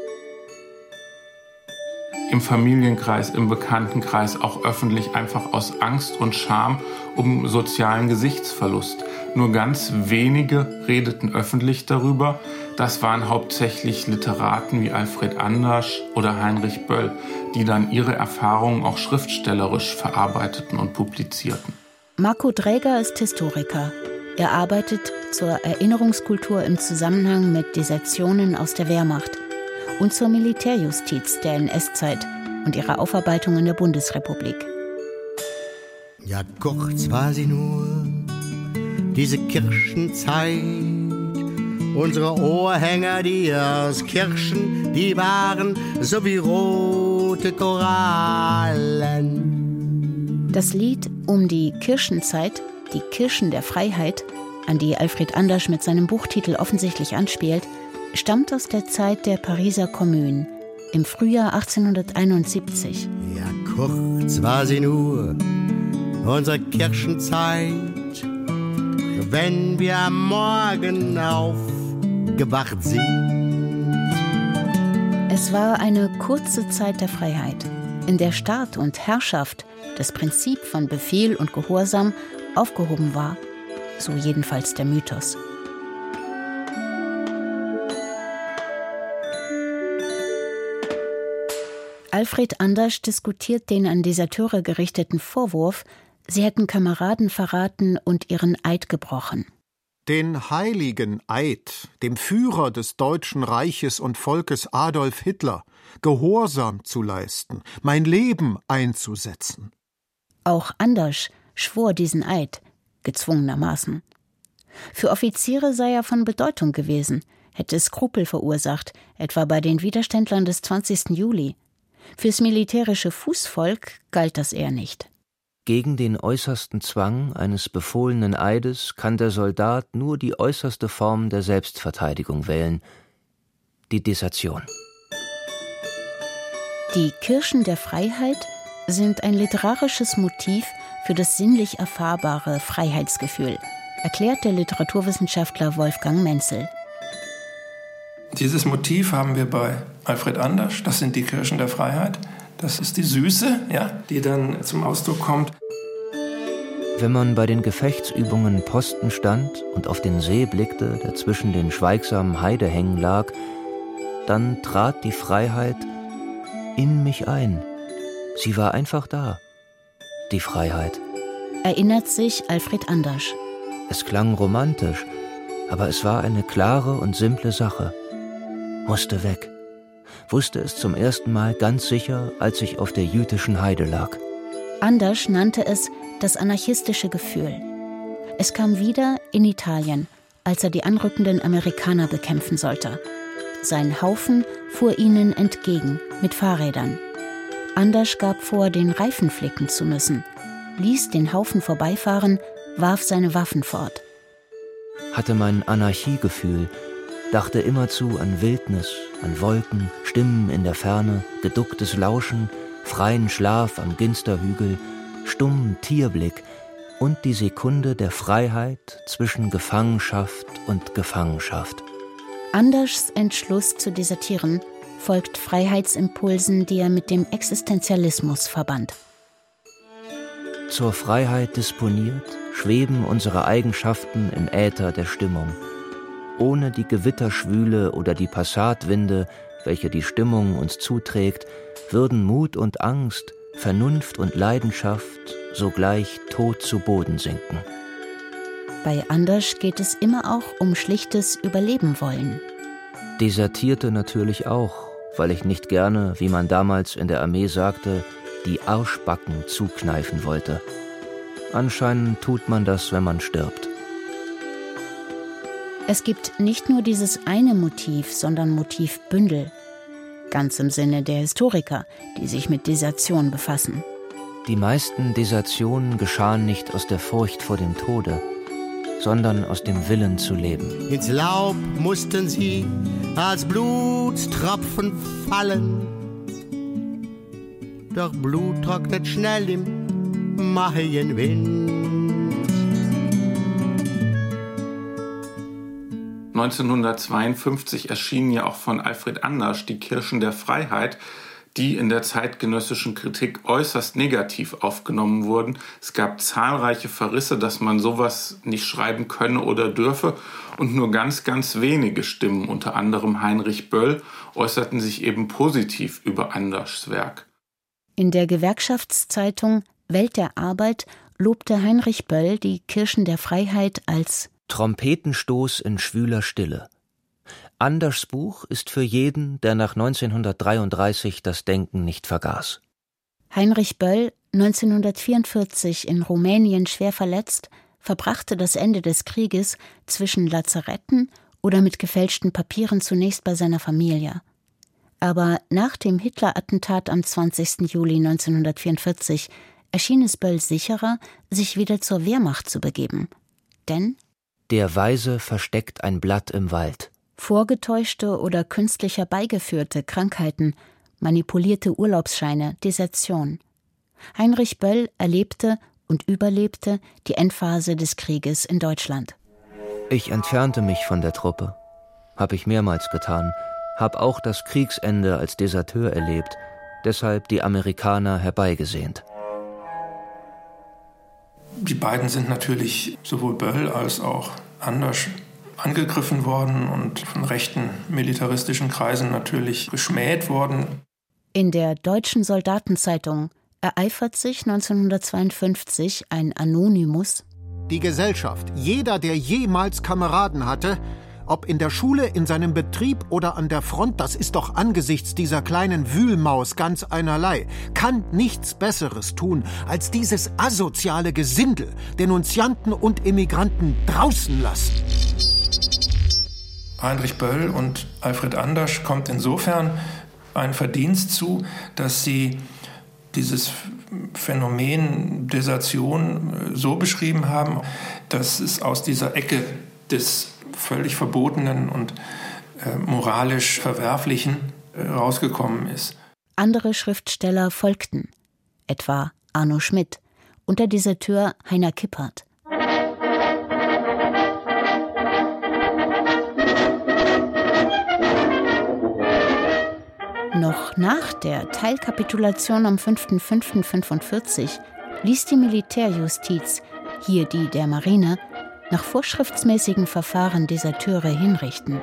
Im Familienkreis, im Bekanntenkreis, auch öffentlich, einfach aus Angst und Scham um sozialen Gesichtsverlust. Nur ganz wenige redeten öffentlich darüber. Das waren hauptsächlich Literaten wie Alfred Andersch oder Heinrich Böll, die dann ihre Erfahrungen auch schriftstellerisch verarbeiteten und publizierten. Marco Dräger ist Historiker. Er arbeitet zur Erinnerungskultur im Zusammenhang mit Desertionen aus der Wehrmacht und zur Militärjustiz der NS-Zeit und ihrer Aufarbeitung in der Bundesrepublik. Ja, kurz war sie nur, diese Kirchenzeit. Unsere Ohrhänger, die aus Kirchen, die waren so wie rote Korallen. Das Lied um die Kirchenzeit, die Kirchen der Freiheit, an die Alfred Andersch mit seinem Buchtitel offensichtlich anspielt, stammt aus der Zeit der Pariser Kommune im Frühjahr 1871. Ja, kurz war sie nur, unsere Kirchenzeit, wenn wir am Morgen aufgewacht sind. Es war eine kurze Zeit der Freiheit, in der Staat und Herrschaft das Prinzip von Befehl und Gehorsam aufgehoben war, so jedenfalls der Mythos. Alfred Andersch diskutiert den an Deserteure gerichteten Vorwurf, sie hätten Kameraden verraten und ihren Eid gebrochen. Den heiligen Eid, dem Führer des Deutschen Reiches und Volkes Adolf Hitler, Gehorsam zu leisten, mein Leben einzusetzen. Auch Andersch schwor diesen Eid, gezwungenermaßen. Für Offiziere sei er von Bedeutung gewesen, hätte Skrupel verursacht, etwa bei den Widerständlern des 20. Juli. Fürs militärische Fußvolk galt das eher nicht. Gegen den äußersten Zwang eines befohlenen Eides kann der Soldat nur die äußerste Form der Selbstverteidigung wählen, die Desertion. Die Kirchen der Freiheit sind ein literarisches Motiv für das sinnlich erfahrbare Freiheitsgefühl, erklärt der Literaturwissenschaftler Wolfgang Menzel. Dieses Motiv haben wir bei Alfred Andersch, das sind die Kirchen der Freiheit. Das ist die Süße, ja, die dann zum Ausdruck kommt. Wenn man bei den Gefechtsübungen Posten stand und auf den See blickte, der zwischen den schweigsamen Heidehängen lag, dann trat die Freiheit in mich ein. Sie war einfach da, die Freiheit. Erinnert sich Alfred Andersch. Es klang romantisch, aber es war eine klare und simple Sache. Musste weg. Wusste es zum ersten Mal ganz sicher, als ich auf der jütischen Heide lag. Andersch nannte es das anarchistische Gefühl. Es kam wieder in Italien, als er die anrückenden Amerikaner bekämpfen sollte. Sein Haufen fuhr ihnen entgegen mit Fahrrädern. Andersch gab vor, den Reifen flicken zu müssen, ließ den Haufen vorbeifahren, warf seine Waffen fort. Hatte mein Anarchiegefühl, dachte immerzu an Wildnis, an Wolken, Stimmen in der Ferne, geducktes Lauschen, freien Schlaf am Ginsterhügel, stummen Tierblick und die Sekunde der Freiheit zwischen Gefangenschaft und Gefangenschaft. Anderschs Entschluss zu desertieren folgt Freiheitsimpulsen, die er mit dem Existenzialismus verband. Zur Freiheit disponiert, schweben unsere Eigenschaften im Äther der Stimmung. Ohne die Gewitterschwüle oder die Passatwinde, welche die Stimmung uns zuträgt, würden Mut und Angst, Vernunft und Leidenschaft sogleich tot zu Boden sinken. Bei Andersch geht es immer auch um schlichtes Überleben wollen. Desertierte natürlich auch, weil ich nicht gerne, wie man damals in der Armee sagte, die Arschbacken zukneifen wollte. Anscheinend tut man das, wenn man stirbt. Es gibt nicht nur dieses eine Motiv, sondern Motivbündel. Ganz im Sinne der Historiker, die sich mit Desertion befassen. Die meisten Desertionen geschahen nicht aus der Furcht vor dem Tode, sondern aus dem Willen zu leben. Ins Laub mussten sie als Blutstropfen fallen. Doch Blut trocknet schnell im mahigen Wind. 1952 erschienen ja auch von Alfred Andersch die Kirschen der Freiheit, die in der zeitgenössischen Kritik äußerst negativ aufgenommen wurden. Es gab zahlreiche Verrisse, dass man sowas nicht schreiben könne oder dürfe. Und nur ganz, ganz wenige Stimmen, unter anderem Heinrich Böll, äußerten sich eben positiv über Anderschs Werk. In der Gewerkschaftszeitung Welt der Arbeit lobte Heinrich Böll die Kirschen der Freiheit als Trompetenstoß in schwüler Stille. Anderschs Buch ist für jeden, der nach 1933 das Denken nicht vergaß. Heinrich Böll, 1944 in Rumänien schwer verletzt, verbrachte das Ende des Krieges zwischen Lazaretten oder mit gefälschten Papieren zunächst bei seiner Familie. Aber nach dem Hitler-Attentat am 20. Juli 1944 erschien es Böll sicherer, sich wieder zur Wehrmacht zu begeben. Denn der Weise versteckt ein Blatt im Wald. Vorgetäuschte oder künstlich herbeigeführte Krankheiten, manipulierte Urlaubsscheine, Desertion. Heinrich Böll erlebte und überlebte die Endphase des Krieges in Deutschland. Ich entfernte mich von der Truppe. Hab ich mehrmals getan. Hab auch das Kriegsende als Deserteur erlebt. Deshalb die Amerikaner herbeigesehnt. Die beiden sind natürlich, sowohl Böll als auch Andersch, angegriffen worden und von rechten militaristischen Kreisen natürlich geschmäht worden. In der Deutschen Soldatenzeitung ereifert sich 1952 ein Anonymous. Die Gesellschaft, jeder, der jemals Kameraden hatte, ob in der Schule, in seinem Betrieb oder an der Front, das ist doch angesichts dieser kleinen Wühlmaus ganz einerlei, kann nichts Besseres tun, als dieses asoziale Gesindel, Denunzianten und Emigranten draußen lassen. Heinrich Böll und Alfred Andersch kommt insofern ein Verdienst zu, dass sie dieses Phänomen Desertion so beschrieben haben, dass es aus dieser Ecke des völlig Verbotenen und moralisch Verwerflichen rausgekommen ist. Andere Schriftsteller folgten, etwa Arno Schmidt und der Deserteur Heiner Kippert. Noch nach der Teilkapitulation am 5.5.45 ließ die Militärjustiz, hier die der Marine, nach vorschriftsmäßigen Verfahren Deserteure hinrichten.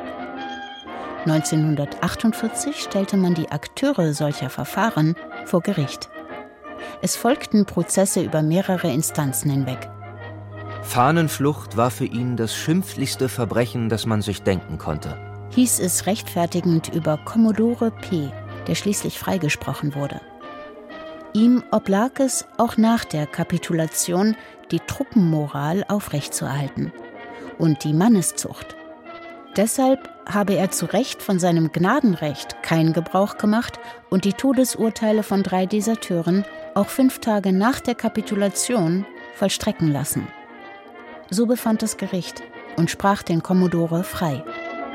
1948 stellte man die Akteure solcher Verfahren vor Gericht. Es folgten Prozesse über mehrere Instanzen hinweg. Fahnenflucht war für ihn das schimpflichste Verbrechen, das man sich denken konnte, hieß es rechtfertigend über Kommodore P., der schließlich freigesprochen wurde. Ihm oblag es, auch nach der Kapitulation die Truppenmoral aufrechtzuerhalten und die Manneszucht. Deshalb habe er zu Recht von seinem Gnadenrecht keinen Gebrauch gemacht und die Todesurteile von 3 Deserteuren auch 5 Tage nach der Kapitulation vollstrecken lassen. So befand das Gericht und sprach den Kommodore frei.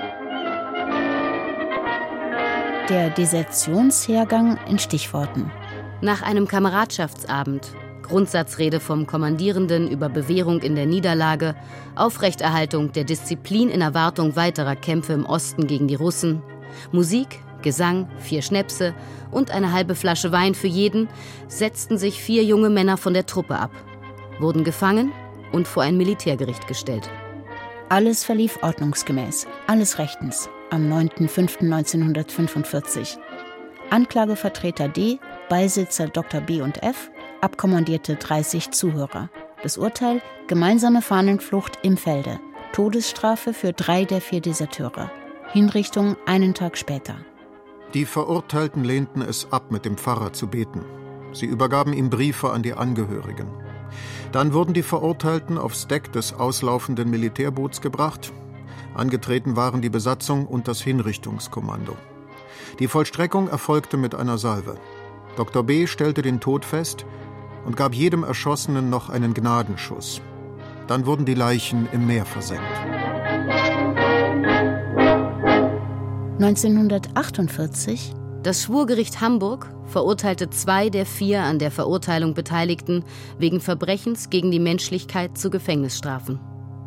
Der Desertionshergang in Stichworten. Nach einem Kameradschaftsabend, Grundsatzrede vom Kommandierenden über Bewährung in der Niederlage, Aufrechterhaltung der Disziplin in Erwartung weiterer Kämpfe im Osten gegen die Russen, Musik, Gesang, 4 Schnäpse und eine halbe Flasche Wein für jeden, setzten sich 4 junge Männer von der Truppe ab, wurden gefangen und vor ein Militärgericht gestellt. Alles verlief ordnungsgemäß, alles rechtens, am 9.05.1945. Anklagevertreter D, Beisitzer Dr. B und F, abkommandierte 30 Zuhörer. Das Urteil: gemeinsame Fahnenflucht im Felde. Todesstrafe für 3 der 4 Deserteure. Hinrichtung einen Tag später. Die Verurteilten lehnten es ab, mit dem Pfarrer zu beten. Sie übergaben ihm Briefe an die Angehörigen. Dann wurden die Verurteilten aufs Deck des auslaufenden Militärboots gebracht. Angetreten waren die Besatzung und das Hinrichtungskommando. Die Vollstreckung erfolgte mit einer Salve. Dr. B. stellte den Tod fest und gab jedem Erschossenen noch einen Gnadenschuss. Dann wurden die Leichen im Meer versenkt. 1948. Das Schwurgericht Hamburg verurteilte 2 der 4 an der Verurteilung Beteiligten wegen Verbrechens gegen die Menschlichkeit zu Gefängnisstrafen.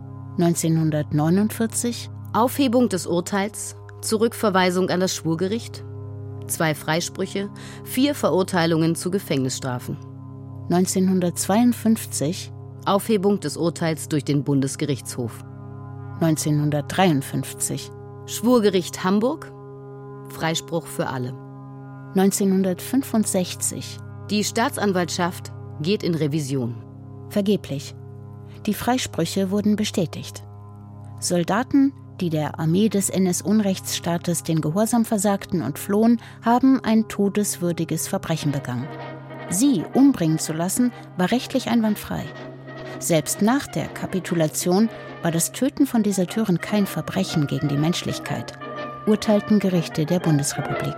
1949. Aufhebung des Urteils, Zurückverweisung an das Schwurgericht, 2 Freisprüche, 4 Verurteilungen zu Gefängnisstrafen. 1952. Aufhebung des Urteils durch den Bundesgerichtshof. 1953. Schwurgericht Hamburg, Freispruch für alle. 1965. Die Staatsanwaltschaft geht in Revision. Vergeblich. Die Freisprüche wurden bestätigt. Soldaten, die der Armee des NS-Unrechtsstaates den Gehorsam versagten und flohen, haben ein todeswürdiges Verbrechen begangen. Sie umbringen zu lassen, war rechtlich einwandfrei. Selbst nach der Kapitulation war das Töten von Deserteuren kein Verbrechen gegen die Menschlichkeit, urteilten Gerichte der Bundesrepublik.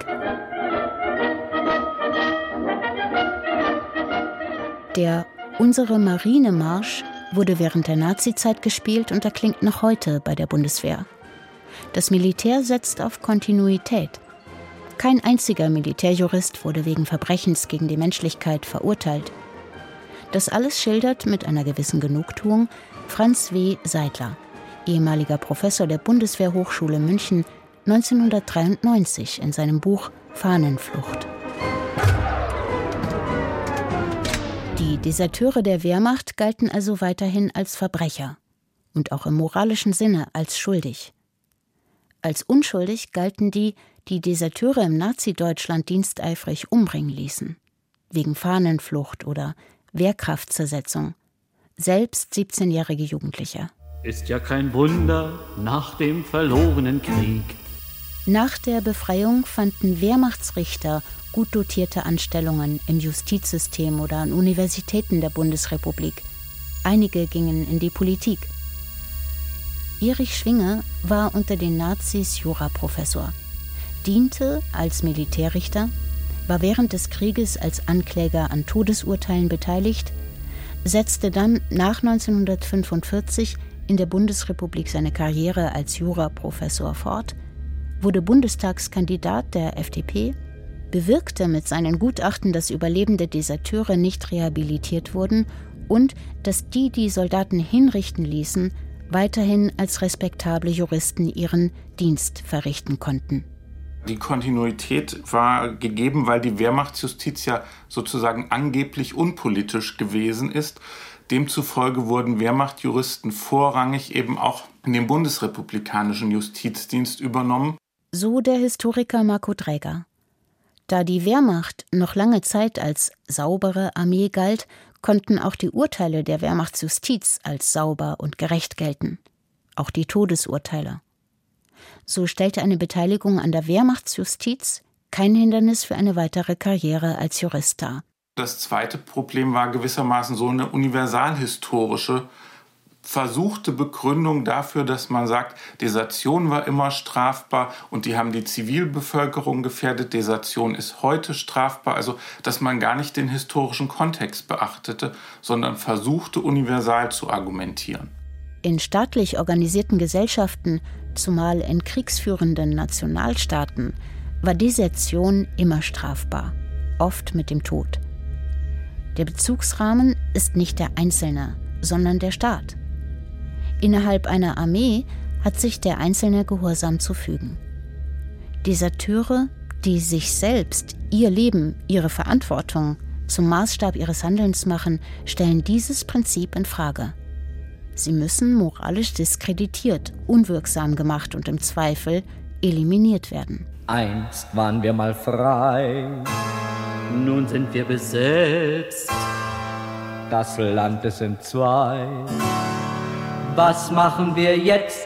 Der Unsere Marinemarsch wurde während der Nazizeit gespielt und erklingt noch heute bei der Bundeswehr. Das Militär setzt auf Kontinuität. Kein einziger Militärjurist wurde wegen Verbrechens gegen die Menschlichkeit verurteilt. Das alles schildert mit einer gewissen Genugtuung Franz W. Seidler, ehemaliger Professor der Bundeswehrhochschule München, 1993 in seinem Buch Fahnenflucht. Die Deserteure der Wehrmacht galten also weiterhin als Verbrecher und auch im moralischen Sinne als schuldig. Als unschuldig galten die, die Deserteure im Nazi-Deutschland diensteifrig umbringen ließen, wegen Fahnenflucht oder Wehrkraftzersetzung, selbst 17-jährige Jugendliche. Ist ja kein Wunder nach dem verlorenen Krieg. Nach der Befreiung fanden Wehrmachtsrichter gut dotierte Anstellungen im Justizsystem oder an Universitäten der Bundesrepublik. Einige gingen in die Politik. Erich Schwinge war unter den Nazis Juraprofessor, diente als Militärrichter, war während des Krieges als Ankläger an Todesurteilen beteiligt, setzte dann nach 1945 in der Bundesrepublik seine Karriere als Juraprofessor fort, wurde Bundestagskandidat der FDP, bewirkte mit seinen Gutachten, dass überlebende Deserteure nicht rehabilitiert wurden und dass die Soldaten hinrichten ließen, weiterhin als respektable Juristen ihren Dienst verrichten konnten. Die Kontinuität war gegeben, weil die Wehrmachtsjustiz ja sozusagen angeblich unpolitisch gewesen ist. Demzufolge wurden Wehrmachtjuristen vorrangig eben auch in den bundesrepublikanischen Justizdienst übernommen. So der Historiker Marco Dräger. Da die Wehrmacht noch lange Zeit als saubere Armee galt, konnten auch die Urteile der Wehrmachtsjustiz als sauber und gerecht gelten. Auch die Todesurteile. So stellte eine Beteiligung an der Wehrmachtsjustiz kein Hindernis für eine weitere Karriere als Jurist dar. Das zweite Problem war gewissermaßen so eine universalhistorische, versuchte Begründung dafür, dass man sagt, Desertion war immer strafbar und die haben die Zivilbevölkerung gefährdet, Desertion ist heute strafbar. Also, dass man gar nicht den historischen Kontext beachtete, sondern versuchte, universal zu argumentieren. In staatlich organisierten Gesellschaften, zumal in kriegsführenden Nationalstaaten, war Desertion immer strafbar, oft mit dem Tod. Der Bezugsrahmen ist nicht der Einzelne, sondern der Staat. Innerhalb einer Armee hat sich der Einzelne gehorsam zu fügen. Deserteure, die sich selbst, ihr Leben, ihre Verantwortung zum Maßstab ihres Handelns machen, stellen dieses Prinzip in Frage. Sie müssen moralisch diskreditiert, unwirksam gemacht und im Zweifel eliminiert werden. Einst waren wir mal frei, nun sind wir besetzt. Das Land ist entzwei. Was machen wir jetzt?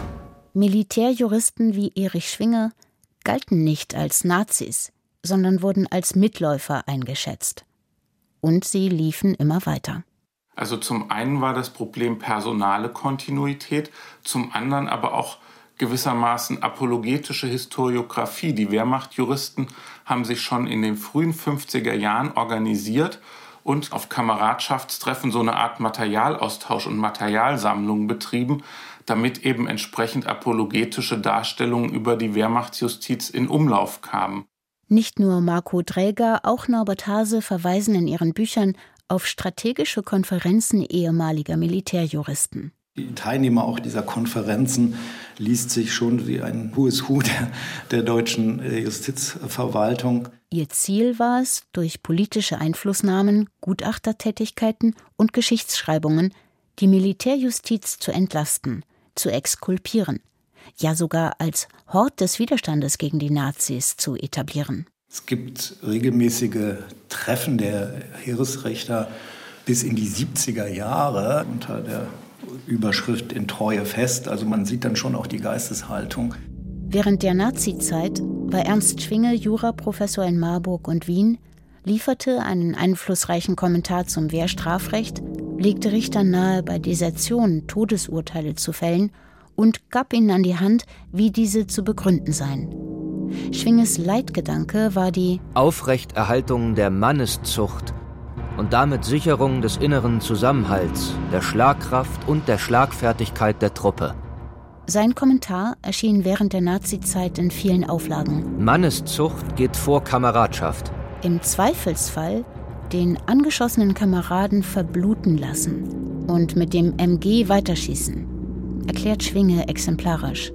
Militärjuristen wie Erich Schwinge galten nicht als Nazis, sondern wurden als Mitläufer eingeschätzt. Und sie liefen immer weiter. Also zum einen war das Problem personale Kontinuität, zum anderen aber auch gewissermaßen apologetische Historiographie. Die Wehrmachtjuristen haben sich schon in den frühen 50er Jahren organisiert und auf Kameradschaftstreffen so eine Art Materialaustausch und Materialsammlung betrieben, damit eben entsprechend apologetische Darstellungen über die Wehrmachtsjustiz in Umlauf kamen. Nicht nur Marco Dräger, auch Norbert Hase verweisen in ihren Büchern auf strategische Konferenzen ehemaliger Militärjuristen. Die Teilnehmer auch dieser Konferenzen liest sich schon wie ein Who is Who der deutschen Justizverwaltung. Ihr Ziel war es, durch politische Einflussnahmen, Gutachtertätigkeiten und Geschichtsschreibungen die Militärjustiz zu entlasten, zu exkulpieren, ja sogar als Hort des Widerstandes gegen die Nazis zu etablieren. Es gibt regelmäßige Treffen der Heeresrichter bis in die 70er Jahre unter der Überschrift In Treue fest. Also man sieht dann schon auch die Geisteshaltung. Während der Nazizeit war Ernst Schwinge Juraprofessor in Marburg und Wien, lieferte einen einflussreichen Kommentar zum Wehrstrafrecht, legte Richtern nahe, bei Desertion Todesurteile zu fällen und gab ihnen an die Hand, wie diese zu begründen seien. Schwinges Leitgedanke war die Aufrechterhaltung der Manneszucht und damit Sicherung des inneren Zusammenhalts, der Schlagkraft und der Schlagfertigkeit der Truppe. Sein Kommentar erschien während der Nazizeit in vielen Auflagen. Manneszucht geht vor Kameradschaft. Im Zweifelsfall den angeschossenen Kameraden verbluten lassen und mit dem MG weiterschießen, erklärt Schwinge exemplarisch.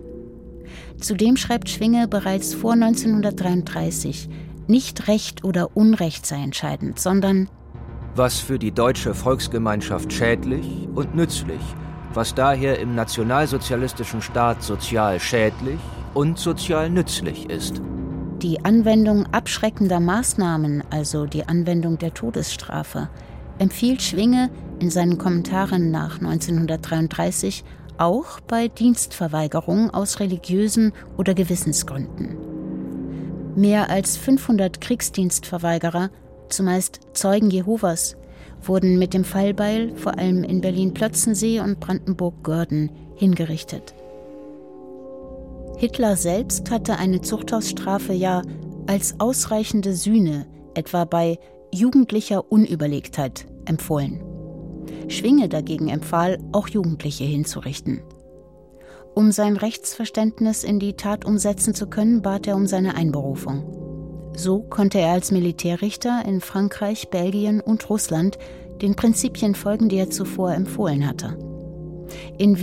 Zudem schreibt Schwinge bereits vor 1933, nicht Recht oder Unrecht sei entscheidend, sondern was für die deutsche Volksgemeinschaft schädlich und nützlich, was daher im nationalsozialistischen Staat sozial schädlich und sozial nützlich ist. Die Anwendung abschreckender Maßnahmen, also die Anwendung der Todesstrafe, empfiehlt Schwinge in seinen Kommentaren nach 1933 auch bei Dienstverweigerung aus religiösen oder Gewissensgründen. Mehr als 500 Kriegsdienstverweigerer, zumeist Zeugen Jehovas, wurden mit dem Fallbeil vor allem in Berlin-Plötzensee und Brandenburg-Görden hingerichtet. Hitler selbst hatte eine Zuchthausstrafe ja als ausreichende Sühne, etwa bei jugendlicher Unüberlegtheit, empfohlen. Schwinge dagegen empfahl, auch Jugendliche hinzurichten. Um sein Rechtsverständnis in die Tat umsetzen zu können, bat er um seine Einberufung. So konnte er als Militärrichter in Frankreich, Belgien und Russland den Prinzipien folgen, die er zuvor empfohlen hatte. In Wien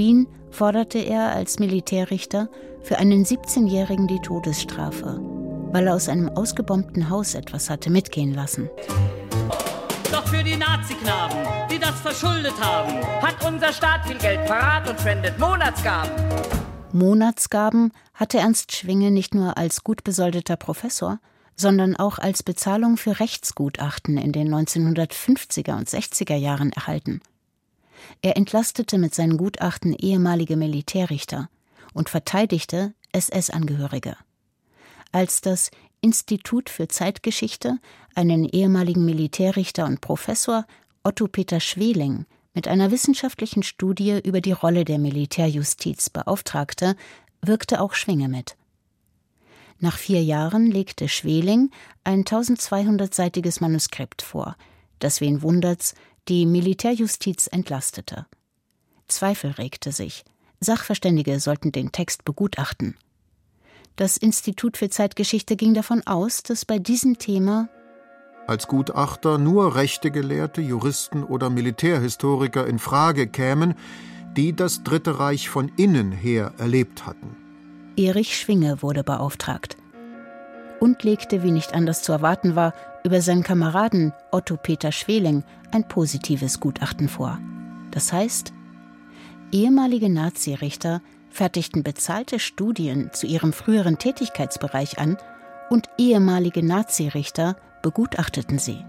forderte er als Militärrichter für einen 17-Jährigen die Todesstrafe, weil er aus einem ausgebombten Haus etwas hatte mitgehen lassen. Doch für die Nazi-Knaben, die das verschuldet haben, hat unser Staat viel Geld parat und spendet Monatsgaben. Monatsgaben hatte Ernst Schwinge nicht nur als gut besoldeter Professor, sondern auch als Bezahlung für Rechtsgutachten in den 1950er und 60er Jahren erhalten. Er entlastete mit seinen Gutachten ehemalige Militärrichter und verteidigte SS-Angehörige. Als das Institut für Zeitgeschichte einen ehemaligen Militärrichter und Professor, Otto Peter Schweling, mit einer wissenschaftlichen Studie über die Rolle der Militärjustiz beauftragte, wirkte auch Schwinge mit. Nach 4 Jahren legte Schweling ein 1200-seitiges Manuskript vor, das, wen wundert's, die Militärjustiz entlastete. Zweifel regte sich. Sachverständige sollten den Text begutachten. Das Institut für Zeitgeschichte ging davon aus, dass bei diesem Thema als Gutachter nur Rechtegelehrte, Juristen oder Militärhistoriker in Frage kämen, die das Dritte Reich von innen her erlebt hatten. Erich Schwinge wurde beauftragt und legte, wie nicht anders zu erwarten war, über seinen Kameraden Otto Peter Schweling ein positives Gutachten vor. Das heißt, ehemalige Nazirichter fertigten bezahlte Studien zu ihrem früheren Tätigkeitsbereich an und ehemalige Nazirichter begutachteten sie.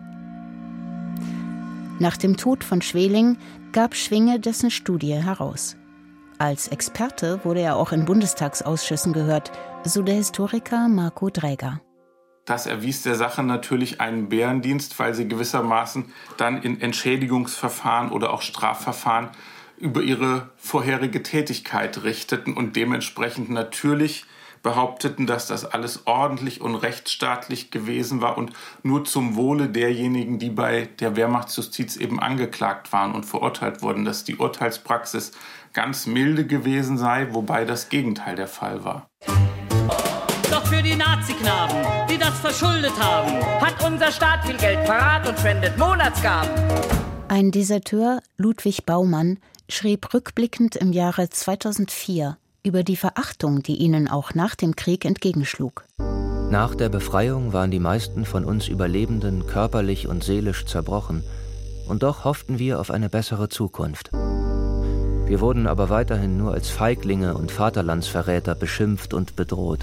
Nach dem Tod von Schweling gab Schwinge dessen Studie heraus. Als Experte wurde er auch in Bundestagsausschüssen gehört, so der Historiker Marco Dräger. Das erwies der Sache natürlich einen Bärendienst, weil sie gewissermaßen dann in Entschädigungsverfahren oder auch Strafverfahren über ihre vorherige Tätigkeit richteten und dementsprechend natürlich behaupteten, dass das alles ordentlich und rechtsstaatlich gewesen war und nur zum Wohle derjenigen, die bei der Wehrmachtsjustiz eben angeklagt waren und verurteilt wurden, dass die Urteilspraxis ganz milde gewesen sei, wobei das Gegenteil der Fall war. Doch für die Nazi-Knaben, die das verschuldet haben, hat unser Staat viel Geld parat und spendet Monatsgaben. Ein Deserteur, Ludwig Baumann, schrieb rückblickend im Jahre 2004 über die Verachtung, die ihnen auch nach dem Krieg entgegenschlug. Nach der Befreiung waren die meisten von uns Überlebenden körperlich und seelisch zerbrochen, und doch hofften wir auf eine bessere Zukunft. Wir wurden aber weiterhin nur als Feiglinge und Vaterlandsverräter beschimpft und bedroht.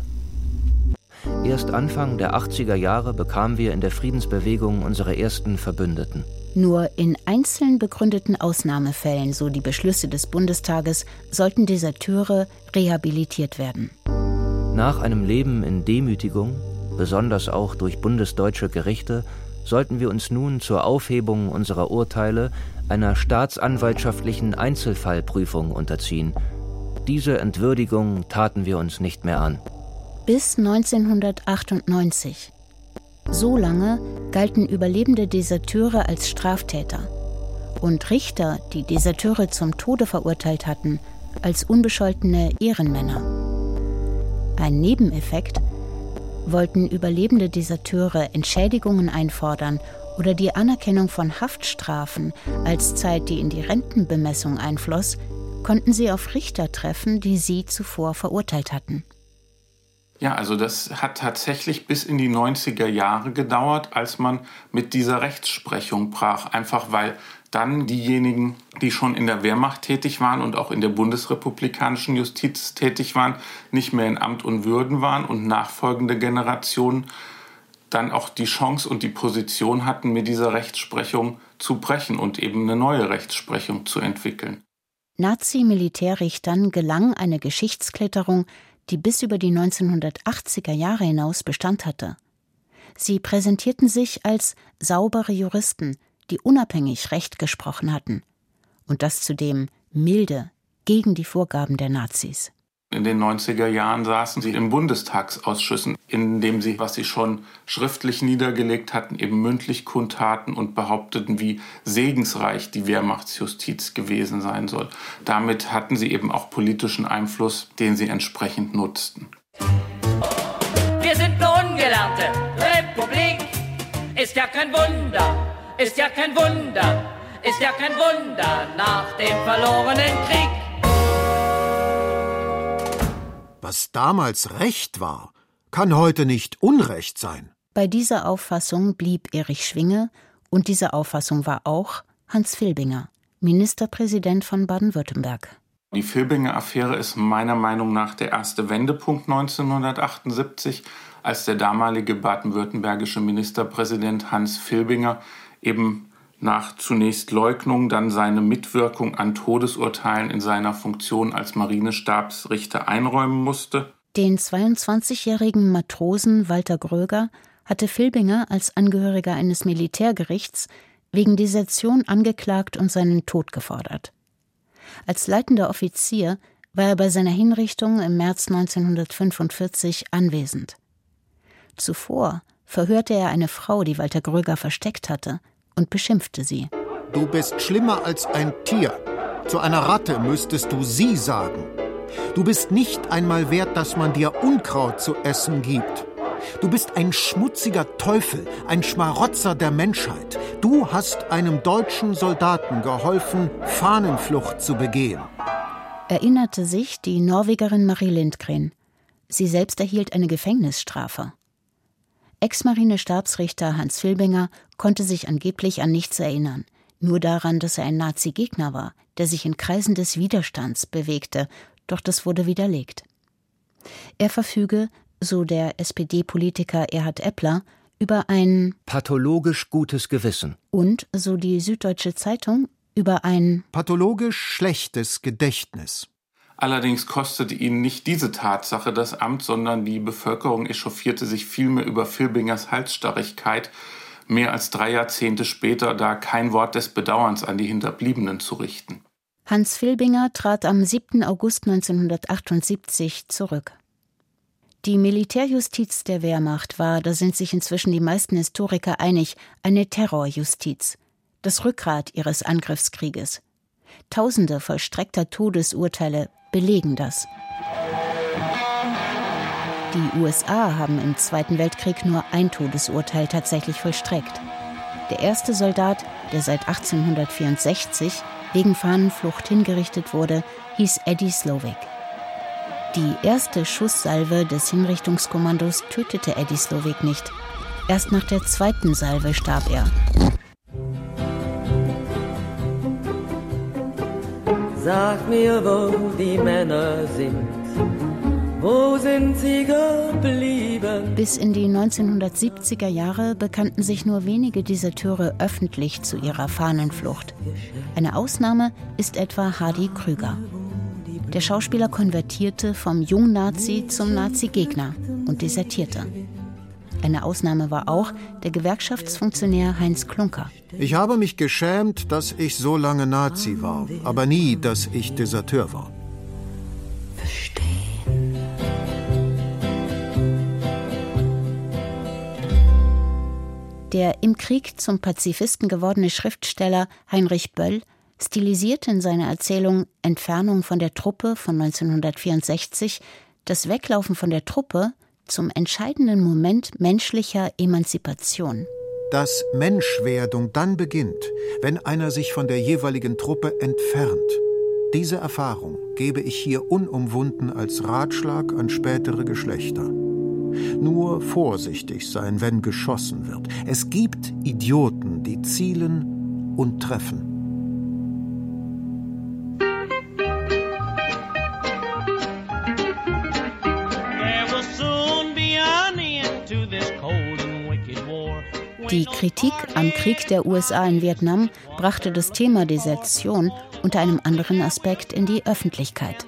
Erst Anfang der 80er Jahre bekamen wir in der Friedensbewegung unsere ersten Verbündeten. Nur in einzeln begründeten Ausnahmefällen, so die Beschlüsse des Bundestages, sollten Deserteure rehabilitiert werden. Nach einem Leben in Demütigung, besonders auch durch bundesdeutsche Gerichte, sollten wir uns nun zur Aufhebung unserer Urteile einer staatsanwaltschaftlichen Einzelfallprüfung unterziehen. Diese Entwürdigung taten wir uns nicht mehr an. Bis 1998. So lange galten überlebende Deserteure als Straftäter und Richter, die Deserteure zum Tode verurteilt hatten, als unbescholtene Ehrenmänner. Ein Nebeneffekt: wollten überlebende Deserteure Entschädigungen einfordern oder die Anerkennung von Haftstrafen als Zeit, die in die Rentenbemessung einfloss, konnten sie auf Richter treffen, die sie zuvor verurteilt hatten. Ja, also das hat tatsächlich bis in die 90er Jahre gedauert, als man mit dieser Rechtsprechung brach. Einfach weil dann diejenigen, die schon in der Wehrmacht tätig waren und auch in der bundesrepublikanischen Justiz tätig waren, nicht mehr in Amt und Würden waren und nachfolgende Generationen dann auch die Chance und die Position hatten, mit dieser Rechtsprechung zu brechen und eben eine neue Rechtsprechung zu entwickeln. Nazi-Militärrichtern gelang eine Geschichtsklitterung, die bis über die 1980er Jahre hinaus Bestand hatte. Sie präsentierten sich als saubere Juristen, die unabhängig Recht gesprochen hatten. Und das zudem milde, gegen die Vorgaben der Nazis. In den 90er Jahren saßen sie in Bundestagsausschüssen, in dem sie, was sie schon schriftlich niedergelegt hatten, eben mündlich kundtaten und behaupteten, wie segensreich die Wehrmachtsjustiz gewesen sein soll. Damit hatten sie eben auch politischen Einfluss, den sie entsprechend nutzten. Wir sind eine ungelernte Republik. Ist ja kein Wunder, ist ja kein Wunder, ist ja kein Wunder nach dem verlorenen Krieg. Was damals Recht war, kann heute nicht Unrecht sein. Bei dieser Auffassung blieb Erich Schwinge und diese Auffassung war auch Hans Filbinger, Ministerpräsident von Baden-Württemberg. Die Filbinger-Affäre ist meiner Meinung nach der erste Wendepunkt 1978, als der damalige baden-württembergische Ministerpräsident Hans Filbinger eben nach zunächst Leugnung dann seine Mitwirkung an Todesurteilen in seiner Funktion als Marinestabsrichter einräumen musste. Den 22-jährigen Matrosen Walter Gröger hatte Filbinger als Angehöriger eines Militärgerichts wegen Desertion angeklagt und seinen Tod gefordert. Als leitender Offizier war er bei seiner Hinrichtung im März 1945 anwesend. Zuvor verhörte er eine Frau, die Walter Gröger versteckt hatte, und beschimpfte sie. Du bist schlimmer als ein Tier. Zu einer Ratte müsstest du sie sagen. Du bist nicht einmal wert, dass man dir Unkraut zu essen gibt. Du bist ein schmutziger Teufel, ein Schmarotzer der Menschheit. Du hast einem deutschen Soldaten geholfen, Fahnenflucht zu begehen. Erinnerte sich die Norwegerin Marie Lindgren. Sie selbst erhielt eine Gefängnisstrafe. Ex-Marinestabsrichter Hans Filbinger konnte sich angeblich an nichts erinnern, nur daran, dass er ein Nazi-Gegner war, der sich in Kreisen des Widerstands bewegte, doch das wurde widerlegt. Er verfüge, so der SPD-Politiker Erhard Eppler, über ein pathologisch gutes Gewissen und, so die Süddeutsche Zeitung, über ein pathologisch schlechtes Gedächtnis. Allerdings kostete ihn nicht diese Tatsache das Amt, sondern die Bevölkerung echauffierte sich vielmehr über Filbingers Halsstarrigkeit, mehr als 3 Jahrzehnte später da kein Wort des Bedauerns an die Hinterbliebenen zu richten. Hans Filbinger trat am 7. August 1978 zurück. Die Militärjustiz der Wehrmacht war, da sind sich inzwischen die meisten Historiker einig, eine Terrorjustiz, das Rückgrat ihres Angriffskrieges. Tausende vollstreckter Todesurteile belegen das. Die USA haben im Zweiten Weltkrieg nur ein Todesurteil tatsächlich vollstreckt. Der erste Soldat, der seit 1864 wegen Fahnenflucht hingerichtet wurde, hieß Eddie Slovik. Die erste Schusssalve des Hinrichtungskommandos tötete Eddie Slovik nicht. Erst nach der zweiten Salve starb er. Sag mir, wo die Männer sind, wo sind sie geblieben? Bis in die 1970er Jahre bekannten sich nur wenige Deserteure öffentlich zu ihrer Fahnenflucht. Eine Ausnahme ist etwa Hardy Krüger. Der Schauspieler konvertierte vom Jungnazi zum Nazi-Gegner und desertierte. Eine Ausnahme war auch der Gewerkschaftsfunktionär Heinz Klunker. Ich habe mich geschämt, dass ich so lange Nazi war, aber nie, dass ich Deserteur war. Der im Krieg zum Pazifisten gewordene Schriftsteller Heinrich Böll stilisierte in seiner Erzählung Entfernung von der Truppe von 1964 das Weglaufen von der Truppe zum entscheidenden Moment menschlicher Emanzipation. Dass Menschwerdung dann beginnt, wenn einer sich von der jeweiligen Truppe entfernt. Diese Erfahrung gebe ich hier unumwunden als Ratschlag an spätere Geschlechter. Nur vorsichtig sein, wenn geschossen wird. Es gibt Idioten, die zielen und treffen. Die Kritik am Krieg der USA in Vietnam brachte das Thema Desertion unter einem anderen Aspekt in die Öffentlichkeit.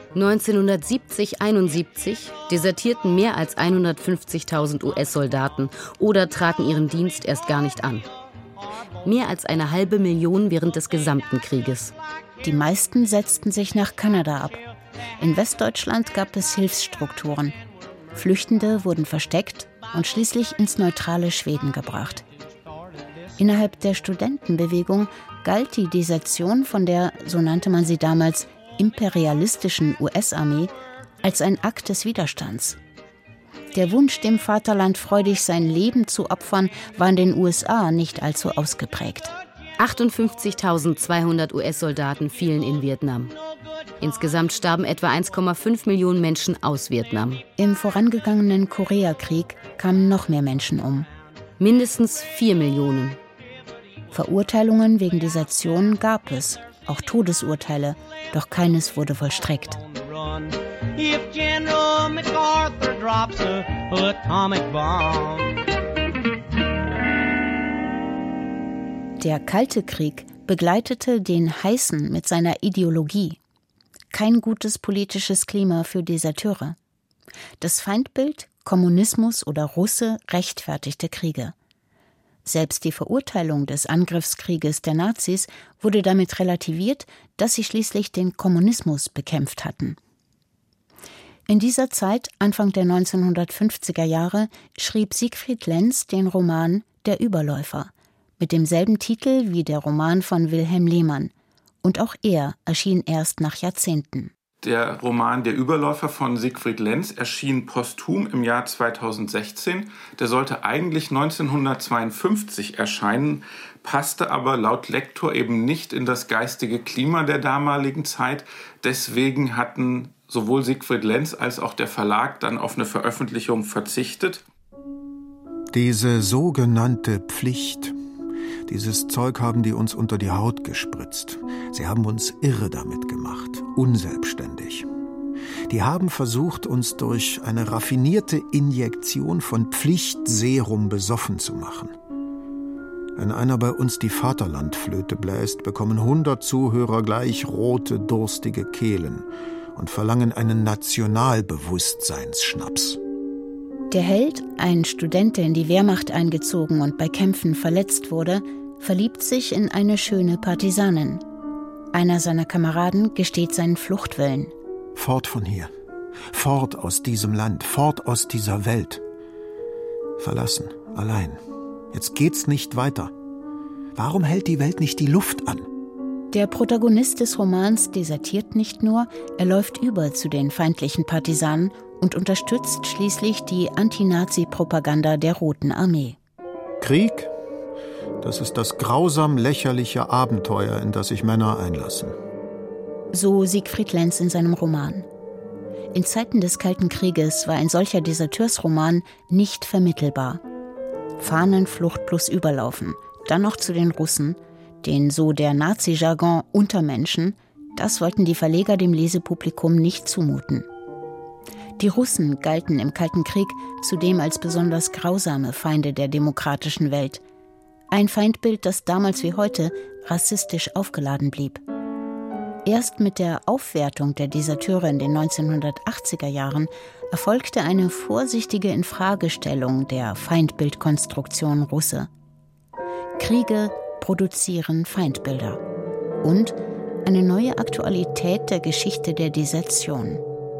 1970-71 desertierten mehr als 150.000 US-Soldaten oder traten ihren Dienst erst gar nicht an. Mehr als 500.000 während des gesamten Krieges. Die meisten setzten sich nach Kanada ab. In Westdeutschland gab es Hilfsstrukturen. Flüchtende wurden versteckt und schließlich ins neutrale Schweden gebracht. Innerhalb der Studentenbewegung galt die Desertion von der, so nannte man sie damals, imperialistischen US-Armee als ein Akt des Widerstands. Der Wunsch, dem Vaterland freudig sein Leben zu opfern, war in den USA nicht allzu ausgeprägt. 58.200 US-Soldaten fielen in Vietnam. Insgesamt starben etwa 1,5 Millionen Menschen aus Vietnam. Im vorangegangenen Koreakrieg kamen noch mehr Menschen um. Mindestens 4 Millionen. Verurteilungen wegen Desertion gab es, auch Todesurteile, doch keines wurde vollstreckt. If General MacArthur drops a atomic bomb. Der Kalte Krieg begleitete den Heißen mit seiner Ideologie. Kein gutes politisches Klima für Deserteure. Das Feindbild, Kommunismus oder Russe, rechtfertigte Kriege. Selbst die Verurteilung des Angriffskrieges der Nazis wurde damit relativiert, dass sie schließlich den Kommunismus bekämpft hatten. In dieser Zeit, Anfang der 1950er Jahre, schrieb Siegfried Lenz den Roman »Der Überläufer« mit demselben Titel wie der Roman von Wilhelm Lehmann. Und auch er erschien erst nach Jahrzehnten. Der Roman »Der Überläufer« von Siegfried Lenz erschien posthum im Jahr 2016. Der sollte eigentlich 1952 erscheinen, passte aber laut Lektor eben nicht in das geistige Klima der damaligen Zeit. Deswegen hatten sowohl Siegfried Lenz als auch der Verlag dann auf eine Veröffentlichung verzichtet. Diese sogenannte Pflicht, dieses Zeug haben die uns unter die Haut gespritzt. Sie haben uns irre damit gemacht, unselbstständig. Die haben versucht, uns durch eine raffinierte Injektion von Pflichtserum besoffen zu machen. Wenn einer bei uns die Vaterlandflöte bläst, bekommen 100 Zuhörer gleich rote, durstige Kehlen und verlangen einen Nationalbewusstseinsschnaps. Der Held, ein Student, der in die Wehrmacht eingezogen und bei Kämpfen verletzt wurde, verliebt sich in eine schöne Partisanin. Einer seiner Kameraden gesteht seinen Fluchtwillen. Fort von hier, fort aus diesem Land, fort aus dieser Welt. Verlassen, allein. Jetzt geht's nicht weiter. Warum hält die Welt nicht die Luft an? Der Protagonist des Romans desertiert nicht nur, er läuft über zu den feindlichen Partisanen und unterstützt schließlich die Anti-Nazi-Propaganda der Roten Armee. Krieg, das ist das grausam lächerliche Abenteuer, in das sich Männer einlassen. So Siegfried Lenz in seinem Roman. In Zeiten des Kalten Krieges war ein solcher Deserteursroman nicht vermittelbar. Fahnenflucht plus Überlaufen, dann noch zu den Russen, den so der Nazi-Jargon Untermenschen, das wollten die Verleger dem Lesepublikum nicht zumuten. Die Russen galten im Kalten Krieg zudem als besonders grausame Feinde der demokratischen Welt. Ein Feindbild, das damals wie heute rassistisch aufgeladen blieb. Erst mit der Aufwertung der Deserteure in den 1980er Jahren erfolgte eine vorsichtige Infragestellung der Feindbildkonstruktion Russe. Kriege produzieren Feindbilder und eine neue Aktualität der Geschichte der Desertion.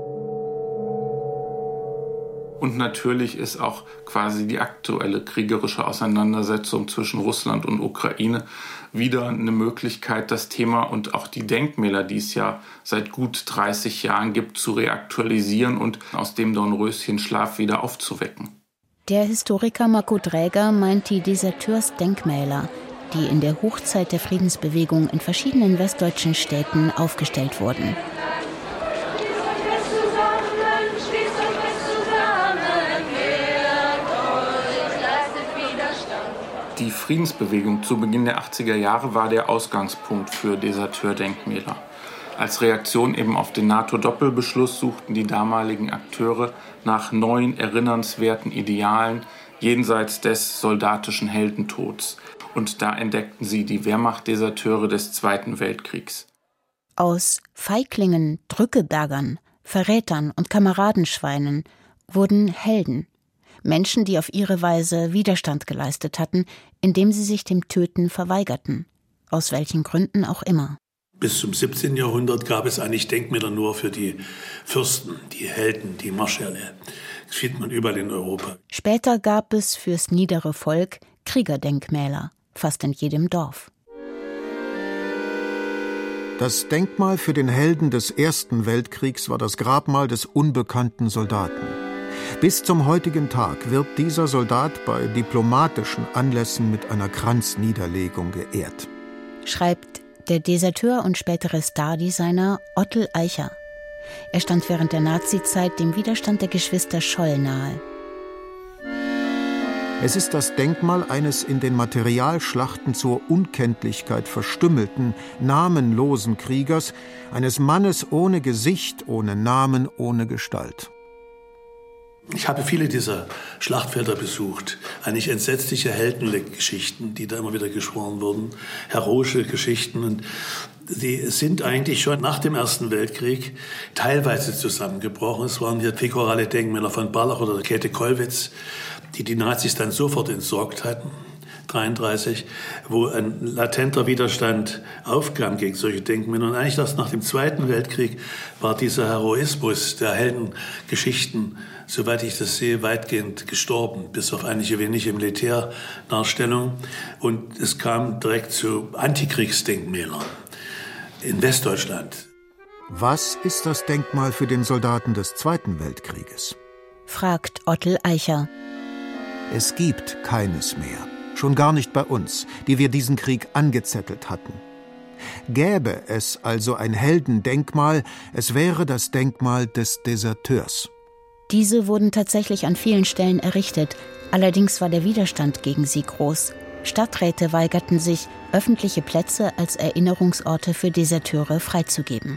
Und natürlich ist auch quasi die aktuelle kriegerische Auseinandersetzung zwischen Russland und Ukraine wieder eine Möglichkeit, das Thema und auch die Denkmäler, die es ja seit gut 30 Jahren gibt, zu reaktualisieren und aus dem Dornröschenschlaf wieder aufzuwecken. Der Historiker Marco Dräger meint die Deserteursdenkmäler, die in der Hochzeit der Friedensbewegung in verschiedenen westdeutschen Städten aufgestellt wurden. Die Friedensbewegung zu Beginn der 80er Jahre war der Ausgangspunkt für Deserteurdenkmäler. Als Reaktion eben auf den NATO-Doppelbeschluss suchten die damaligen Akteure nach neuen, erinnernswerten Idealen jenseits des soldatischen Heldentods. Und da entdeckten sie die Wehrmachtdeserteure des Zweiten Weltkriegs. Aus Feiglingen, Drückebergern, Verrätern und Kameradenschweinen wurden Helden. Menschen, die auf ihre Weise Widerstand geleistet hatten, indem sie sich dem Töten verweigerten. Aus welchen Gründen auch immer. Bis zum 17. Jahrhundert gab es eigentlich Denkmäler nur für die Fürsten, die Helden, die Marschälle. Das findet man überall in Europa. Später gab es fürs niedere Volk Kriegerdenkmäler, fast in jedem Dorf. Das Denkmal für den Helden des Ersten Weltkriegs war das Grabmal des unbekannten Soldaten. Bis zum heutigen Tag wird dieser Soldat bei diplomatischen Anlässen mit einer Kranzniederlegung geehrt. Schreibt Der Deserteur und spätere Stardesigner Ottel Eicher. Er stand während der Nazizeit dem Widerstand der Geschwister Scholl nahe. Es ist das Denkmal eines in den Materialschlachten zur Unkenntlichkeit verstümmelten, namenlosen Kriegers, eines Mannes ohne Gesicht, ohne Namen, ohne Gestalt. Ich habe viele dieser Schlachtfelder besucht. Eigentlich entsetzliche Heldengeschichten, die da immer wieder geschworen wurden. Heroische Geschichten. Und die sind eigentlich schon nach dem Ersten Weltkrieg teilweise zusammengebrochen. Es waren hier pekorale Denkmäler von Barlach oder Käthe Kollwitz, die Nazis dann sofort entsorgt hatten, 1933, wo ein latenter Widerstand aufkam gegen solche Denkmäler. Und eigentlich erst nach dem Zweiten Weltkrieg war dieser Heroismus der Heldengeschichten, soweit ich das sehe, weitgehend gestorben, bis auf einige wenige Militärdarstellungen. Und es kam direkt zu Antikriegsdenkmälern in Westdeutschland. Was ist das Denkmal für den Soldaten des Zweiten Weltkrieges? Fragt Ottel Eicher. Es gibt keines mehr, schon gar nicht bei uns, die wir diesen Krieg angezettelt hatten. Gäbe es also ein Heldendenkmal, es wäre das Denkmal des Deserteurs. Diese wurden tatsächlich an vielen Stellen errichtet, allerdings war der Widerstand gegen sie groß. Stadträte weigerten sich, öffentliche Plätze als Erinnerungsorte für Deserteure freizugeben.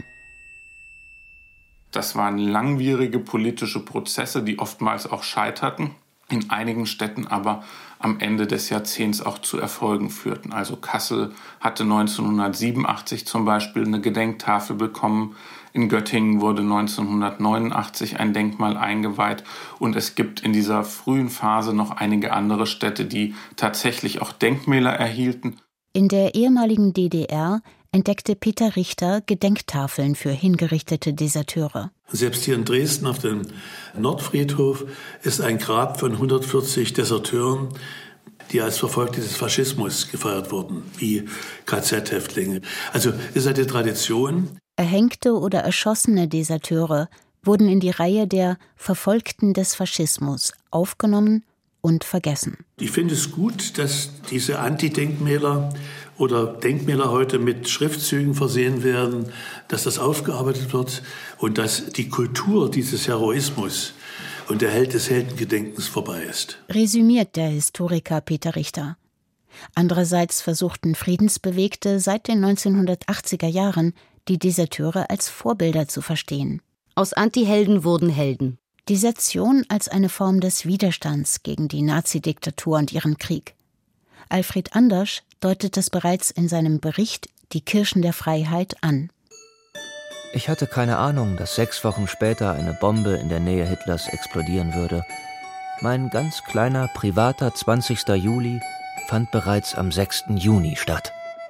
Das waren langwierige politische Prozesse, die oftmals auch scheiterten, in einigen Städten aber am Ende des Jahrzehnts auch zu Erfolgen führten. Also Kassel hatte 1987 zum Beispiel eine Gedenktafel bekommen, in Göttingen wurde 1989 ein Denkmal eingeweiht und es gibt in dieser frühen Phase noch einige andere Städte, die tatsächlich auch Denkmäler erhielten. In der ehemaligen DDR entdeckte Peter Richter Gedenktafeln für hingerichtete Deserteure. Selbst hier in Dresden auf dem Nordfriedhof ist ein Grab von 140 Deserteuren, die als Verfolgte des Faschismus gefeiert wurden, wie KZ-Häftlinge. Also es ist eine Tradition. Erhängte oder erschossene Deserteure wurden in die Reihe der Verfolgten des Faschismus aufgenommen und vergessen. Ich finde es gut, dass diese Antidenkmäler oder Denkmäler heute mit Schriftzügen versehen werden, dass das aufgearbeitet wird und dass die Kultur dieses Heroismus und der Held des Heldengedenkens vorbei ist. Resümiert der Historiker Peter Richter. Andererseits versuchten Friedensbewegte seit den 1980er Jahren, die Deserteure als Vorbilder zu verstehen. Aus Antihelden wurden Helden. Desertion als eine Form des Widerstands gegen die Nazidiktatur und ihren Krieg. Alfred Andersch deutet es bereits in seinem Bericht »Die Kirchen der Freiheit« an. Ich hatte keine Ahnung, dass 6 Wochen später eine Bombe in der Nähe Hitlers explodieren würde. Mein ganz kleiner, privater 20. Juli fand bereits am 6. Juni statt.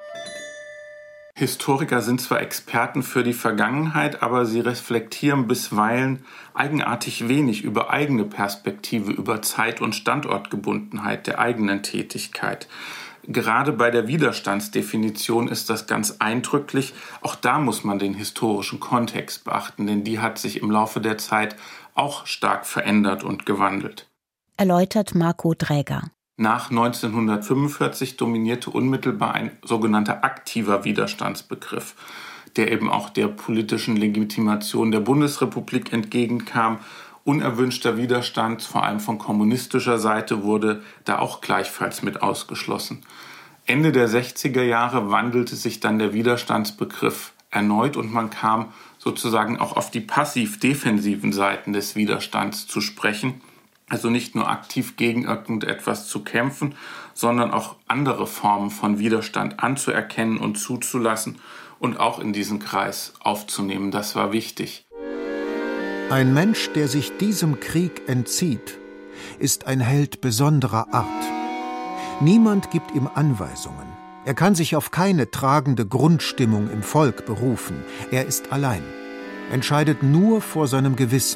Historiker sind zwar Experten für die Vergangenheit, aber sie reflektieren bisweilen eigenartig wenig über eigene Perspektive, über Zeit- und Standortgebundenheit der eigenen Tätigkeit. Gerade bei der Widerstandsdefinition ist das ganz eindrücklich. Auch da muss man den historischen Kontext beachten, denn die hat sich im Laufe der Zeit auch stark verändert und gewandelt. Erläutert Marco Dräger. Nach 1945 dominierte unmittelbar ein sogenannter aktiver Widerstandsbegriff, der eben auch der politischen Legitimation der Bundesrepublik entgegenkam. Unerwünschter Widerstand, vor allem von kommunistischer Seite, wurde da auch gleichfalls mit ausgeschlossen. Ende der 60er Jahre wandelte sich dann der Widerstandsbegriff erneut und man kam sozusagen auch auf die passiv-defensiven Seiten des Widerstands zu sprechen. Also nicht nur aktiv gegen irgendetwas zu kämpfen, sondern auch andere Formen von Widerstand anzuerkennen und zuzulassen und auch in diesen Kreis aufzunehmen. Das war wichtig. Ein Mensch, der sich diesem Krieg entzieht, ist ein Held besonderer Art. Niemand gibt ihm Anweisungen. Er kann sich auf keine tragende Grundstimmung im Volk berufen. Er ist allein, entscheidet nur vor seinem Gewissen.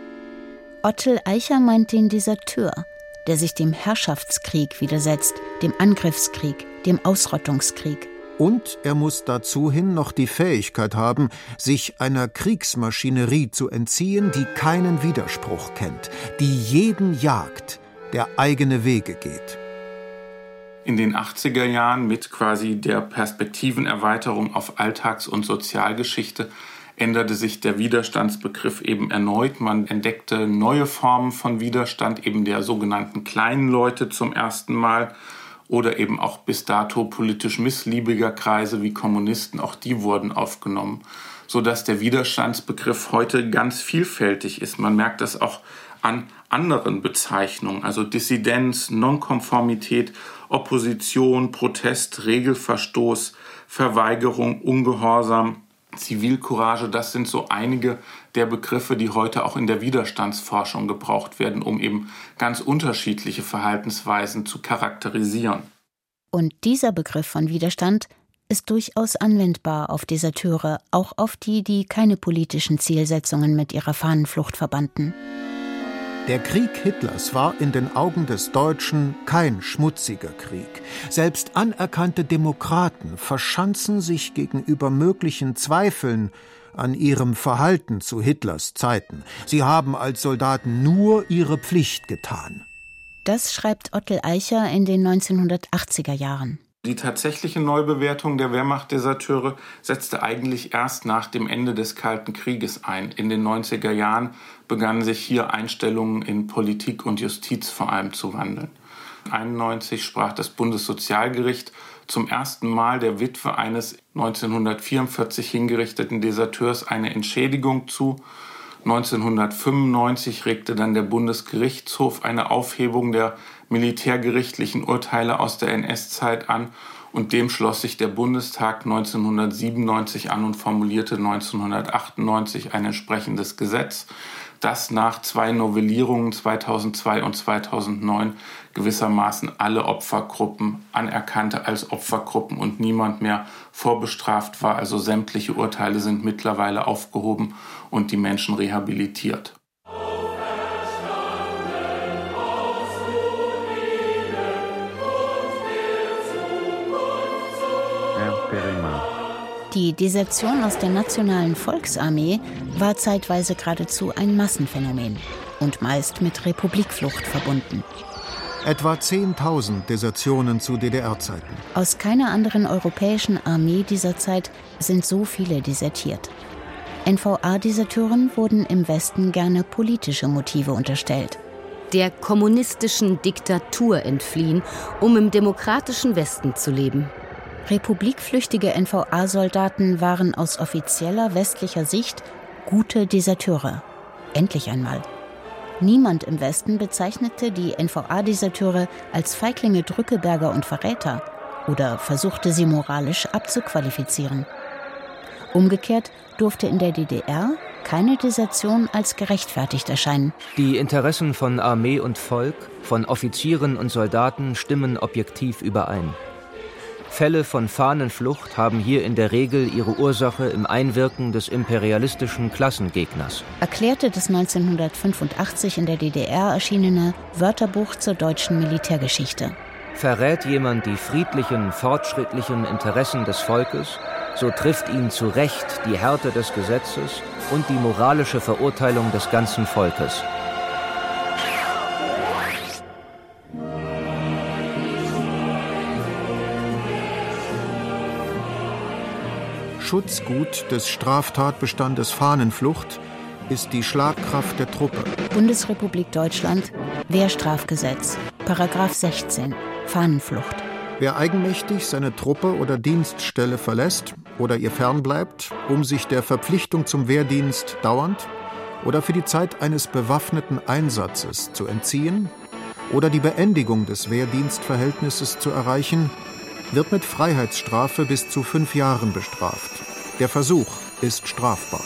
Ottel Eicher meint den Deserteur, der sich dem Herrschaftskrieg widersetzt, dem Angriffskrieg, dem Ausrottungskrieg. Und er muss dazu hin noch die Fähigkeit haben, sich einer Kriegsmaschinerie zu entziehen, die keinen Widerspruch kennt, die jeden jagt, der eigene Wege geht. In den 80er Jahren mit quasi der Perspektivenerweiterung auf Alltags- und Sozialgeschichte änderte sich der Widerstandsbegriff eben erneut. Man entdeckte neue Formen von Widerstand, eben der sogenannten kleinen Leute zum ersten Mal oder eben auch bis dato politisch missliebiger Kreise wie Kommunisten, auch die wurden aufgenommen, sodass der Widerstandsbegriff heute ganz vielfältig ist. Man merkt das auch an anderen Bezeichnungen, also Dissidenz, Nonkonformität, Opposition, Protest, Regelverstoß, Verweigerung, Ungehorsam, Zivilcourage, das sind so einige der Begriffe, die heute auch in der Widerstandsforschung gebraucht werden, um eben ganz unterschiedliche Verhaltensweisen zu charakterisieren. Und dieser Begriff von Widerstand ist durchaus anwendbar auf Deserteure, auch auf die, die keine politischen Zielsetzungen mit ihrer Fahnenflucht verbanden. Der Krieg Hitlers war in den Augen des Deutschen kein schmutziger Krieg. Selbst anerkannte Demokraten verschanzen sich gegenüber möglichen Zweifeln an ihrem Verhalten zu Hitlers Zeiten. Sie haben als Soldaten nur ihre Pflicht getan. Das schreibt Ottel Eicher in den 1980er Jahren. Die tatsächliche Neubewertung der Wehrmacht-Deserteure setzte eigentlich erst nach dem Ende des Kalten Krieges ein. In den 90er Jahren begannen sich hier Einstellungen in Politik und Justiz vor allem zu wandeln. 1991 sprach das Bundessozialgericht zum ersten Mal der Witwe eines 1944 hingerichteten Deserteurs eine Entschädigung zu. 1995 regte dann der Bundesgerichtshof eine Aufhebung der militärgerichtlichen Urteile aus der NS-Zeit an und dem schloss sich der Bundestag 1997 an und formulierte 1998 ein entsprechendes Gesetz, das nach 2 Novellierungen 2002 und 2009 gewissermaßen alle Opfergruppen anerkannte als Opfergruppen und niemand mehr vorbestraft war. Also sämtliche Urteile sind mittlerweile aufgehoben und die Menschen rehabilitiert. Die Desertion aus der Nationalen Volksarmee war zeitweise geradezu ein Massenphänomen und meist mit Republikflucht verbunden. Etwa 10.000 Desertionen zu DDR-Zeiten. Aus keiner anderen europäischen Armee dieser Zeit sind so viele desertiert. NVA-Deserteuren wurden im Westen gerne politische Motive unterstellt. Der kommunistischen Diktatur entfliehen, um im demokratischen Westen zu leben. Republikflüchtige NVA-Soldaten waren aus offizieller westlicher Sicht gute Deserteure. Endlich einmal. Niemand im Westen bezeichnete die NVA-Deserteure als Feiglinge, Drückeberger und Verräter oder versuchte sie moralisch abzuqualifizieren. Umgekehrt durfte in der DDR keine Desertion als gerechtfertigt erscheinen. Die Interessen von Armee und Volk, von Offizieren und Soldaten stimmen objektiv überein. Fälle von Fahnenflucht haben hier in der Regel ihre Ursache im Einwirken des imperialistischen Klassengegners, erklärte das 1985 in der DDR erschienene Wörterbuch zur deutschen Militärgeschichte. Verrät jemand die friedlichen, fortschrittlichen Interessen des Volkes, so trifft ihn zu Recht die Härte des Gesetzes und die moralische Verurteilung des ganzen Volkes. Schutzgut des Straftatbestandes Fahnenflucht ist die Schlagkraft der Truppe. Bundesrepublik Deutschland, Wehrstrafgesetz, Paragraph 16, Fahnenflucht. Wer eigenmächtig seine Truppe oder Dienststelle verlässt oder ihr fernbleibt, um sich der Verpflichtung zum Wehrdienst dauernd oder für die Zeit eines bewaffneten Einsatzes zu entziehen oder die Beendigung des Wehrdienstverhältnisses zu erreichen, wird mit Freiheitsstrafe bis zu 5 Jahren bestraft. Der Versuch ist strafbar.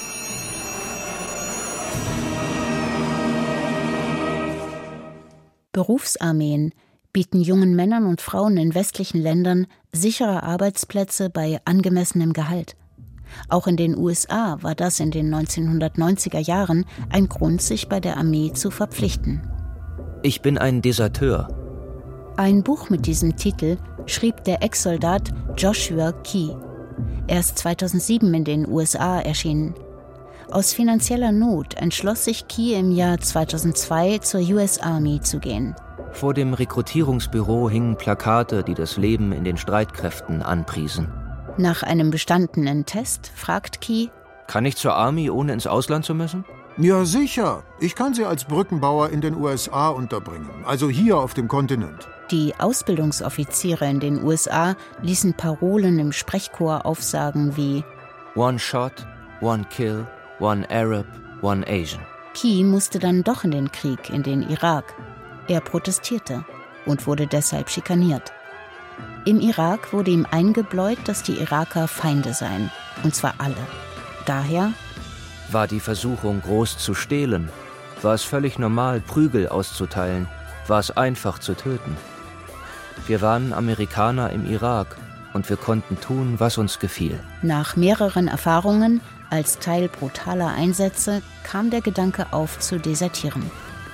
Berufsarmeen bieten jungen Männern und Frauen in westlichen Ländern sichere Arbeitsplätze bei angemessenem Gehalt. Auch in den USA war das in den 1990er Jahren ein Grund, sich bei der Armee zu verpflichten. Ich bin ein Deserteur. Ein Buch mit diesem Titel schrieb der Ex-Soldat Joshua Key. Er ist 2007 in den USA erschienen. Aus finanzieller Not entschloss sich Key im Jahr 2002 zur US Army zu gehen. Vor dem Rekrutierungsbüro hingen Plakate, die das Leben in den Streitkräften anpriesen. Nach einem bestandenen Test fragt Key: Kann ich zur Army, ohne ins Ausland zu müssen? Ja, sicher. Ich kann Sie als Brückenbauer in den USA unterbringen, also hier auf dem Kontinent. Die Ausbildungsoffiziere in den USA ließen Parolen im Sprechchor aufsagen wie One shot, one kill, one Arab, one Asian. Key musste dann doch in den Krieg, in den Irak. Er protestierte und wurde deshalb schikaniert. Im Irak wurde ihm eingebläut, dass die Iraker Feinde seien, und zwar alle. Daher war die Versuchung groß zu stehlen, war es völlig normal, Prügel auszuteilen, war es einfach zu töten. Wir waren Amerikaner im Irak und wir konnten tun, was uns gefiel. Nach mehreren Erfahrungen als Teil brutaler Einsätze kam der Gedanke auf, zu desertieren.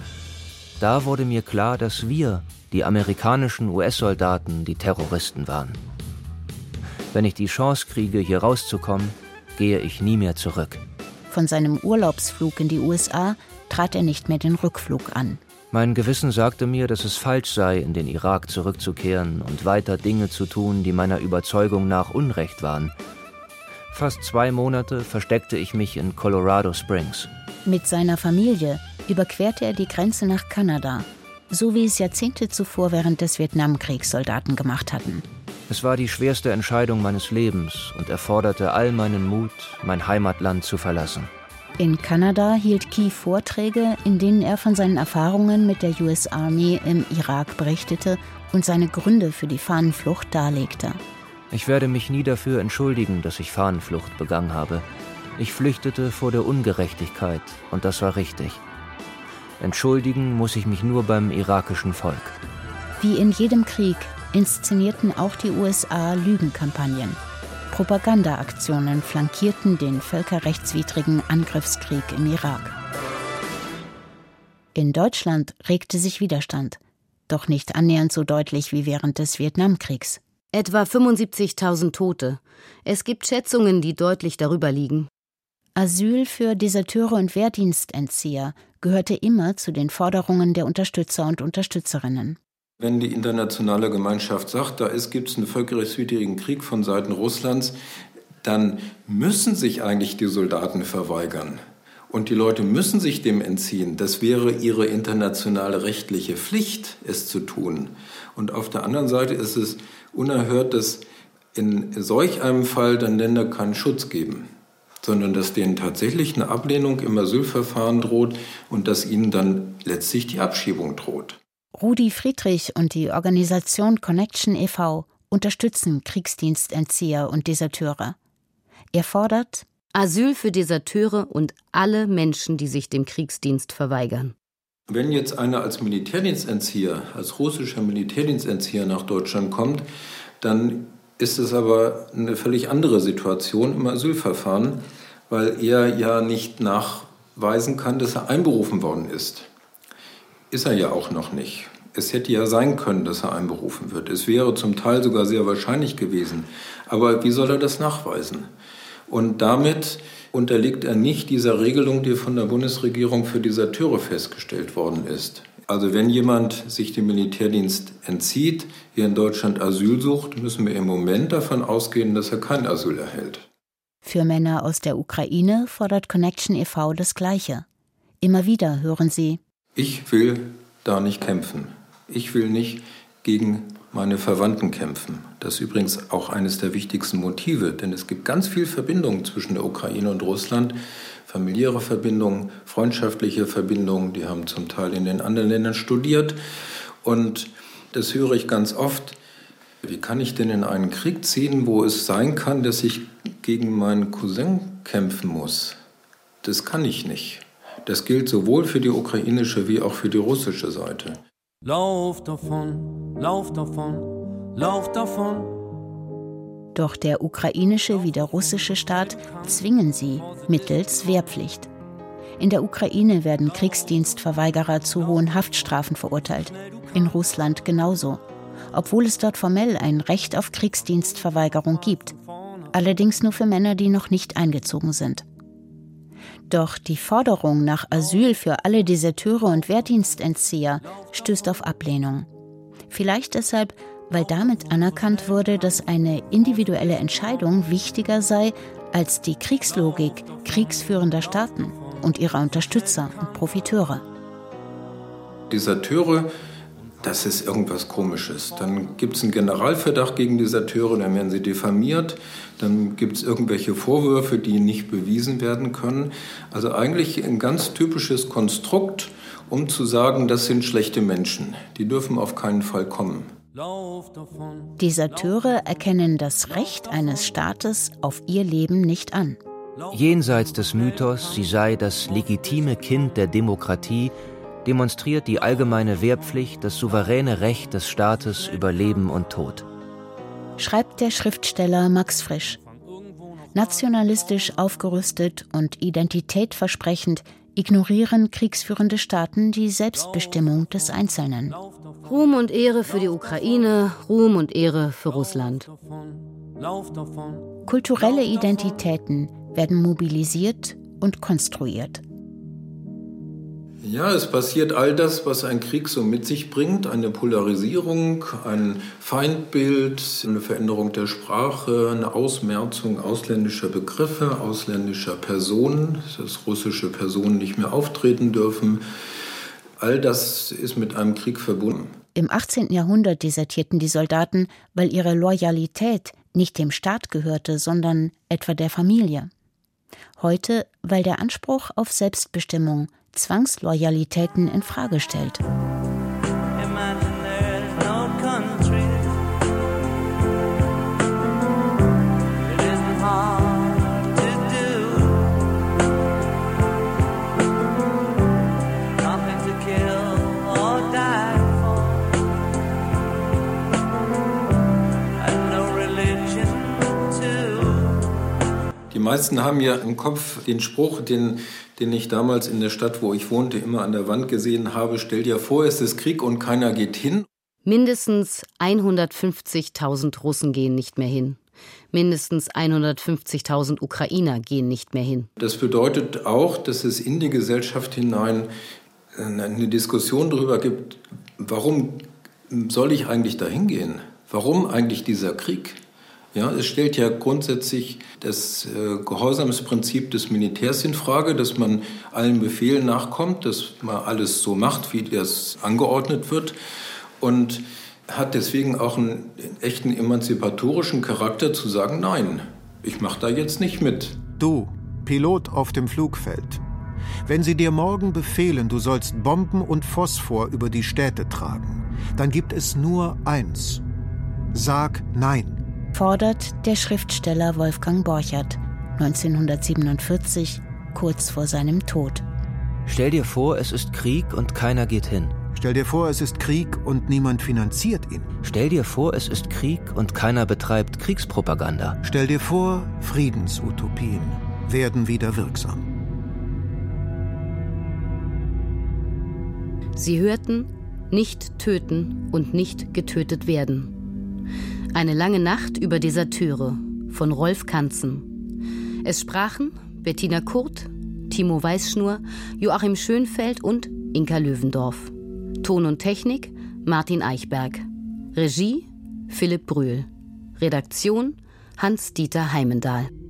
Da wurde mir klar, dass wir, die amerikanischen US-Soldaten, die Terroristen waren. Wenn ich die Chance kriege, hier rauszukommen, gehe ich nie mehr zurück. Von seinem Urlaubsflug in die USA trat er nicht mehr den Rückflug an. Mein Gewissen sagte mir, dass es falsch sei, in den Irak zurückzukehren und weiter Dinge zu tun, die meiner Überzeugung nach Unrecht waren. Fast 2 Monate versteckte ich mich in Colorado Springs. Mit seiner Familie überquerte er die Grenze nach Kanada, so wie es Jahrzehnte zuvor während des Vietnamkriegs Soldaten gemacht hatten. Es war die schwerste Entscheidung meines Lebens und erforderte all meinen Mut, mein Heimatland zu verlassen. In Kanada hielt Key Vorträge, in denen er von seinen Erfahrungen mit der US Army im Irak berichtete und seine Gründe für die Fahnenflucht darlegte. Ich werde mich nie dafür entschuldigen, dass ich Fahnenflucht begangen habe. Ich flüchtete vor der Ungerechtigkeit und das war richtig. Entschuldigen muss ich mich nur beim irakischen Volk. Wie in jedem Krieg inszenierten auch die USA Lügenkampagnen. Propagandaaktionen flankierten den völkerrechtswidrigen Angriffskrieg im Irak. In Deutschland regte sich Widerstand, doch nicht annähernd so deutlich wie während des Vietnamkriegs. Etwa 75.000 Tote. Es gibt Schätzungen, die deutlich darüber liegen. Asyl für Deserteure und Wehrdienstentzieher gehörte immer zu den Forderungen der Unterstützer und Unterstützerinnen. Wenn die internationale Gemeinschaft sagt, gibt es einen völkerrechtswidrigen Krieg von Seiten Russlands, dann müssen sich eigentlich die Soldaten verweigern. Und die Leute müssen sich dem entziehen. Das wäre ihre internationale rechtliche Pflicht, es zu tun. Und auf der anderen Seite ist es unerhört, dass in solch einem Fall dann Länder keinen Schutz geben, sondern dass denen tatsächlich eine Ablehnung im Asylverfahren droht und dass ihnen dann letztlich die Abschiebung droht. Rudi Friedrich und die Organisation Connection e.V. unterstützen Kriegsdienstentzieher und Deserteure. Er fordert Asyl für Deserteure und alle Menschen, die sich dem Kriegsdienst verweigern. Wenn jetzt einer als Militärdienstentzieher, als russischer Militärdienstentzieher nach Deutschland kommt, dann ist es aber eine völlig andere Situation im Asylverfahren, weil er ja nicht nachweisen kann, dass er einberufen worden ist. Ist er ja auch noch nicht. Es hätte ja sein können, dass er einberufen wird. Es wäre zum Teil sogar sehr wahrscheinlich gewesen. Aber wie soll er das nachweisen? Und damit unterliegt er nicht dieser Regelung, die von der Bundesregierung für Deserteure festgestellt worden ist. Also wenn jemand sich dem Militärdienst entzieht, hier in Deutschland Asyl sucht, müssen wir im Moment davon ausgehen, dass er kein Asyl erhält. Für Männer aus der Ukraine fordert Connection e.V. das Gleiche. Immer wieder hören sie: Ich will da nicht kämpfen. Ich will nicht gegen meine Verwandten kämpfen. Das ist übrigens auch eines der wichtigsten Motive, denn es gibt ganz viel Verbindungen zwischen der Ukraine und Russland. Familiäre Verbindungen, freundschaftliche Verbindungen, die haben zum Teil in den anderen Ländern studiert. Und das höre ich ganz oft. Wie kann ich denn in einen Krieg ziehen, wo es sein kann, dass ich gegen meinen Cousin kämpfen muss? Das kann ich nicht. Das gilt sowohl für die ukrainische wie auch für die russische Seite. Lauf davon, lauf davon, lauf davon. Doch der ukrainische wie der russische Staat zwingen sie mittels Wehrpflicht. In der Ukraine werden Kriegsdienstverweigerer zu hohen Haftstrafen verurteilt. In Russland genauso. Obwohl es dort formell ein Recht auf Kriegsdienstverweigerung gibt. Allerdings nur für Männer, die noch nicht eingezogen sind. Doch die Forderung nach Asyl für alle Deserteure und Wehrdienstentzieher stößt auf Ablehnung. Vielleicht deshalb, weil damit anerkannt wurde, dass eine individuelle Entscheidung wichtiger sei als die Kriegslogik kriegsführender Staaten und ihrer Unterstützer und Profiteure. Deserteure, das ist irgendwas Komisches. Dann gibt es einen Generalverdacht gegen Deserteure, dann werden sie diffamiert. Dann gibt es irgendwelche Vorwürfe, die nicht bewiesen werden können. Also eigentlich ein ganz typisches Konstrukt, um zu sagen, das sind schlechte Menschen. Die dürfen auf keinen Fall kommen. Deserteure erkennen das Recht eines Staates auf ihr Leben nicht an. Jenseits des Mythos, sie sei das legitime Kind der Demokratie, demonstriert die allgemeine Wehrpflicht das souveräne Recht des Staates über Leben und Tod. Schreibt der Schriftsteller Max Frisch. Nationalistisch aufgerüstet und identitätversprechend ignorieren kriegsführende Staaten die Selbstbestimmung des Einzelnen. Ruhm und Ehre für die Ukraine, Ruhm und Ehre für Russland. Kulturelle Identitäten werden mobilisiert und konstruiert. Ja, es passiert all das, was ein Krieg so mit sich bringt. Eine Polarisierung, ein Feindbild, eine Veränderung der Sprache, eine Ausmerzung ausländischer Begriffe, ausländischer Personen, dass russische Personen nicht mehr auftreten dürfen. All das ist mit einem Krieg verbunden. Im 18. Jahrhundert desertierten die Soldaten, weil ihre Loyalität nicht dem Staat gehörte, sondern etwa der Familie. Heute, weil der Anspruch auf Selbstbestimmung Zwangsloyalitäten in Frage stellt. Die meisten haben ja im Kopf den Spruch, den ich damals in der Stadt, wo ich wohnte, immer an der Wand gesehen habe: Stell dir vor, es ist Krieg und keiner geht hin. Mindestens 150.000 Russen gehen nicht mehr hin. Mindestens 150.000 Ukrainer gehen nicht mehr hin. Das bedeutet auch, dass es in die Gesellschaft hinein eine Diskussion darüber gibt, warum soll ich eigentlich dahin gehen? Warum eigentlich dieser Krieg? Ja, es stellt ja grundsätzlich das Gehorsamsprinzip des Militärs in Frage, dass man allen Befehlen nachkommt, dass man alles so macht, wie das angeordnet wird, und hat deswegen auch einen echten emanzipatorischen Charakter zu sagen, nein, ich mache da jetzt nicht mit. Du, Pilot auf dem Flugfeld, wenn sie dir morgen befehlen, du sollst Bomben und Phosphor über die Städte tragen, dann gibt es nur eins: Sag Nein. Fordert der Schriftsteller Wolfgang Borchert 1947, kurz vor seinem Tod. Stell dir vor, es ist Krieg und keiner geht hin. Stell dir vor, es ist Krieg und niemand finanziert ihn. Stell dir vor, es ist Krieg und keiner betreibt Kriegspropaganda. Stell dir vor, Friedensutopien werden wieder wirksam. Sie hörten Nicht töten und nicht getötet werden. Eine lange Nacht über Deserteure von Rolf Kanzen. Es sprachen Bettina Kurt, Timo Weißschnur, Joachim Schönfeld und Inka Löwendorf. Ton und Technik Martin Eichberg. Regie Philipp Brühl. Redaktion Hans-Dieter Heimendahl.